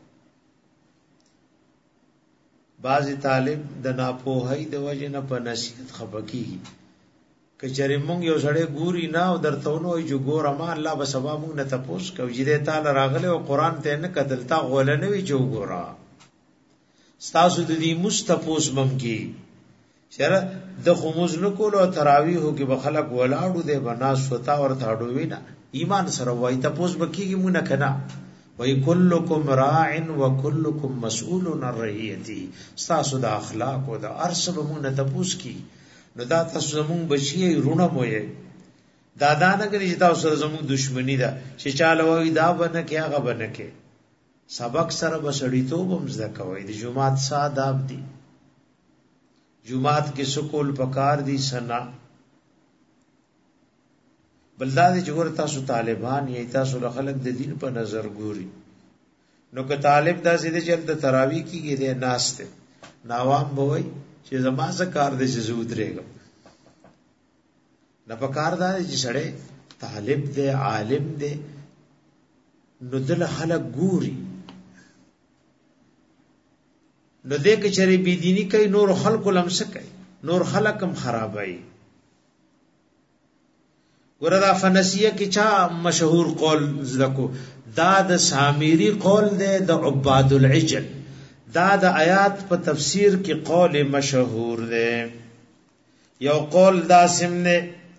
S1: بعضی طالب د ناپوهی د وجه نه په نصیحت خپکیږي کچره مونږ یو سړی ګوري نه او درته نو جو ګوره ما الله به سبا مونږ نه تپوس کو چې تعالی راغله او قران ته نه کتلتا غول نه وی جو ګوره ستاسو د دې مستپوس ممکی شر د خموز نو کولو تراویح کې به خلق ولاړو دې بنا سوتا اور تاړو وینا ایمان سره وای تپوس بکیږي مونږ نه کنا وای کلکم راع وکلکم مسئول عن رعیته تاسو د اخلاق او د ارسب مونږ نه تپوس کی نو دا تاسو زمون بچی رونه موي دادا نه کوي چې تاسو زمون دشمنی ده چې چاله وای دا بنه کې هغه بنه کې سبق سره بسړی توب هم زده کوي د جمعات ساداب دي جمعات کې سکول پکار دي سنا بلداد چې ګور تاسو طالبان یې تاسو خلک د دین په نظر ګوري نو که طالب دا سیده چلته تراوی کیږي د ناشته ناوام بوي چې زما زکار دې زود رېګم نه پکار دا چې سړی طالب دې عالم دې نو دل خلک ګوري نو دې کې چری بی دینی کوي نور خلق لمس کوي نور خلقم خرابای وردا فنسیه کې چا مشهور قول زکو دا د سامری قول دې د عباد العجل دا د آیات په تفسیر کې قول مشهور دی یو قول داسم نه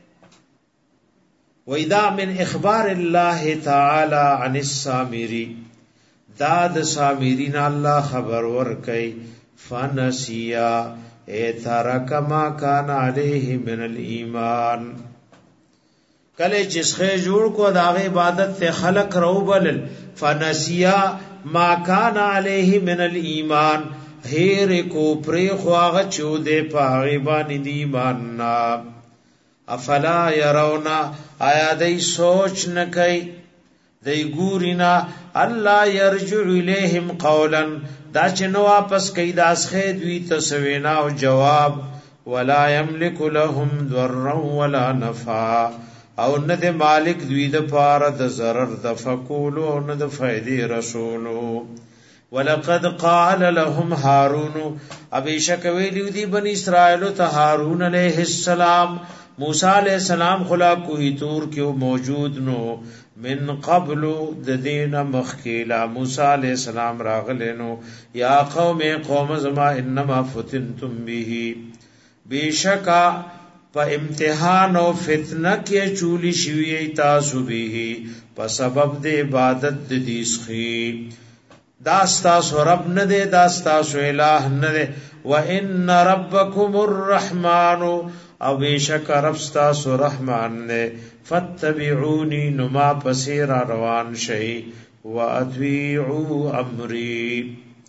S1: وَإِذَا مِنْ إِخْبَارِ اللَّهِ تَعَالَى عَنِ السَّامِرِي دا د سامرین الله خبر ورکي فنسیا ترک ما کان علیه من الایمان کله چې څخه جوړ کو د عبادت ته خلق روبل فنسیا ما کان علیه من الایمان هیر کو پری خواغه چوده په غیبان دی ایمان نا افلا يرونا آیا دای سوچ نکای دای ګورینا الله يرجع الیہم قولا دا چې نو واپس کید اسخه دوی تسوینا او جواب ولا یملک لهم ضرا ولا نفع او نه د مالک دوی د پاره د ضرر د فقول او نه د فائدې رسولو ولقد قال لهم هارون ابيشک ویلی دی بنی اسرائیل ته هارون علیہ السلام موسی علیہ السلام خلا کوه تور کې موجود نو من قبل د دین مخکیلا موسی علیہ السلام راغلنو یا قوم زما انما فتنتم به بیشکا په امتحان او فتنه کې چولی شوی تاسو به په سبب د عبادت د دیسخي داستا سو رب نه دے داستا سو الہ نه دے وان ربکم الرحمن او بیشک رب ستا سو رحمان نے فتبعونی نما پسیر روان شئی واطیعوا امری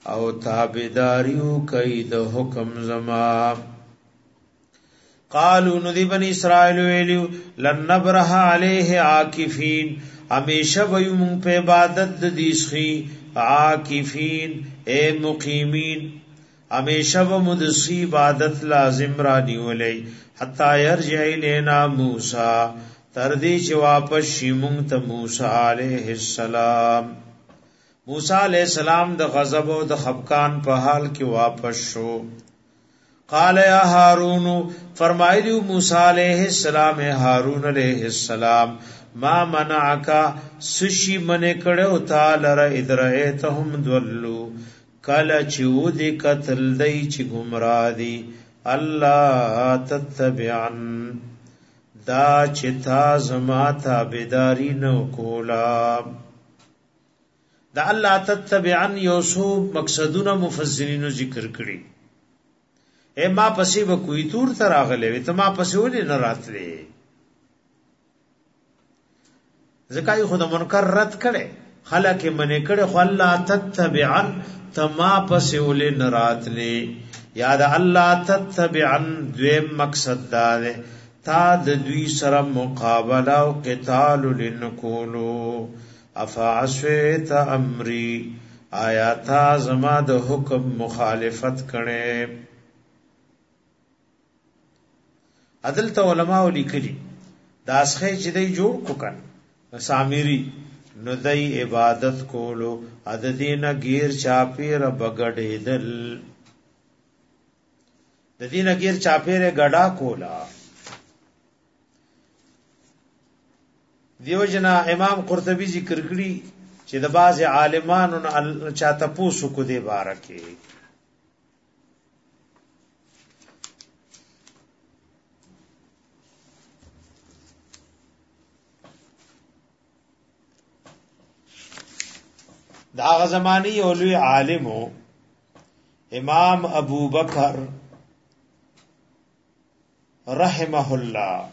S1: او تابعداریو کوي د حکم زما. قالو ندی بنی اسرائیل ویلو لن نبرح علیه عاکفین همیشه ویو مون په عبادت د دیسخی عاکفین اے مقیمین همیشه و مدسی عبادت لازم را نیولی حتی یرجع الینا موسی تر دې چې واپس شي مونږ ته موسی علیہ السلام. موسی علیہ السلام د غضب او د خفقان په حال کې واپس شو. قال یا هارون فرمایلی موسی علیہ السلام هارون علیہ السلام ما منعک سشی من کړه تعالی را ادرایتهم دلو کله چې ودی قتل دای چې گمراه دي الله تتبعن دا چې تا زما تابعداري نو کولا. دا الله تتبعن یوسف مقصدونه مفسرینو ذکر کړي. اے ما پسې و کوی تور تر اغلې وي ته ما پسې ولې نه راتلې زکای خود منکر رد کړي خلک منې کړي خو الله تتبعن تما پسې ولې نه راتلې. یاد الله تتبعن دویم مقصد دا ده تا د دوی سره مقابله او قتال لنکولو افعصیت امری آیات زما د حکم مخالفت کړي. عدل ته علماء لیکلي دا اسخه چې دی جوړ کو کن سامری نو دای عبادت کولو عددینا غیر چاپیر بغړېدل د دینه غیر چاپیر غډا کولا. دیو جنا امام قرطبی ذکر کړي چې د باز عالمانو چاته پوسو کو دی بارکه دا غزمانی اولوی عالمو امام ابو بکر رحمه الله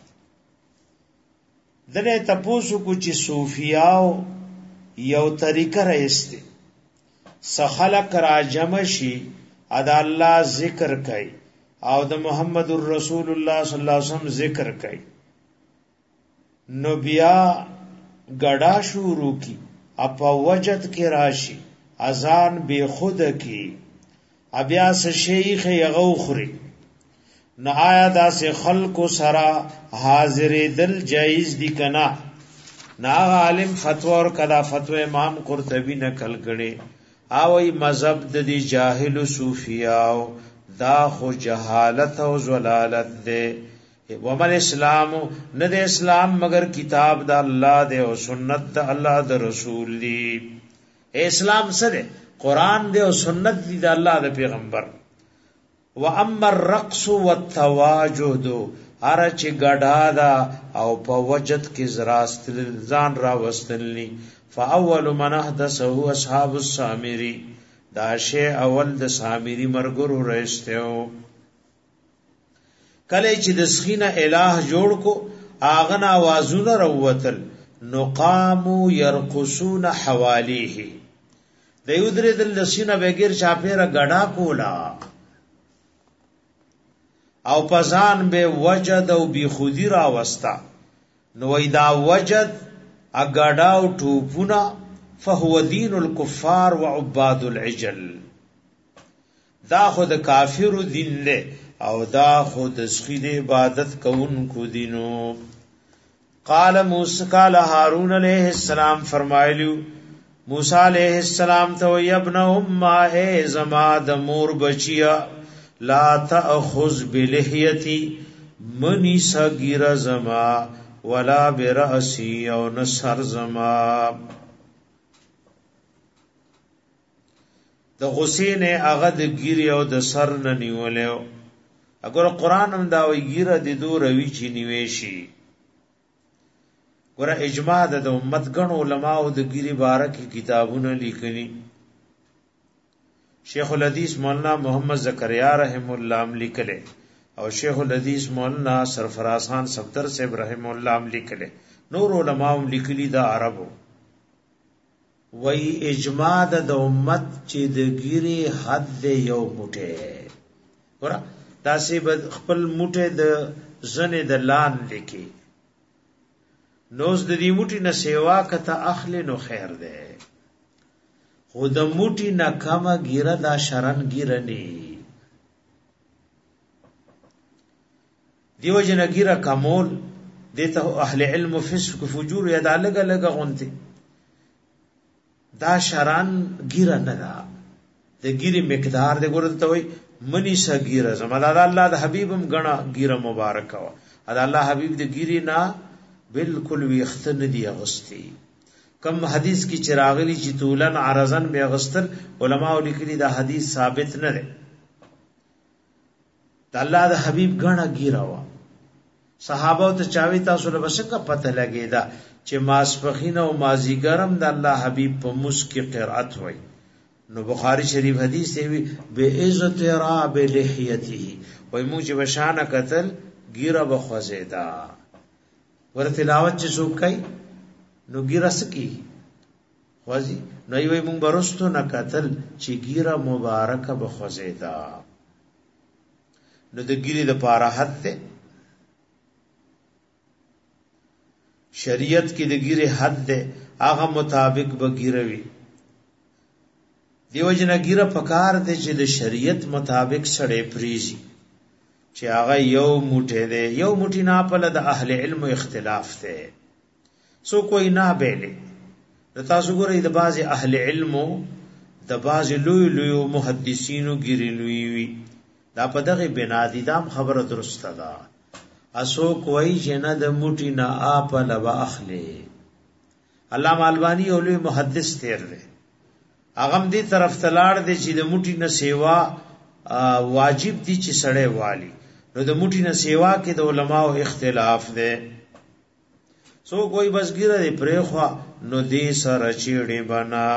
S1: دنه تپوسو کو چې صوفیاو یو طریقه راځي سخلق را جمع شي ادا الله ذکر کوي او د محمد رسول الله صلی الله علیه وسلم ذکر کوي نو بیا غډا شروع کی اپا وجد کی راشی اذان بے خود کی ابیاس شیخ یغو خری نہ آیا دا سے خلق سرا حاضر دل جائز دی کنا نہ عالم فتوا اور کدا فتوا امام قرطبی نقل کړي اوئی مذہب د دی جاہل صوفیاو دا خو جہالت او ضلالت دے ومن اسلام نه د اسلام مگر کتاب د الله د او سنت د الله د رسول دی. اسلام سره قران دی او سنت دی د الله د پیغمبر. و اما الرقص والتواجد ارچ غډا دا او په وجد کې زراست ځان را وستلنی فاول من احدثه اصحاب السامری دا شی اول د سامری مرګرو رښتیو کله چې د سخینه الہ جوړ کو اغنا आवाजونه روتل نقامو يرقصون حوالیه د یو درې د لسینه بغیر چاپیره غډا کولا او پزان به وجد او بی خودی را وستا نو ایدا وجد اغډا او ټوپونه فهو دین الكفار وعباد العجل دا خود کافر دین له او دا خود سخید عبادت کون کو دینو. قال موسی قال هارون علیہ السلام فرمایلیو موسی علیہ السلام تو ابن امه اے زما د مور بچیا لا تاخذ بلحیتی منی صغیر زما ولا برأسی او نصر زما. د غسین هغه د ګیری او د سر نه نیولیو اگر قرآن هم دا وی ګیره د دو روی چی نیویشی ګوره اجماع د امت ګڼ علماء د ګیری بارک کتابونه لیکلي. شیخ الحدیث مولانا محمد زکریا رحم الله هم لیکله او شیخ الحدیث مولانا سرفراز خان صفدر صاحب رحم الله هم لیکله. نور علماء هم لیکلي دا عربو وی اجماع د امت چې د ګیری حد دی یو موټه ورا داسې بد خپل موټه د زنه د لان لیکي نوز د دې موټي نه سیوا کته اخلي نو خیر ده خود موټي نه کما ګیره دا شرن ګیرنی دیو جن ګیره کمول دته اهل علم فسق فجور یا دا لګه لګه غونته دا شران ګیره نه دا د ګیره مقدار د ګورته وای منی سګیره زماده الله د حبیبم غنا ګیره مبارک وا ادا الله حبیب د ګیره نه بالکل وی اختن دی اغستی کم حدیث کی چراغلی چې طولن عرضن به اغستل علماء لیکلي دا حدیث ثابت نه ده د الله د حبیب غنا ګیره وا صحابه ته چاوي تاسو له بشکه پته لګیدا چې ماسپخین او مازیګرم د الله حبیب په مسکی قرات وای نو بخاری شریف حدیث دی به عزت را به لحیته وای مو چې بشانه قتل ګیره بخوزیدا ور تلاوت چې څوک کوي نو ګیره سکی خوازي نو وای مونږ برستو نه قتل چې ګیره مبارکه بخوزیدا نو د ګیره د پاره حد ته شریعت کی د ګیره حد ده هغه مطابق به ګیروي دیو جن ګیره پکار ده چې د شریعت مطابق سړې پریزي چې هغه یو موټه ده یو موټی نه په د اهل علم اختلاف ده سو کوئی نه بیلې تاسو ګورئ د بعض اهل علم د بعض لوی لوی محدثینو ګیره لوی وی دا په دغه بنا دي دام خبره درسته ده اسو کوئی جنا د موټی نه اپ لبا اخلي علامه البانی اولوی محدث تیر دی اغم دی طرف تلاړ دی چې د موټی نه سیوا واجب دي چې سړی والی نو د موټی نه سیوا کې د علماو اختلاف دی سو کوئی بس ګیره دی پرېخوا نو دی سره چیړې بنا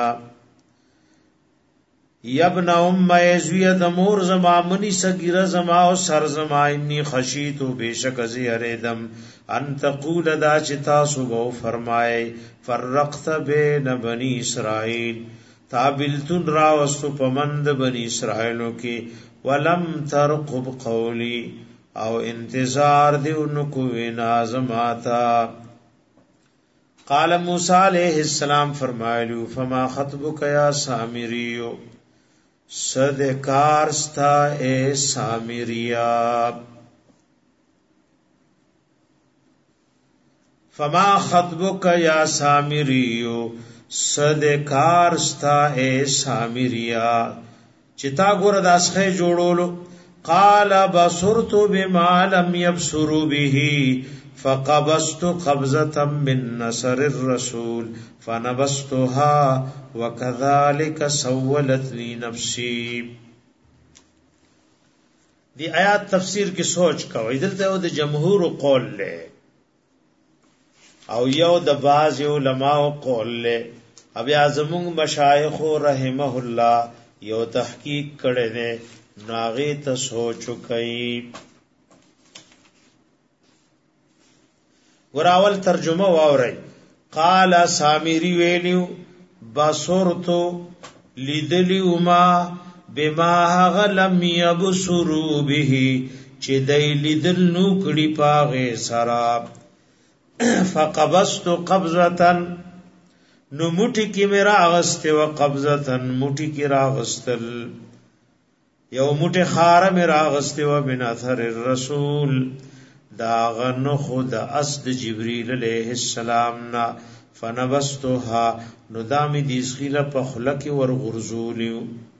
S1: یبن ام یزوی د مور زما منی سگیره زما او سر زما انی خشیتو بیشک ازی اریدم ان تقول دا چتا سو فرمائے فرقت بین بنی اسرائیل تابلتن را وستو پمند بنی اسرائیلو کی ولم ترقب قولی او انتظار دیونکو نازماتا قال موسی علیہ السلام فرمایلو فما خطبک یا سامریو صدقار ستا اے سامریا فما خطبک یا سامریو صدقار ستا اے سامریا چتا ګور داسخه جوړولو قال بصرت بما لم يبصروا به فقبضت قبضة من نصر الرسول فنبستها وكذلك سولت لي نفسي دی آیات تفسیر کی سوچ کوي دلته د جمهور قول له او یو د باز علماء قول له ابي اعظم مشایخ رحمه الله یو تحقیق کړي نه ناغه ته سوچ کوي وراول ترجمه واوري قال سامری ویلیو بصرتو لیدلیو ما بما غلم یبصرو به چې دای لیدل نو کړي پاغه سراب فقبضت قبضه نو موټی کی میرا اغسته و قبضه موټی کی راغستل یو موټی خار میرا اغسته و بنا اثر الرسول دا غنو خود اسد جبريل عليه السلام نا فنبستها ندامي دي اسخيله په خلق ور غرزولیو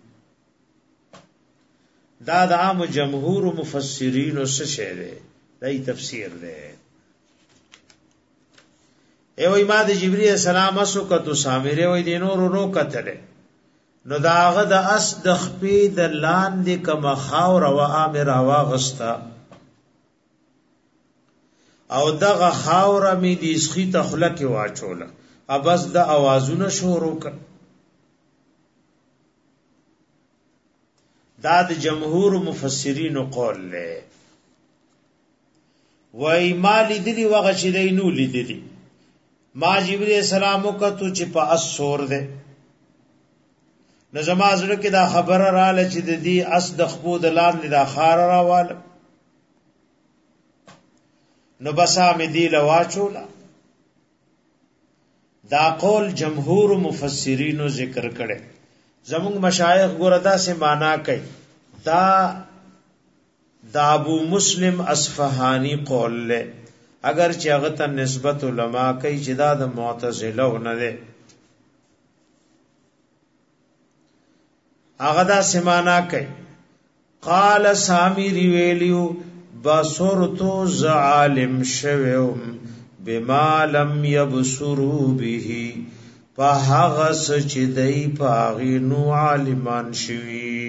S1: دا د عام جمهور مفسرین او څه ده دای تفسیر ده ایوې ما د جبريل السلام اسو کتو سامره وې دینو ورو کتل نو داغه د اسد خپې د لاندې کما خاور او امر واغستا او دغه خاور می دي اسخي تخلق واچوله ابس د اوازونه شروع ک دا د جمهور مفسرین قول له وای ما لیدلی وغه چې دینو لیدلی ما جبرئیل السلام کو ته چې په اسور ده نو زما زړه کې دا خبره رااله چې د دې اس د خپو د لاندې دا خار راواله نو بسا مې دی لواچولا. دا قول جمهور مفسرینو ذکر کړي. زموږ مشایخ ګوردا سے معنا کوي دا ابو مسلم اصفهانی قول له، اگر چې هغه ته نسبت علما کوي چې دا د معتزله نه ده. هغه دا سمانا کوي قال سامری ویلیو بصرتو ظالم شوم بما لم يبصروا به فهغه چې دای پاغي نو عالمان شوی.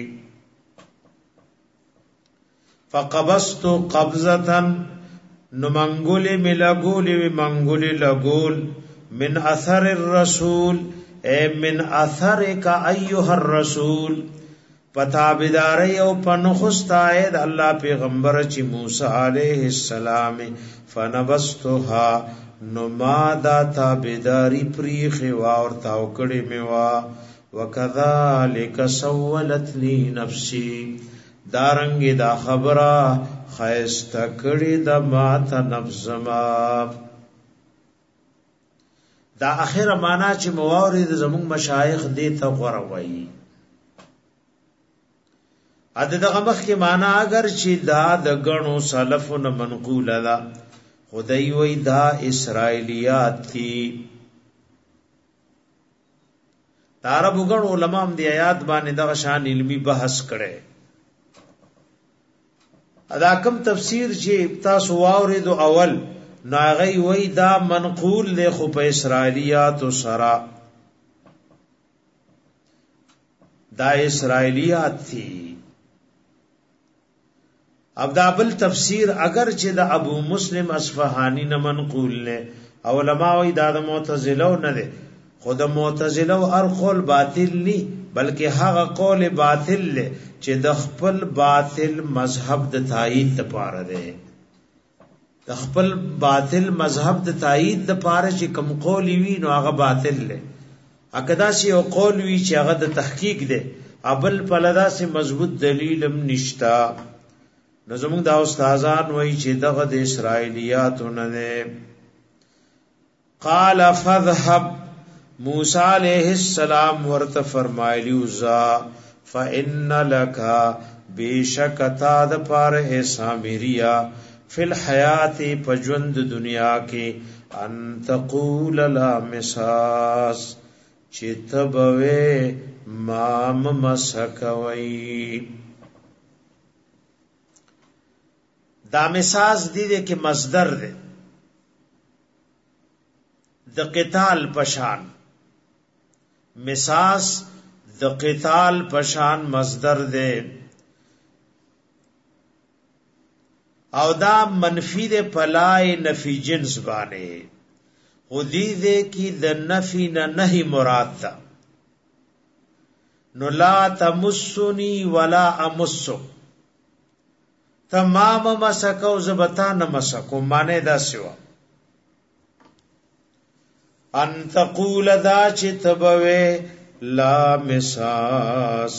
S1: فقبست قبضه نو منګولې ملګولې منګولې لګول من اثر الرسول اے من اثرک ایها الرسول پتا بداري او پنخستاید الله پیغمبر چې موسی علیہ السلام فنبستها نو ما دا تابداری پریخ وا اور تاو کړي میوا وکذالک سولت لی نفسی دارنګ دا خبره خیسته کړي د ماته نفسما. دا اخره معنا چې موارد زموږ مشایخ دې ته غوړ وایي. ا دغه مخ کې معنا اگر چې دا د غنو سلفون منقول ده خدای وای دا اسرائیلیات دي. عربو غنو علماء هم دی آیات باندې دغه شان علمی بحث کړي. ادا کم تفسیر چې تاسو واورید اول ناغی وی دا منقول له خو په اسرائیلیات او سرا دا اسرائیلیات تھی. اب دا بل تفسیر اگر چې د ابو مسلم اصفهانی نه منقول له علماء وی دا د معتزله نه ده. خود معتزله او هر قول باطل ني بلکې هغه قول باطل له چې د خپل باطل مذهب د تایید لپاره ده. د خپل باطل مذهب د تایید لپاره چې کوم قول وی نو هغه باطل له. اګدا شی او قول وی چې هغه د تحقیق ده ابل پلدا سے مضبوط دلیلم نشتا. نو زموږ دا استادان وای چې دغه د اسرائیلیات نه ده. قال فذهب موسی علیہ السلام ورته فرمایلی وزا فإن لك بشکتا د پار ہے سامریا فی الحیات پجوند دنیا کې ان تقول لا مساس چتبوے مام مسکوی. دا مساس دی دے کہ مصدر دے د قتال پشان. مساس د قتال پشان مصدر دے او دا منفی دے پلائے نفی جنس بانے خودی دے کی د نفی نہ نہیں مراد تا. نو لا تمسنی ولا امسو تمام مسکو زبتا نہ مسکو مانے دا سوا ان تقول دا چتبوے لا مساس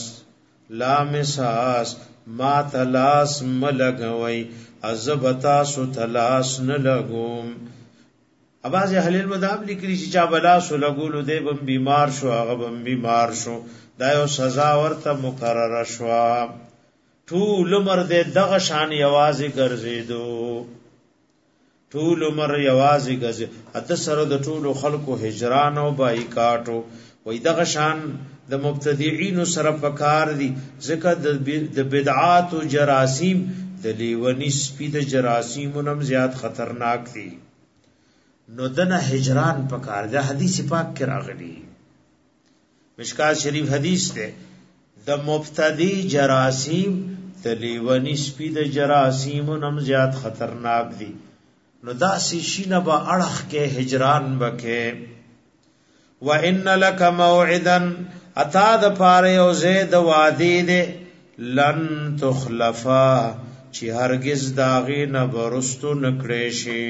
S1: ما تلاس ملگوئی ازبتا سو تلاس نلگوم. اباز اهل المدام لیکلی چې چا بلا سو لګولو دی بم بیمار شو هغه بم بیمار شو دا یو سزا ورته مقرره شو. ټول عمر دې دغه شان یوازې ګرځیدو ټول عمر یوازې ګرځي اته سره د ټولو خلکو هجران او بایکاټو وې دغه شان د مبتدعين سره پکار دي ځکه د بدعات او جراثیم د لیونی سپید جراثیم نم زیات خطرناک دي. نو دنه هجران پکار ده. حدیث پاک کې راغلی مشکات شریف حدیث ده د مبتدی جراثیم د لیونی سپید جراثیم نم زیات خطرناک دي. نو دا سیشینه با اڑخ کے ہجران بکے. وَإِنَّ لَكَ مَوْعِدًا اتا د پاره او زید وادی دے لن تخلفا چی هرگز داغی نبرستو نکڑیشی.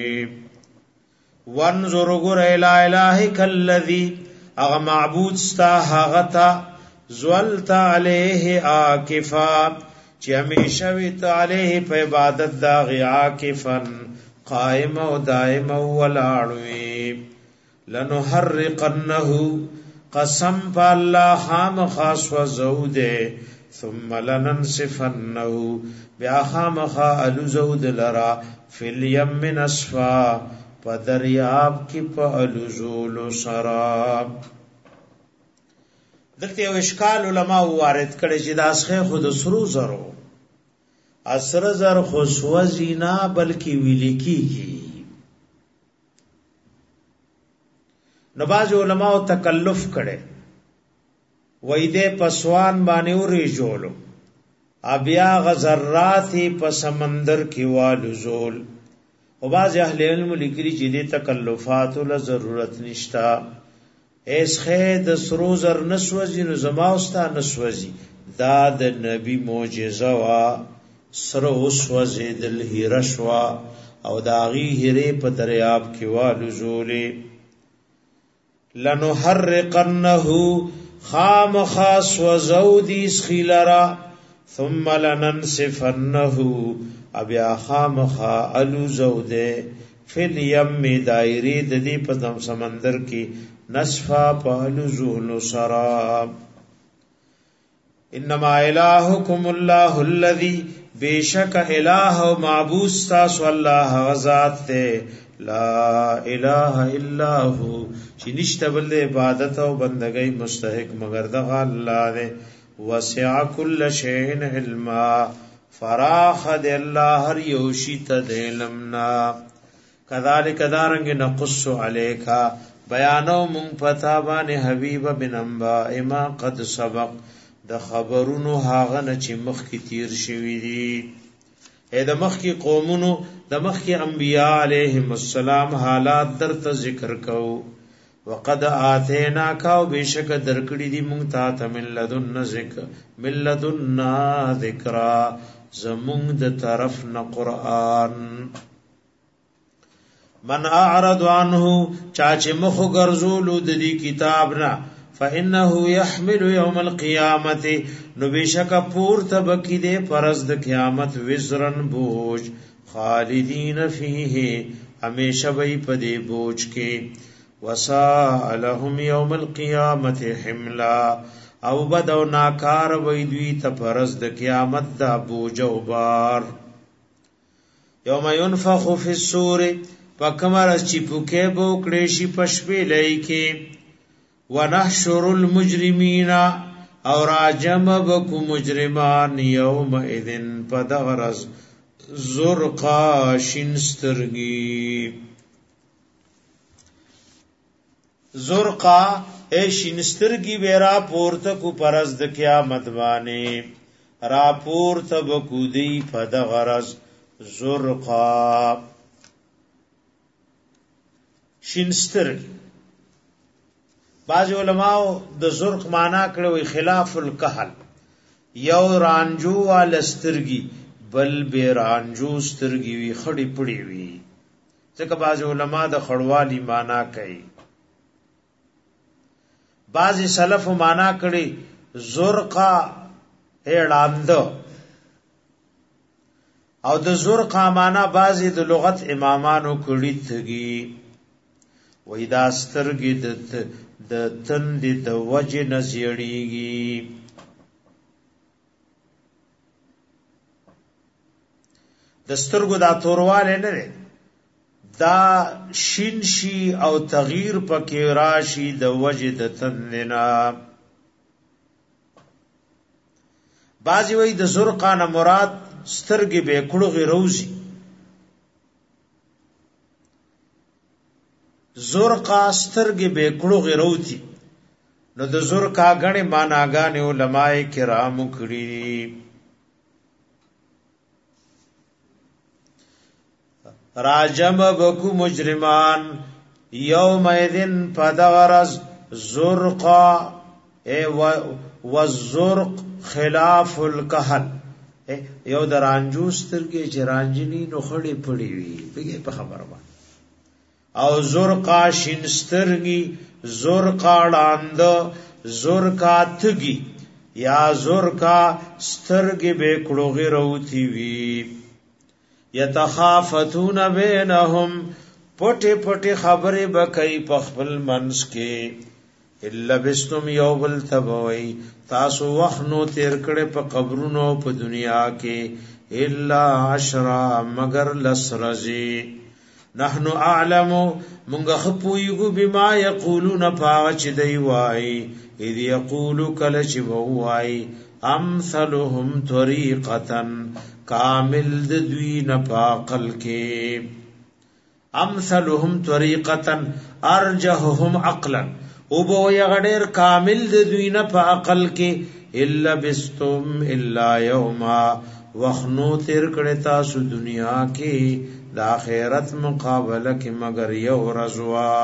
S1: وانظر گر الى الہک الذی اغا معبود ستا حاغتا زولت علیه عاکفا چې همیشه ویت علیه په عبادت دا غی عاکفن قائم او دائم ولاړوي لنحرقنه قسم بالله خام خاص و زوده ثم لننصفنه بیا خام خا الزود لرا فی الیم نصفا پا دریاب کی پا الزول سراب دلته یو اشکال علماء وارد کړي چې دا اسخه خود سرو زرو اسر زر خو سوزینا بلکې ویل کیږي نو باز علماء تکلف کړي وای دې پسوان باندې ورې جوړو ابیا غذراتی په سمندر کې والو زول او باز اهل علم لیکلي چې دې تکلفات له ضرورت نشتا ایس خید سروزر نسوزی نو زما استا نسوزی دا د نبی معجزه وا سرو سوزی دل هیرشوا او داغي هره په دریاب کې والو زولې لنحرقنه خام خاص وزودی سخیلرا ثم لننصفنه ابیا خام خا الو زوده فل یم دایری د دې په سمندر کې نصفا پهلو زولو سراب انما الہکم اللہ الذی بیشک الہ و معبود تاسو اللہ غزات تے لا الہ الا ہو چی نشت بل عبادت و بندگی مستحق مگر دغا اللہ دے وسع کل شئین علما فراخ دے اللہ ہر یوشی تدیلمنا کذالک دارنگ نقص علیکا بیانو مون پتا باندې حبیب بن انباء ما قد سبق د خبرونو هاغه نه چې مخ کی تیر شوی دي اې د مخ کی قومونو د مخ کی انبیاء علیهم السلام حالات درته ذکر کو وقد اتینا کا بشک درکړی دي مونږ ته ملذن ذکر ملذن ذکر زمونږ د طرف نه قران من اعرض عنه چاچ مخ غرزول د دې کتاب نه فانه يحمل يوم القيامه نو بشک پور تبکی دے پرز د قیامت وزرن بوج خالدین فیه ہمیشہ وی پدی بوج کے وسا لهم يوم القيامه حملا او بدو ناکار وی دوی ته پرز د قیامت دا بوج او بار یوم ينفخ فی الصور پکمر چی پوکے بو کړي پشپې لای کې ونحشر المجرمین اور اجم بکو مجرمان یوم اذن پدغرز زرقا شنسترگی زرقا اے شنسترگی بیرا پورتا کو پرز د قیامت بانے را پورتا بکو دی پدغرز زرقا شنستر بعض علماء د زرق معنا کړو خلاف الکحل یو رانجو وال سترګي بل به رانجو سترګي وی خړی پړی وی ځکه بعض علماء د خړوالی معنا کوي بعض سلف معنا کړي زرقا هډاند او د زرقا معنا بعض د لغت امامانو کړي تګي وې دا سترګې د تندې د وجه نزیړیږي د سترګو دا تورواله نه دا شین شي او تغییر پکې راشي د وجه د تندنا بعضی وې د زرقانه مراد سترګې به کړو غروزي زرقا سترګې به کړو غروتی نو د زرقا غنې معناګانې علماء کرام کړي راجم بکو مجرمان یوم اذن پدغرز زرقا والزرق خلاف الکحل یو درانجو سترګې چې رانجنی نو خړې پړې وي بګې په خبره باندې او زرقا شنسترگی زرقا لاند زرقا تگی یا زور کا سترګې به کړوغې روتی وی یتخافتون بینهم پټه پټه خبره بکای په خپل منس کې الا بستم یوبل تبوی تاسو وخنو تیر کړه په قبرونو په دنیا کې الا 10 مگر لسرزی نحنو اعلم مونږ خپویګو بما یقولون پاچ دی وای اذ یقول کل چ وای امثلهم طریقتا کامل د دوی نه پاقل کې امثلهم طریقتا ارجحهم عقلا او بو یغډر کامل د دوی نه پاقل کې الا بستم الا یوما وخنو تیر کړه تاسو دنیا کې د آخرت مقابله کې مگر یو رضوا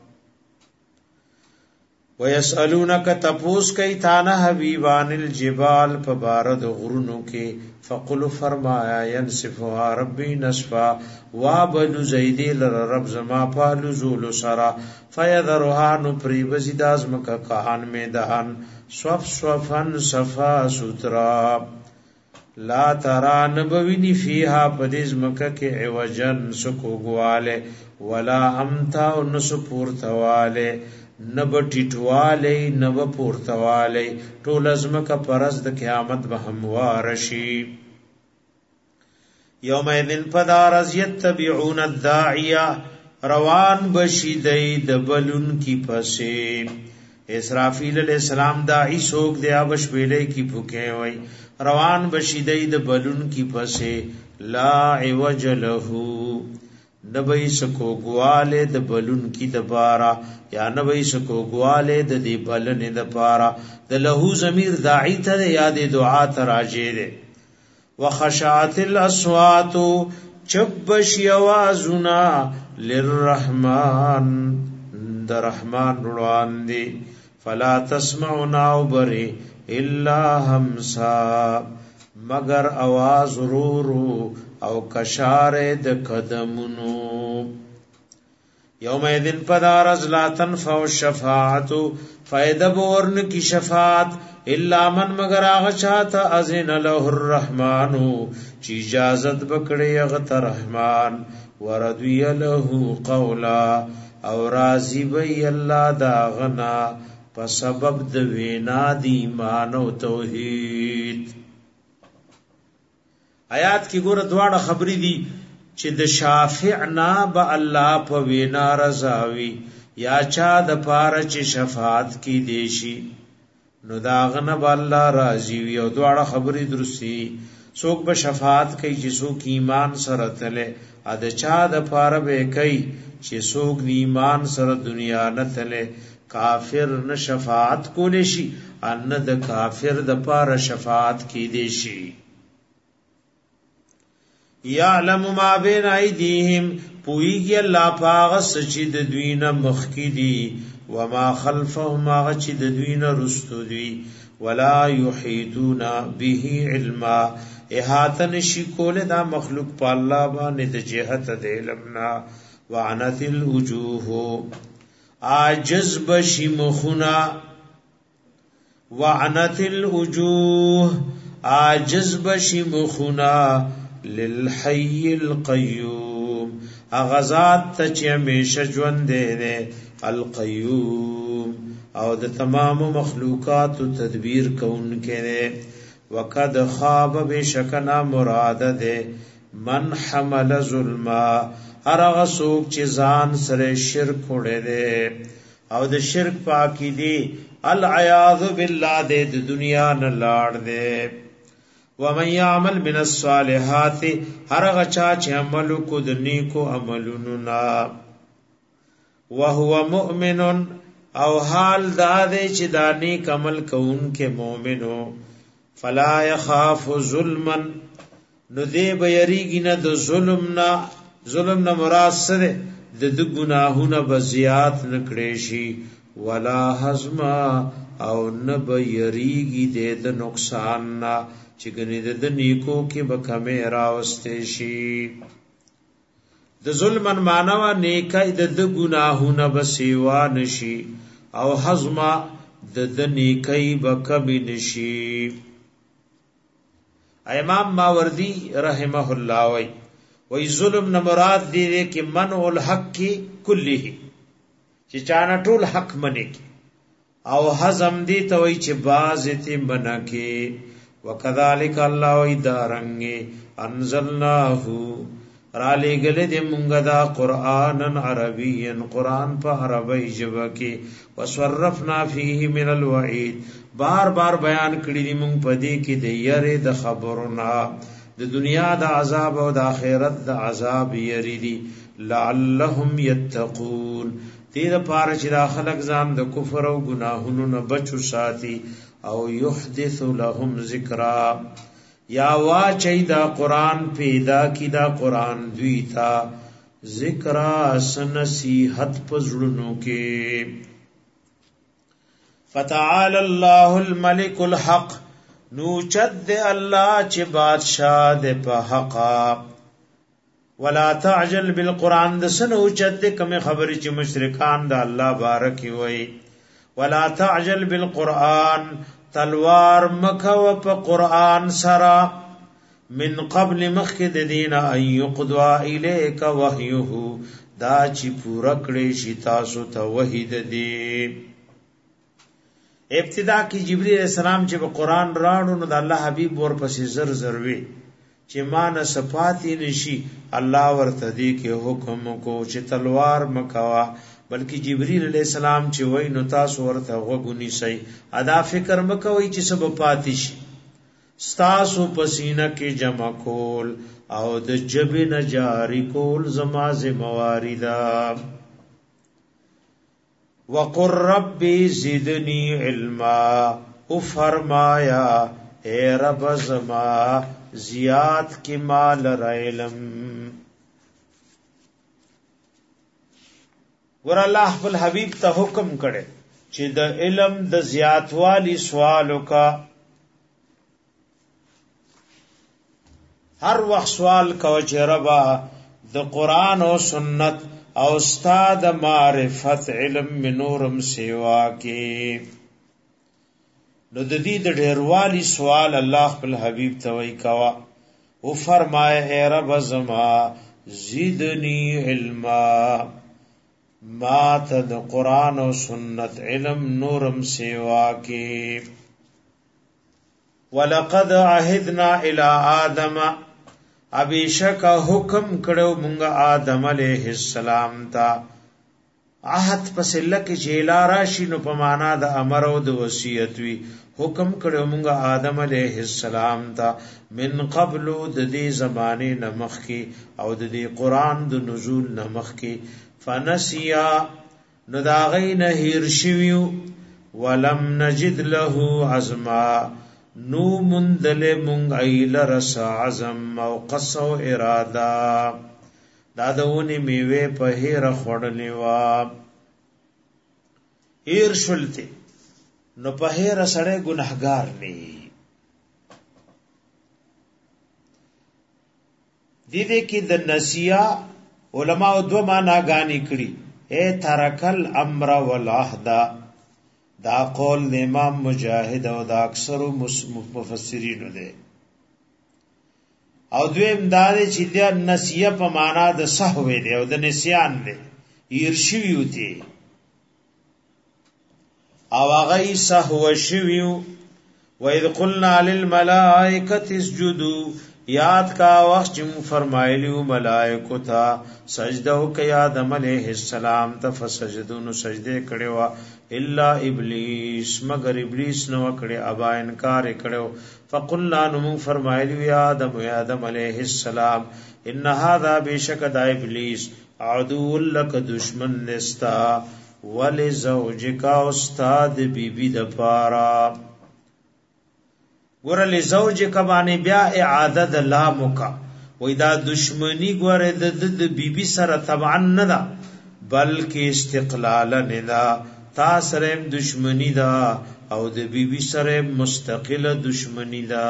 S1: ويسالونك تپوس کئ تانا حبیبان الجبال فبارد غرونو کې فقل فرمایا ينصفها ربي نصفا وابل زید لرب زما پالو زول سرا فيذرها نو پری بزیداز مکه کهان میدان صف صفن صفا سوترا لا ترى نبوینی فیها پدیز مکه کې عوجن سکو گواله ولا امتا نسپورتواله نب ټټواله نب پورتواله ټول ازمکه پرز د قیامت به هموار شي یومئذ فدارز یتبعون الداعیه روان بشیدای د بلون کی پسې اسرافیل علیہ السلام داعی سوک دیا بش ویلې کی پوکې وای روان بشیدای د بلون کی پسې لا عوج له نبی سکو گواله د بلون کی د بارا یا نبی سکو گواله د دی بلن د پارا د لهو ضمیر داعی ته یاد دعا تراجه ده وخشعت الاصوات چبش یوازنا للرحمن د رحمان روان دی فلا تسمعنا وبری الا همسا مگر आवाज رورو او کشاره د قدمونو یومئذ فدارز لا تنفع الشفاعت فائدہ بورن کی شفاعت الا من مگر آغا چاہتا اذن له الرحمن چی اجازت بکڑی اغت رحمان وردوی له قولا او راضی بی اللہ دا غنا پا سبب د وینا دی ایمان او توحید آیات کی ګوره دواړه خبرې دي چې د شافع نه به الله په وینا رضاوي یا چا د پاره چې شفاعت کی دیشي نو داغنه به الله راضي وي او دواړه خبرې درسي څوک به شفاعت کوي چې څوک ایمان سره تله ا د چا د پاره به کوي چې څوک ایمان سره دنیا نه تله کافر نه شفاعت کولې شي ان د کافر د پاره شفاعت کی دیشي یعلم ما بین ایدیهم پویږي الله پاغ سچید دوینه مخکی دی وما خلفهم هغه چې د دوینه رستو دی ولا یحیدون به علما احاطه نشي کوله دا مخلوق په الله باندې د جهت د علمنا وعنت الوجوه عاجز بشی مخنا وعنت الوجوه عاجز بشی مخنا للحي القيوم اغزاد ته چې همیشه ژوند دی القيوم او د تمام مخلوقات تدبیر کوونکی دی وقد خاب بشکنا مراد ده من حمل ظلما هرغه څوک چې ځان سره شرک وړي دی او د شرک پاکی دی العیاذ بالله د دنیا نه لاړ دی ومن يعمل من الصالحات هرغه چا چې عمل کو د نیکو عملونو نا وهو مؤمن او حال دا دې چې دا نیک عمل کوونکې مؤمنو فلا يخاف ظلما نو دې بيریږي نه د ظلم نه مراد سره د ګناهونه بزیات نکړي شي ولا حزما او نه بيریږي د نقصان نه چې ګنې د نیکو کې به کمې راوستې شي د ظلمن مانوا نیکای د ګناهونه به سیوا نشي او حزما د نیکی بکمی نشی. امام ماوردی رحمه الله وی ظلم نه مراد دی کې منع الحق کله چې چانه ټول حق منی کی او حزم دی ته وی چې باز ته منکی. وکذالک الله وی دارنګ انزلناه را لګل دې مونږ دا قرانن عربین قران په عربی ژبه کې وصرفنا فيه من الوعید بار بار بیان کړی دې مونږ په دې کې د یری د خبرنا د دنیا د عذاب او د آخرت د عذاب یری دي لعلهم یتقون دې د پاره چې دا خلق ځان د کفر او ګناهونو نه بچو ساتي او یحدث لهم ذکرا یا واچي دا قران پیدا کی دا قران دوی تا ذکرا سنصیحت پزړونو کې. فتعال الله الملك الحق نو چد الله چې بادشاہ دې په حق. ولا تعجل بالقران د سنو چد کوم خبرې چې مشرکان د الله بارک وي. ولا تعجل بالقران تلوار مکو په قران سرا من قبل مخد دین ان يقضى اليك وحيه دا چې پورا کړي شي تاسو ته وحی دی. ابتدا کی جبرئیل علیہ السلام چې په قران راړو نو د الله حبیب ور پسې زر زروي چې مان صفاتی نشي. الله ورته دی کې حکم کو چې تلوار مکوا بلکې جبرئیل علیہ السلام چې وای نو تاسو ورته وګونی سي ادا فکر مکوي چې سبب پاتې شي ستاسو پسینه کې جمع کول او د جبه نه جاری کول زما ذمہواریدا. وقر ربی زدنی علما او فرمایا اے رب زما زیاد کی مال علم. ور الله خپل حبیب ته حکم کړي چې د علم د زیاتوالی سوال وکا. هر وخت سوال کو چې ربا د قران او سنت او استاد معرفت علم منورم سیوا کې. نو د دې د ډیروالی سوال الله خپل حبیب ته وی کوا او فرمایا اے رب زما زیدنی علما ما ته د قران او سنت علم نورم سیوا کې. ولقد عهدنا الى آدم ابیشک حکم کړو مونږه آدم علیہ السلام ته عهد پس لکه چې راشي نو په معنا د امر او د وصیت وی حکم کړو مونږه آدم علیہ السلام ته من قبل د دې زمانه نمخ کې او د دې قران د نزول نمخ کې فنسیا نو دا غین هیر شویو ولم نجد له عزما نو مندل مونږ ایل رس عزم او قصو اراده دا دونی میوه په هیر خړلې وا هیر شلته نو په هیر سره ګناهګار ني دې کې د نسیا علماء دو معنا غاني کړي اے ترکل امر والعهد دا قول د امام مجاهد او د اکثر مفسرین ده او دویم دا چې د نسیه په معنا د سهو دی او د نسیان دی ارشیو دی او هغه سهو شویو و اذ قلنا للملائکه اسجدوا یاد کا وخت چې فرمایلیو ملائکه ته سجده وکي آدم علیہ السلام ته فسجدون سجده کړي وا الا ابلیس مگر ابلیس نو کړي ابا انکار کړو فقلنا نو فرمایلیو یا آدم علیہ السلام ان هذا بشک د ابلیس عدو لک دشمن نستا ولزوجک استاد بیبی د پارا ګور لزوجک باندې بیا اعاده د لامک وې دا دشمنی ګور د بیبي سره طبعا نه ده بلکې استقلالا نه ده تا سره دشمنی ده او د بیبي سره مستقله دشمنی ده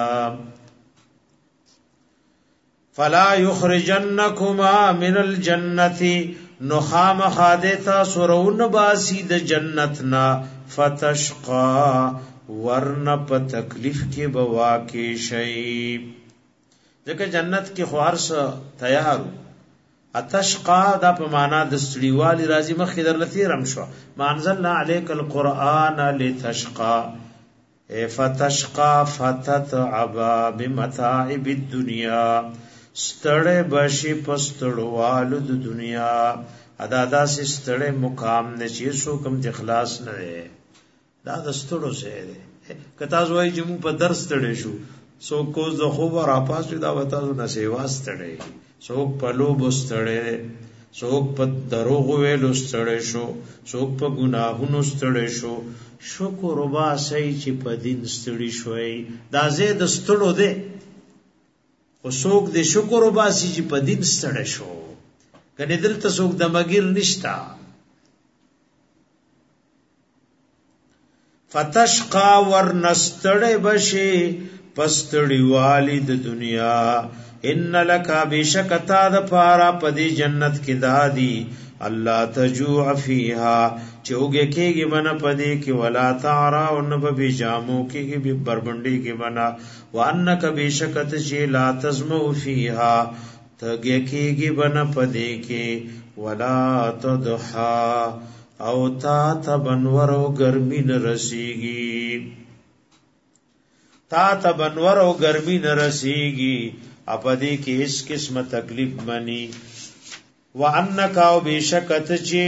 S1: فلا یخرجنکما من الجنه نخام خادتا سرون باسی د جنتنا فتشقا ورن په تکلیف کې بواقع شي. ځکه جنت کې خوارس تیارو. اتشقا دا په معنا د سړیوالي راځي مخې در لتی رم شو. مانزلنا علیک القرآن لتشقا فتشقا فتتعب بمتاعب الدنيا ستړې بشي پستړوالو د دنیا ادا داسې ستړې مقام نه چې سو کم د اخلاص نه ده دا د ستړو څه ده کتا زوی چې مو په درس ستړې شو سو کو زه خو را پاسو دا وتا نه سیوا ستړې سو په لوب ستړې سو په دروغ ویلو ستړې شو سو په ګناهونو ستړې شو شکر وبا سي چې په دین ستړي شوي دا زه د ستړو ده او څوک د شکر وباسي چې په دین ستړی شو کنه دلته څوک د مګیر نشتا. فتشقا ورنستړی بشي پستړی والی د دنیا ان لک بشکتا د پارا پدی جنت کې دادی الله تجوع فیها چوګه کېږي بنا پدې کې ولا تعرا او نه به جامو کې به بربندې کې بنا وانک بشکت چې لا تزمو فیها تګه کېږي بنا پدې کې ولا تضحا او تا تبنور او ګرمي نه رسیږي تا تبنور او ګرمي نه رسیږي اپدې کې هیڅ قسمه تکلیف منی وانک او بشکت چې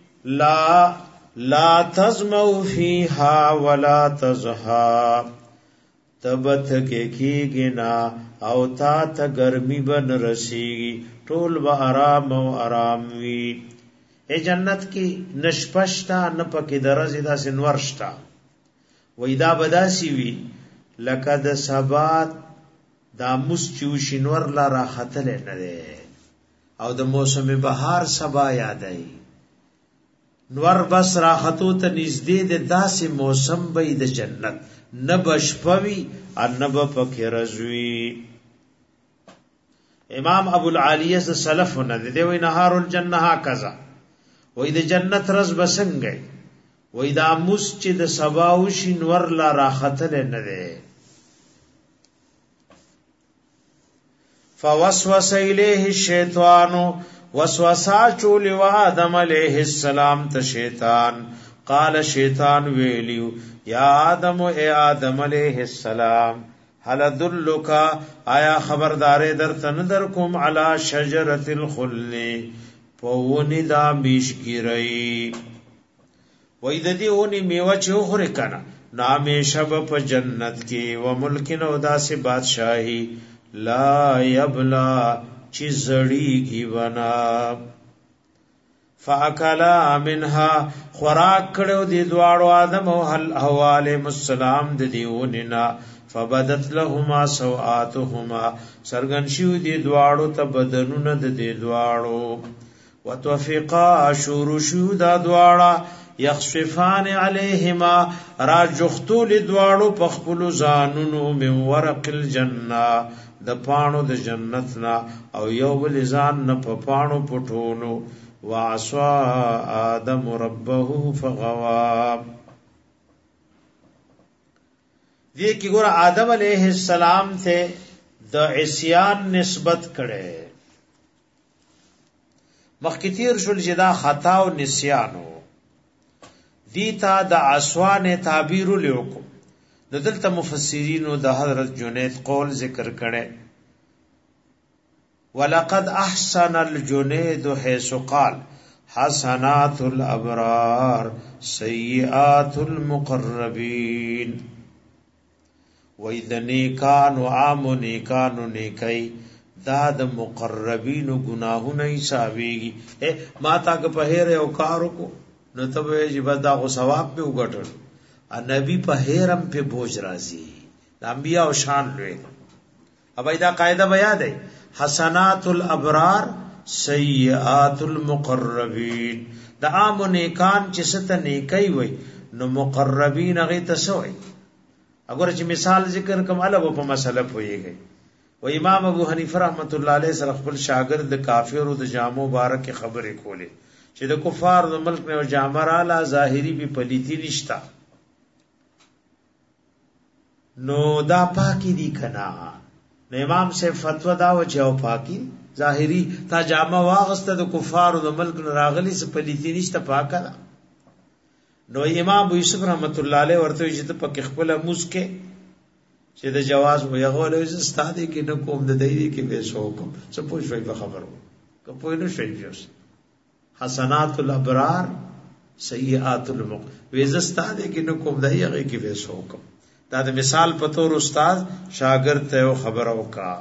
S1: لا تزمو فیها ولا تزها تبت کې کېږي او تا ته ګرمي بن رسیږي ټول به آرام او آرام وي. ای جنت کې نشپشتا نه پکې درځي دا سنورشتا وېدا بداسي وي لکه د سبات دا مسچو شنور لا راختل نه ده او د موسم بهار سبا یادای نور بس راحتو ته نږدې د داسې موسم به د جنت نه بشپوي ان نه پکې رزوي. امام ابو العالیه سلفنا دی وی نهار الجنه هکذا وی د جنت رز بسنګي وی دا مسجد سباو شنور لا راحتل نه ده. فوسوس الیه الشیطان وسوسا چول و آدم علیہ السلام ته شیطان قال شیطان ویلیو یا آدم اے آدم علیہ السلام هل ادلک آیا خبردار در تن در کوم علی شجرۃ الخلد پونی دا میشگیری وای د دې اونې میوه چې خوري کنه نامې شب په جنت کې و ملک نو داسې بادشاہي لا یبلا چی زړیږي ونا فاکلا منها خوراک کړو دی دواړو آدم او حوا علیهم السلام د دیوننا فبدت لهما سوآتهما سرغن شو دی دواړو ته بدنونه د دی دواړو وتوفقا شور شو دا دواړه یخشفان علیهما راجختو لدواړو پخپل زانونو من ورق الجنه د پانو د جنت نا او یو بل ځان نه په پانو پټونو واسوا آدم ربه فغوا. دې کې ګور آدم علیہ السلام ته د عصیان نسبت کړي مخکتیر شول چې دا خطا او نسیانو دیتا د اسوان تعبیر لیکو دلته مفسرینو د حضرت جنید قول ذکر کړي ولقد احسن الجنید حيث قال حسنات الابرار سیئات المقربین وَإِذَا نیکانو عامو نیکانو نیکی دا د مقربینو گناهونه حسابېږي. ما تا که په هیر یو کارو کو نو ته به چې بس دا خو ثواب به وګټل نبی په هیرم په بوج راځي د انبیاء او شان لوی ابا دا قاعده بیا دی حسنات الابرار سیئات المقربین د عام نیکان چې ست نیکی وي نو مقربین هغه تسوي اگر چې مثال ذکر کوم الګو په مسله پويږي و امام ابو حنیفه رحمت الله علیه سره خپل شاګرد د کافر او د جامو مبارک خبرې کولې چې د کفار د ملک نه جامراله ظاهری به پلیتی نشتا نو دا پاکی دی کنا نو امام سے فتوا دا و چې او پاکی ظاهری تا جامه واغسته د کفار د ملک نه راغلی س پلیتی نشتا پاکه دا نو امام ابو یوسف رحمت الله علیه ورته چې ته پک خپل مسکه چې د جواز و یغول از استاد کې نه کوم د دې کې به سو کوم څه پوښوي په خبرو که په نو شي جوړ حسنات الابرار سیئات المق وز استاد کې نه کوم د یغه کې به سو کوم دا د مثال په تور استاد شاګرد ته خبرو کا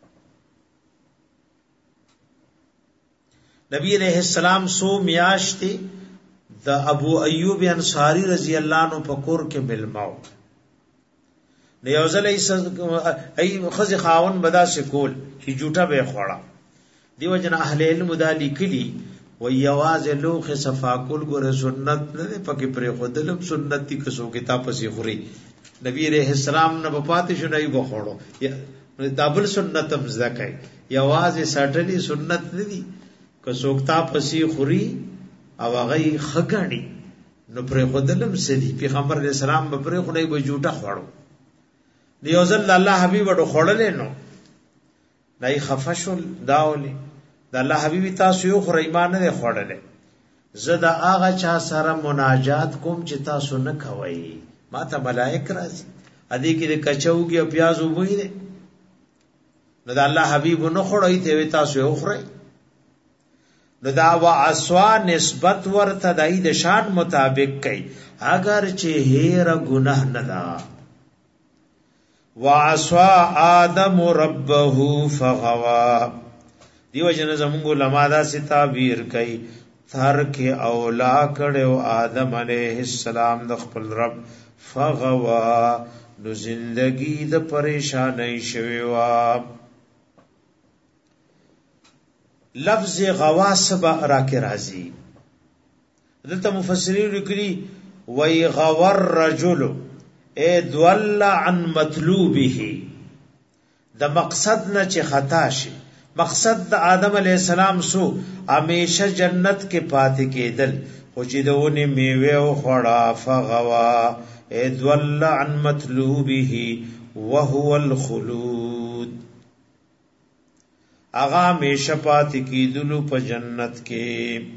S1: نبی علیہ السلام سو میاشتي د ابو ایوب انصاری رضی الله عنه پکور کې ملماو نیوزل ای خز خاون بدا سکول چې جوټه به خوړه دیو جن اهل علم دالی کلی و یواز لوخ صفاکل ګره سنت نه پکې پر خودلم سنت کی کسو کتاب پسې خوري نبی رحم السلام نه پاتې شو نه یو خوړو دابل سنتم زکای یواز سټلی سنت نه دي کسوکتا پسې خوري او هغه خګانی نو پر خودلم سدي پیغمبر علیہ السلام به پر خدای به جوټه خوړو دیوزل الله حبیب وډو خړلې نو دای خفشل داولې د الله حبیب تاسو یو خر ایمان نه خړلې زدا هغه چا سره مناجات کوم چې تاسو نه کوي ما ته ملائک راځي ادي کې کچوږي او پیاز وګوي نه نو د الله حبیب نو خړوي ته تاسو یو خړی نو دا واسوا نسبت ورته دای د شان مطابق کوي اگر چې هیر گناه نه دا واسوا آدم ربه فغوا دیو جن زمونږ علماء دا سی تعبیر کوي تر کې اولا کړو آدم علیہ السلام د خپل رب فغوا نو زندگی د پریشانای شوی وا لفظ غواسب راکه راځي دلته مفسرین لیکلي وای غور رجل اے دول عن مطلوبه د مقصد نه چې خطا شي مقصد د آدم علیہ السلام سو همیشه جنت کې پاتې کېدل خو چې دونه میوه او خړا فغوا اے دول عن مطلوبه وهو الخلود اغا همیشه پاتې کېدلو په جنت کې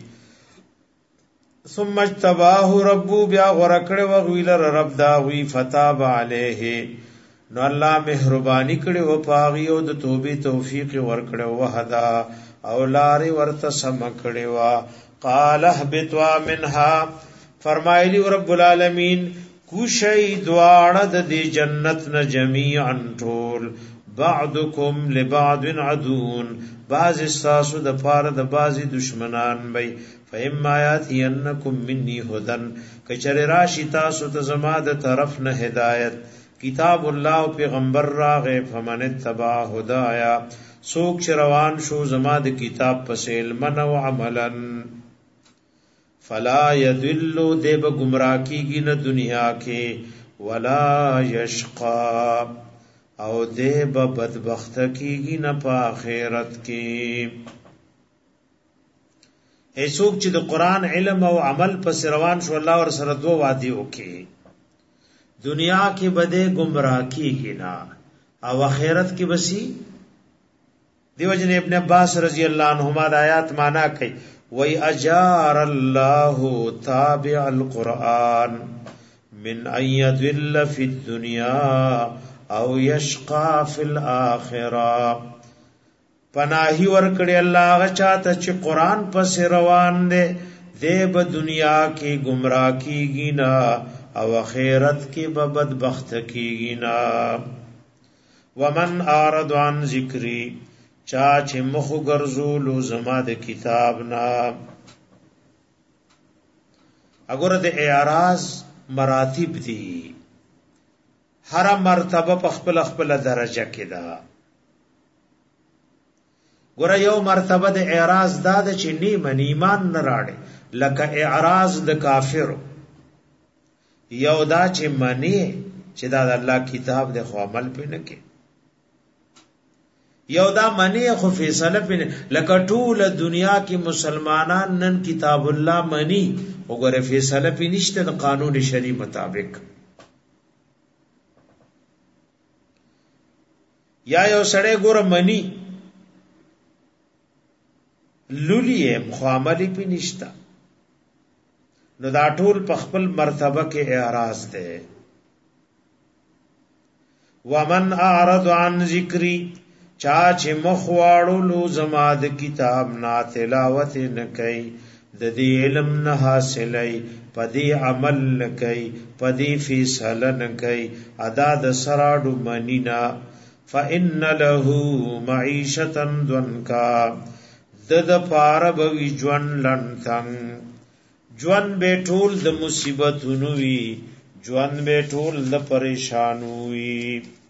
S1: ثم اجتباه ربو بیا ورکړه وغویل رب دا وی فتاب علیه نو الله مهربانی کړي او پاغي او د توبې توفیق ورکړه وهدا او لارې ورته سم کړي وا قال اهبطوا منها فرمایلی رب العالمین کوشي دواړه د جنت نه جميعا ټول بعضکم لبعض عدون بعض استاسو د پاره د بعضی دشمنان وي فإما يأتينكم مني هدى کچره راشي تاسو ته زما د طرف نه هدایت کتاب الله او پیغمبر راغه فمن اتبع هدايا سوک روان شو زما د کتاب پس علم او عملا فلا يضل دب گمراه کیږي نه دنیا کې ولا يشقى او دب بدبخت کیږي نه په آخرت کې ایسوک چې د قران علم او عمل پس روان شو الله ور سره دوه وادي وکي دنیا کې بده گمراه کیږي نه او آخرت کې بسی دیو جن ابن عباس رضی الله عنهما د آیات معنا کوي وای اجار الله تابع القران من ان يذل في الدنيا او يشقى في الاخره پناهی ورکړي الله هغه چاته چې قران پس روان دي دې په دنیا کې گمراه کیږي نه او آخرت کې به بدبخت کیږي نه ومن اعرض عن ذکری چا چې مخ ګرځول زما د کتاب نه اګوره د اعراض مراتب دي هر مرتبه په خپل خپل درجه کې ده ګوره یو مرتبه د اعراض دا د چې نیمه ایمان نه راړي لکه اعراض د کافر یو دا چې منی چې دا د الله کتاب د خو عمل پې نه کې یو دا منی خو فیصله پنه لکه ټول دنیا کې مسلمانان نن کتاب الله منی وګوره فیصله پنيشته د قانون شری مطابق. یا یو سړی ګوره منی لولي مخاملی پنيشته نو دا ټول په خپل مرتبه کې اعراض ده. ومن اعرض عن ذکری چا چې مخواړو لو زما د کتاب نا تلاوت نه کوي د دې علم نه حاصلای پدې عمل نه کوي پدې فیصله نه کوي ادا د سراډو منینا فإن له معيشة ضنكا د پاره به ژوند لنتنګ ژوند به ټول د مصیبتونو وي ژوند به ټول د پریشانو وي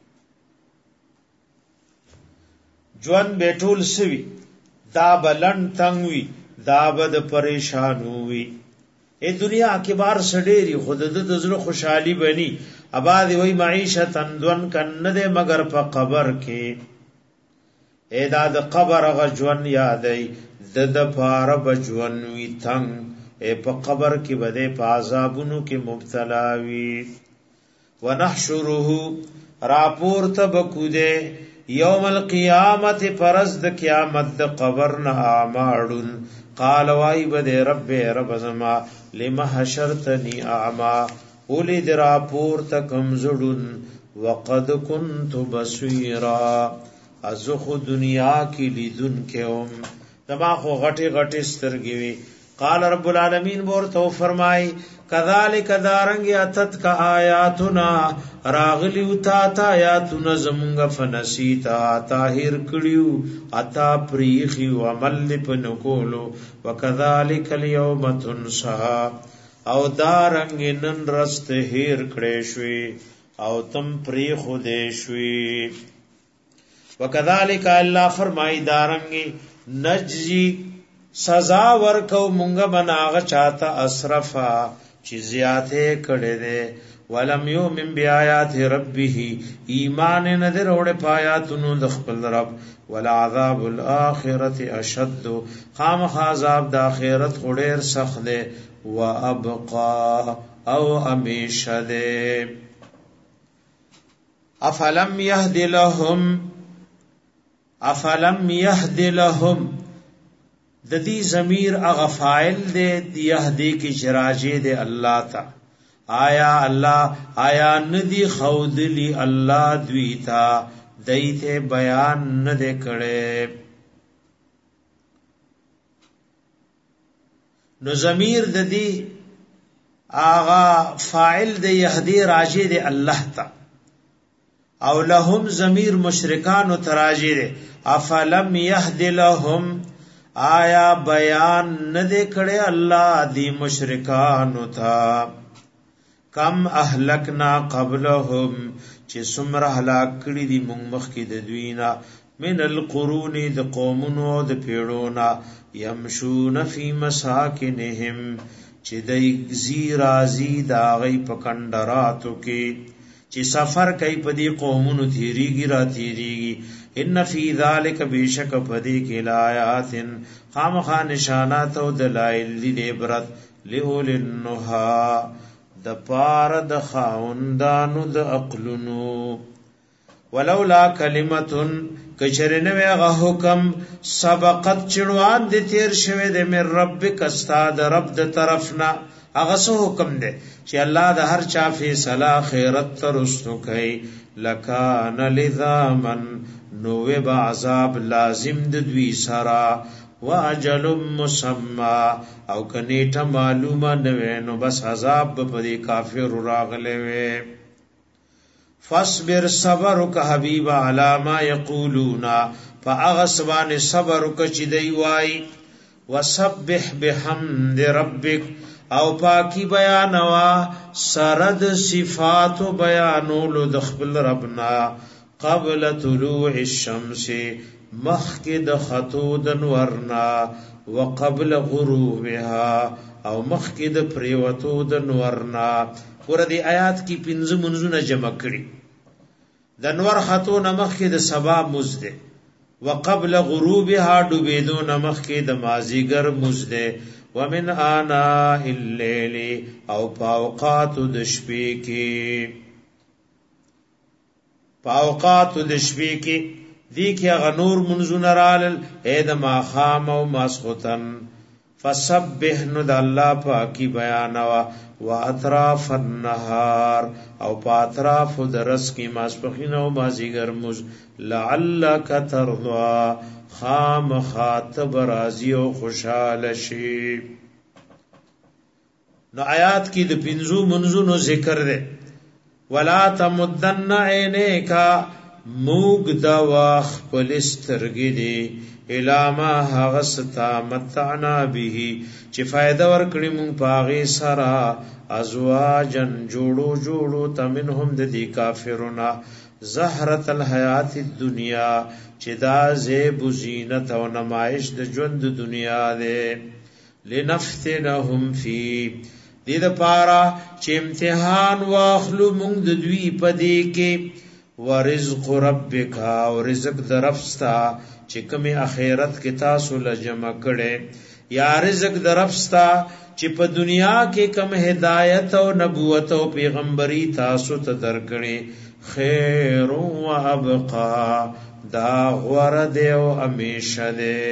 S1: ژوند به ټول سوي دا بلند تنگ وي دا بد پریشانو وي ای دنیا کې بار سډيري خود د زړه خوشحالي بني آباد وي معیشت اندون کنه ده مگر په قبر کې اے دا د قبر غ ژوند یادای د پاره بجون وي تنگ اے په قبر کې بده په عذابونو کې مبتلا وي. ونحشره راپور تبکوده یوم القیامت پرز د قیامت د قبر نه اعماړون قال وای بده رب زما لما حشرتنی اعما اولی در راپور تکم زړون وقد كنت بصيرا ازخ دنیا کی لیدن کېوم دما خو غټي غټي سترګې وي. قال رب العالمین ورته فرمای کذالک دارنګ اتت کا آیاتنا راغلی وتا تا آیاتنا زمونږ فنسیتا طاهر کړیو اتا پریخي عمل پنکولو وکذالک اليوم تنسا او دارنګ نن رست هیر کړې شوي او تم پریخو دې شوي. وکذالک الله فرمای دارنګ نجزی سزا ورکو مونږ بناغه چاته اسرفا چې زیاته کړي دي ولم یؤمن بیاات ربه ایمان نه دروړ پایاتونو د خپل رب ولا عذاب الاخرته اشد خامخ عذاب د اخرت خډیر سخت دی وابقا او همیشه دی. افلم يهد لهم د دې ضمیر هغه فاعل دی یهدی کی شراجه دی الله تا آیا ندی خودلی الله دوی تا دایته بیان نه کړي نو ضمیر د دې هغه فاعل دی یهدی راجه دی الله تا او لهم ضمیر مشرکان او تراجه دی افلم يهد لهم آیا بیان ندے کڑے اللہ دی مشرکان تھا کم اهلکنا قبلهم چې سمره هلاک کړي دي مونږ مخکې د دوینا من القرون د قومونو د پیړونا يمشون فی مساکنهم چې د زیرازی دا غي پکندراتو کې چې سفر کوي په دې قومونو تیریږي را تیریږي ان فی ذلک بیشک پدی کی لایات خامخا نشانات او دلائل دی عبرت لئول النها د پار د خاوندانو د عقلونو ولولا کلمتن کچرنه وغه حکم سبقت چړوان د تیر شوه د مر ربک استاد رب د طرفنا هغه سو حکم دی چې الله د هر چا فیصله خیرت ترستو کوي لکان لذامن نوې با عذاب لازم د دوی سرا واجل مسمى او کنيټه معلومه نه نو بس عذاب په دې کافر راغله وي. فاصبر صبر ک حبيب علامه یقولون فاغسبان صبر ک چې دی وای وسبح بحمد ربک او پاکی بیانوا سرد صفات بیانولو د خپل ربنا قبل طلوع الشمس مخکد خطو د نورنا وقبل غروبها او مخکد پریوتو د نورنا. ور دې آیات کې پنځه منځونه جمع کړي د نور خطو نه مخکد سبا مزده وقبل غروبها ډوبېدو نمخ کې د مازیګر مزده ومن آناء الليل او پاوقات د شپې کې دی کې غنور منزون رال اې د ماخام او ماسختن فسبح نو د الله پاکي بیانوا واطراف النهار او پاطراف درس کې ماسپخین او مازیګر مز لعلک ترضا خام خاطب راضی او خوشاله شي. نو آیات کې د پنځو منزونو ذکر ده. ولا تمدن عینیک موگ دا واخ پلسترگی دی الاما حغستا متعنا بیهی چی فائدہ ورکڑی مونگ پاغی سرا ازواجن جوڑو تمنهم دی کافرنا زهرت الحیات الدنیا چی دا زیب و زینت و نمائش دا جوند دنیا دے لنفتنهم فی دی دا پارا چی امتحان واخلو مونگ دوی پدی کے ورزق ربک او رزق درفستا چې کوم اخرت کې تاسو لجمع کړي یا رزق درفستا چې په دنیا کې کوم هدایت او نبوت او پیغمبري تاسو ته درکړي خیر او ابقا دا غور دی او همیشه دی.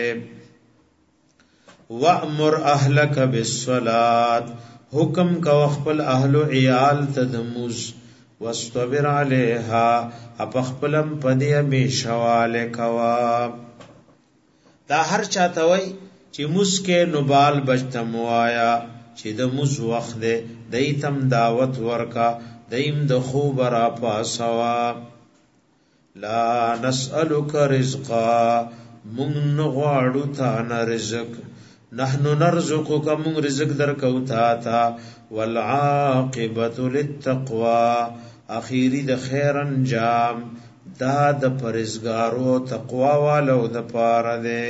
S1: وامر اهلک بالصلاه حکم کو خپل اهل او عیال تدموز واستبر علیها اپخپلم پدی همیشواله کوا. دا هر چاته وای چې مسکه نوبال بجتم وایا چې د مز وخت دی دیتم دعوت ورکا دیم د خوب را پاسوا. لا نسألک رزقا من غواړو تا نه رزق نحنو نرزقک من رزق درکو تا والعاقبۃ للتقوى اخیری د خیر انجام دا د پرهیزګارو تقوا والو د پاره ده.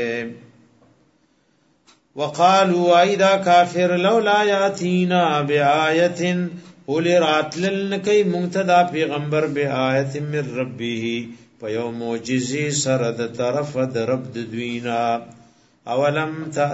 S1: وقالوا اذا كافر لولا ياتينا بآية ولراتلن کای منتدا پیغمبر بآیت من ربه په معجزه سره د طرف د رب د دوینا اولم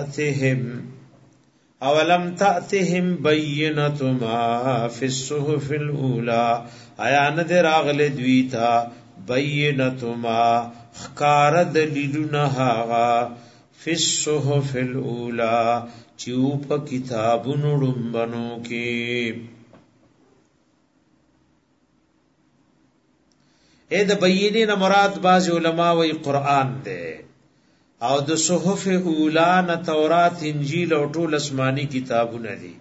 S1: تأتهم بینۃ ما فی الصحف الاولى آیا نه دراغله دویتا بینۃ ما خکار دلیلونه هاغه فی الصحف الاولى چې په کتابونو ډمبنو کې. اې د بینین مراد باز علماء وی قرآن ده او د صحف اولا نه تورات انجیل او ټول آسمانی کتابونه دي.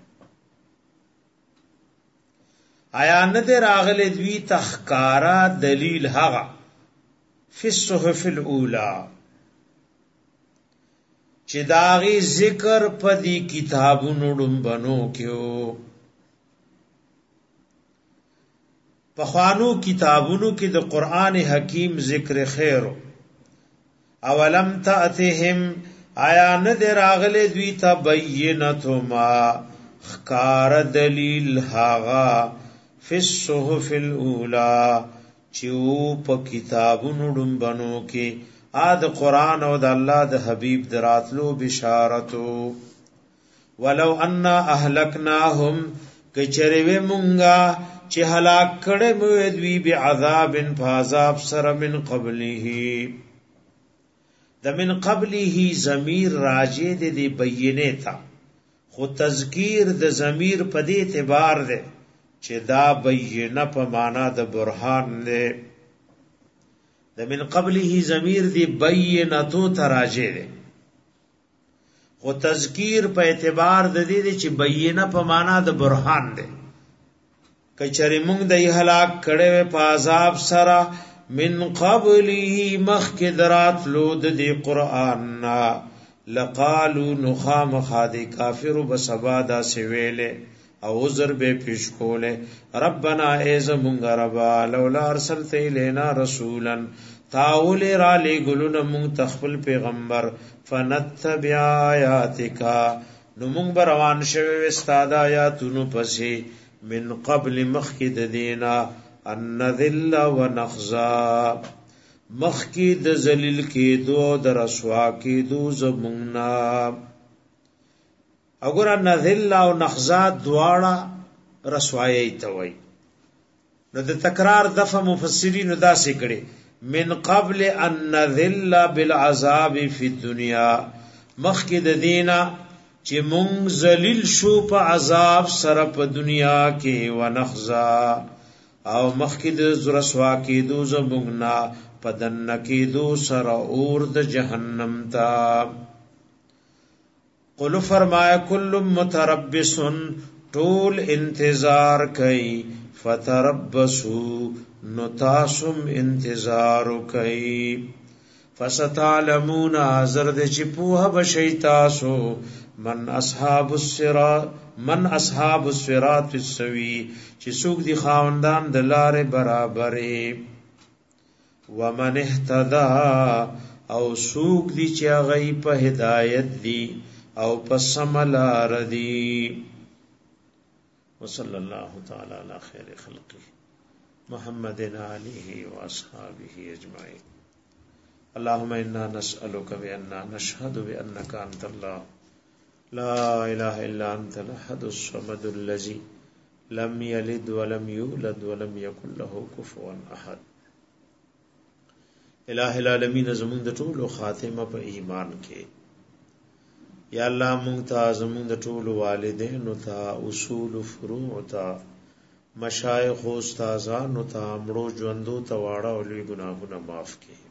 S1: آیا نه در اغله دوی تخکارا دلیل هغه فی الصحف الاولا چې داغي ذکر په دې کتابونو ډمبنو کېو. په خوانو کتابونو کې د قران حکیم ذکر خیر اولم تأتهم آیا نه دراغله دوی ته بینۃ ما خکار دلیل هاغا فی الصحف الاولى چو په کتابونو ډمبنو کې اد قران او د الله د حبیب دراتلو بشارتو. ولو ان اهلکناهم کچریوی مونږه چې هلاک کړه مو دوی بعذاب فعذاب سره من قبله د من قبله ضمیر راجع دی بینه تا خو تذکیر د ضمیر په دې اعتبار ده چې دا بینه په معنا د برهان ده. د من قبله ضمیر دی بینه تو تراجع ده خو تذکیر په اعتبار د دې چې بینه په معنا د برهان ده. کچری مونږ د هلاک کړه په عذاب سره من قبله مخک درات لود دی قرآن نا لقالو نخام خادی کافر بسبا دا سویلے او عذر بے پیش کولے ربنا ایز مونگ ربا لولا ارسلت لینا رسولا تاول را لے گلون مونگ تخفل پیغمبر فنتبع آیاتکا نو مونگ بروان شوی وستاد آیاتونو پسی من قبل مخک دینا ان نذل ونخزا مخکی د ذلیل کېدو د رسوا کېدو زمونږنا وګوره نذل او نخزا دواړه رسوایی ته وای نو د تکرار دفع مفسرین داسې کړي من قبل ان نذل بالعذاب فی الدنيا مخکې د دینا چې مونږ ذلیل شو په عذاب سره په دنیا کې ونخزا او مخکې د رسوا کېدو زمونږنا په دنه کېدو سره اور د جهنم تا قل فرمایا کل متربص طول انتظار کئی فتربصوا نتاسم انتظار کئی فستعلمون زرد چپوها بشیتاسو من اصحاب الصراط السوی چی سوک دی خاوندان دلار برابری ومن اهتدا او سوک دی چی اغی پا ہدایت دی او پسملار دی وصلی اللہ تعالی علی خیر خلقه محمد آلہ واصحابہ اجمعین اللهم انا نسألك بأننا نشهد بأنك انت الله لا اله الا انت الاحد الصمد الذي لم يلد ولم يولد ولم يكن له كفوا احد الہ العالمین زمون د ټولو خاتمه په ایمان کې یا الله مونږ ته زمون د ټولو والدینو ته اصول فروع ته مشایخ او استادانو ته امرو ژوندو ته واړه او لوی ګناهونه معاف کړي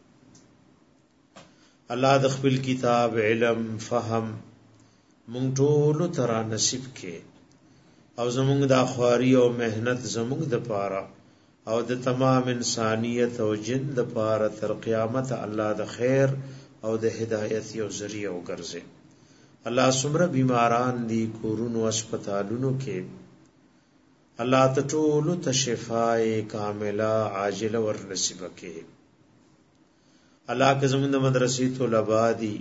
S1: الله د خپل کتاب علم فهم مونږ ټول تر نصیب کې او زمونږ د اخواري او مهنت زمونږ د پاره او د تمام انسانیت او جن د پاره تر قیامت الله د خیر او د هدایت یو ذریعہ وګرځي الله سمره بیماران دي کورونو هسپتالونو کې الله ته ټول ته شفای کامله عاجله ور نصیب کړي الله که زموږ د مدرسې طلباء دي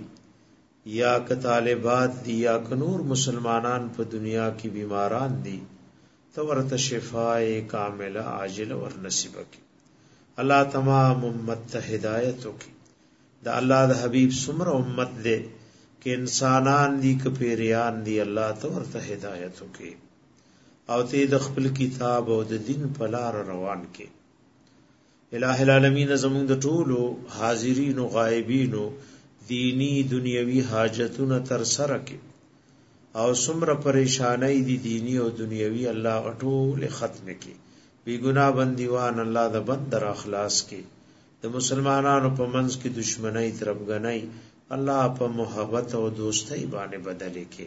S1: یا که طالبات دي یا که نور مسلمانان په دنیا کې بیماران دي تو ورته شفای کامله عاجله ور نصیب کړي الله تمام امت ته هدایت وکړي د الله د حبیب سمره امت دې کې انسانان دي که پیریان دي الله ته ورته هدایت وکړي او ته د خپل کتاب او د دین په لار روان کړي الہ العالمین زمون د ټولو حاضرین او غایبین دینی دنیوي حاجتونه تر سره کې او سمره پریشانای دي دینی او دنیوي الله غټول ختم کړي بی ګناه بندیوان الله د بدر اخلاص کړي د مسلمانانو په منځ کې دشمنی تربګنۍ الله په محبت او دوستۍ باندې بدل کړي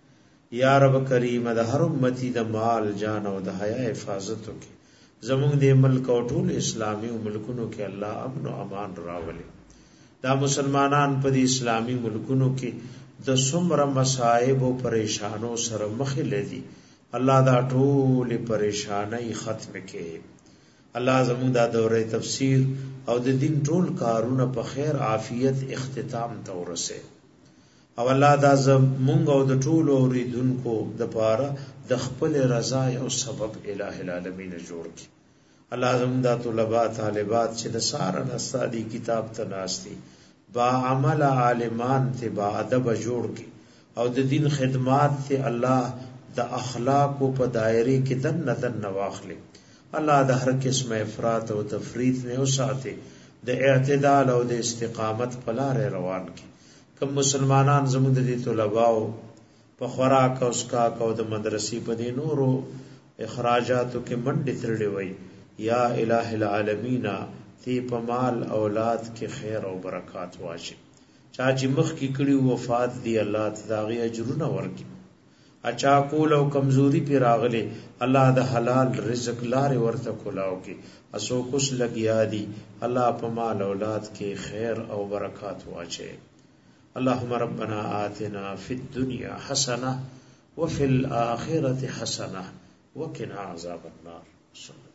S1: یا رب کریم د هر امتی د مال جان او د حیا حفاظت وکړي زمونږ د ملک او ټول اسلامي ملکونو کې الله امن او امان راولي دا مسلمانان په دې اسلامي ملکونو کې د څومره مصائب او پریشانو سره مخ لدي الله دا ټول پریشانای ختم کړي الله زموږ دا دوره تفسیر او د دین ټول کارونه په خیر عافیت اختتام ته ورسه او الله دا زموږ او د ټول اوریدونکو د پاره د خپل رضا او سبب الہ العالمین جوړ کړي الله زموږ دا طلباء طالبات چې د ساره نستادي کتاب ته ناشتي با عمل عالمان ته با ادب جوړ کړي او د دین خدمات ته الله د اخلاق په دایره کې دن واخلي الله د هر قسم افراط او تفریط نه وساتي د اعتدال او د استقامت په لار روان کړي کوم مسلمانان زموږ د طلباء په خوراک او اسکاک او د مدرسې په دي نورو اخراجاتو کې منډې ترړې وي یا الہ العالمین تی په مال اولاد کې خیر او برکات واچي چا چې مخ کې کړي وفات دی الله تعالی اجرونه ورکړي اچا کول او کمزوري پی راغله الله د حلال رزق لارې ورته کولاو کې اسو کوس لګیا دي الله په مال اولاد کې خیر او برکات واچي اللهم ربنا آتنا فی الدنيا حسنه وفي الآخرة حسنه وقنا عذاب النار.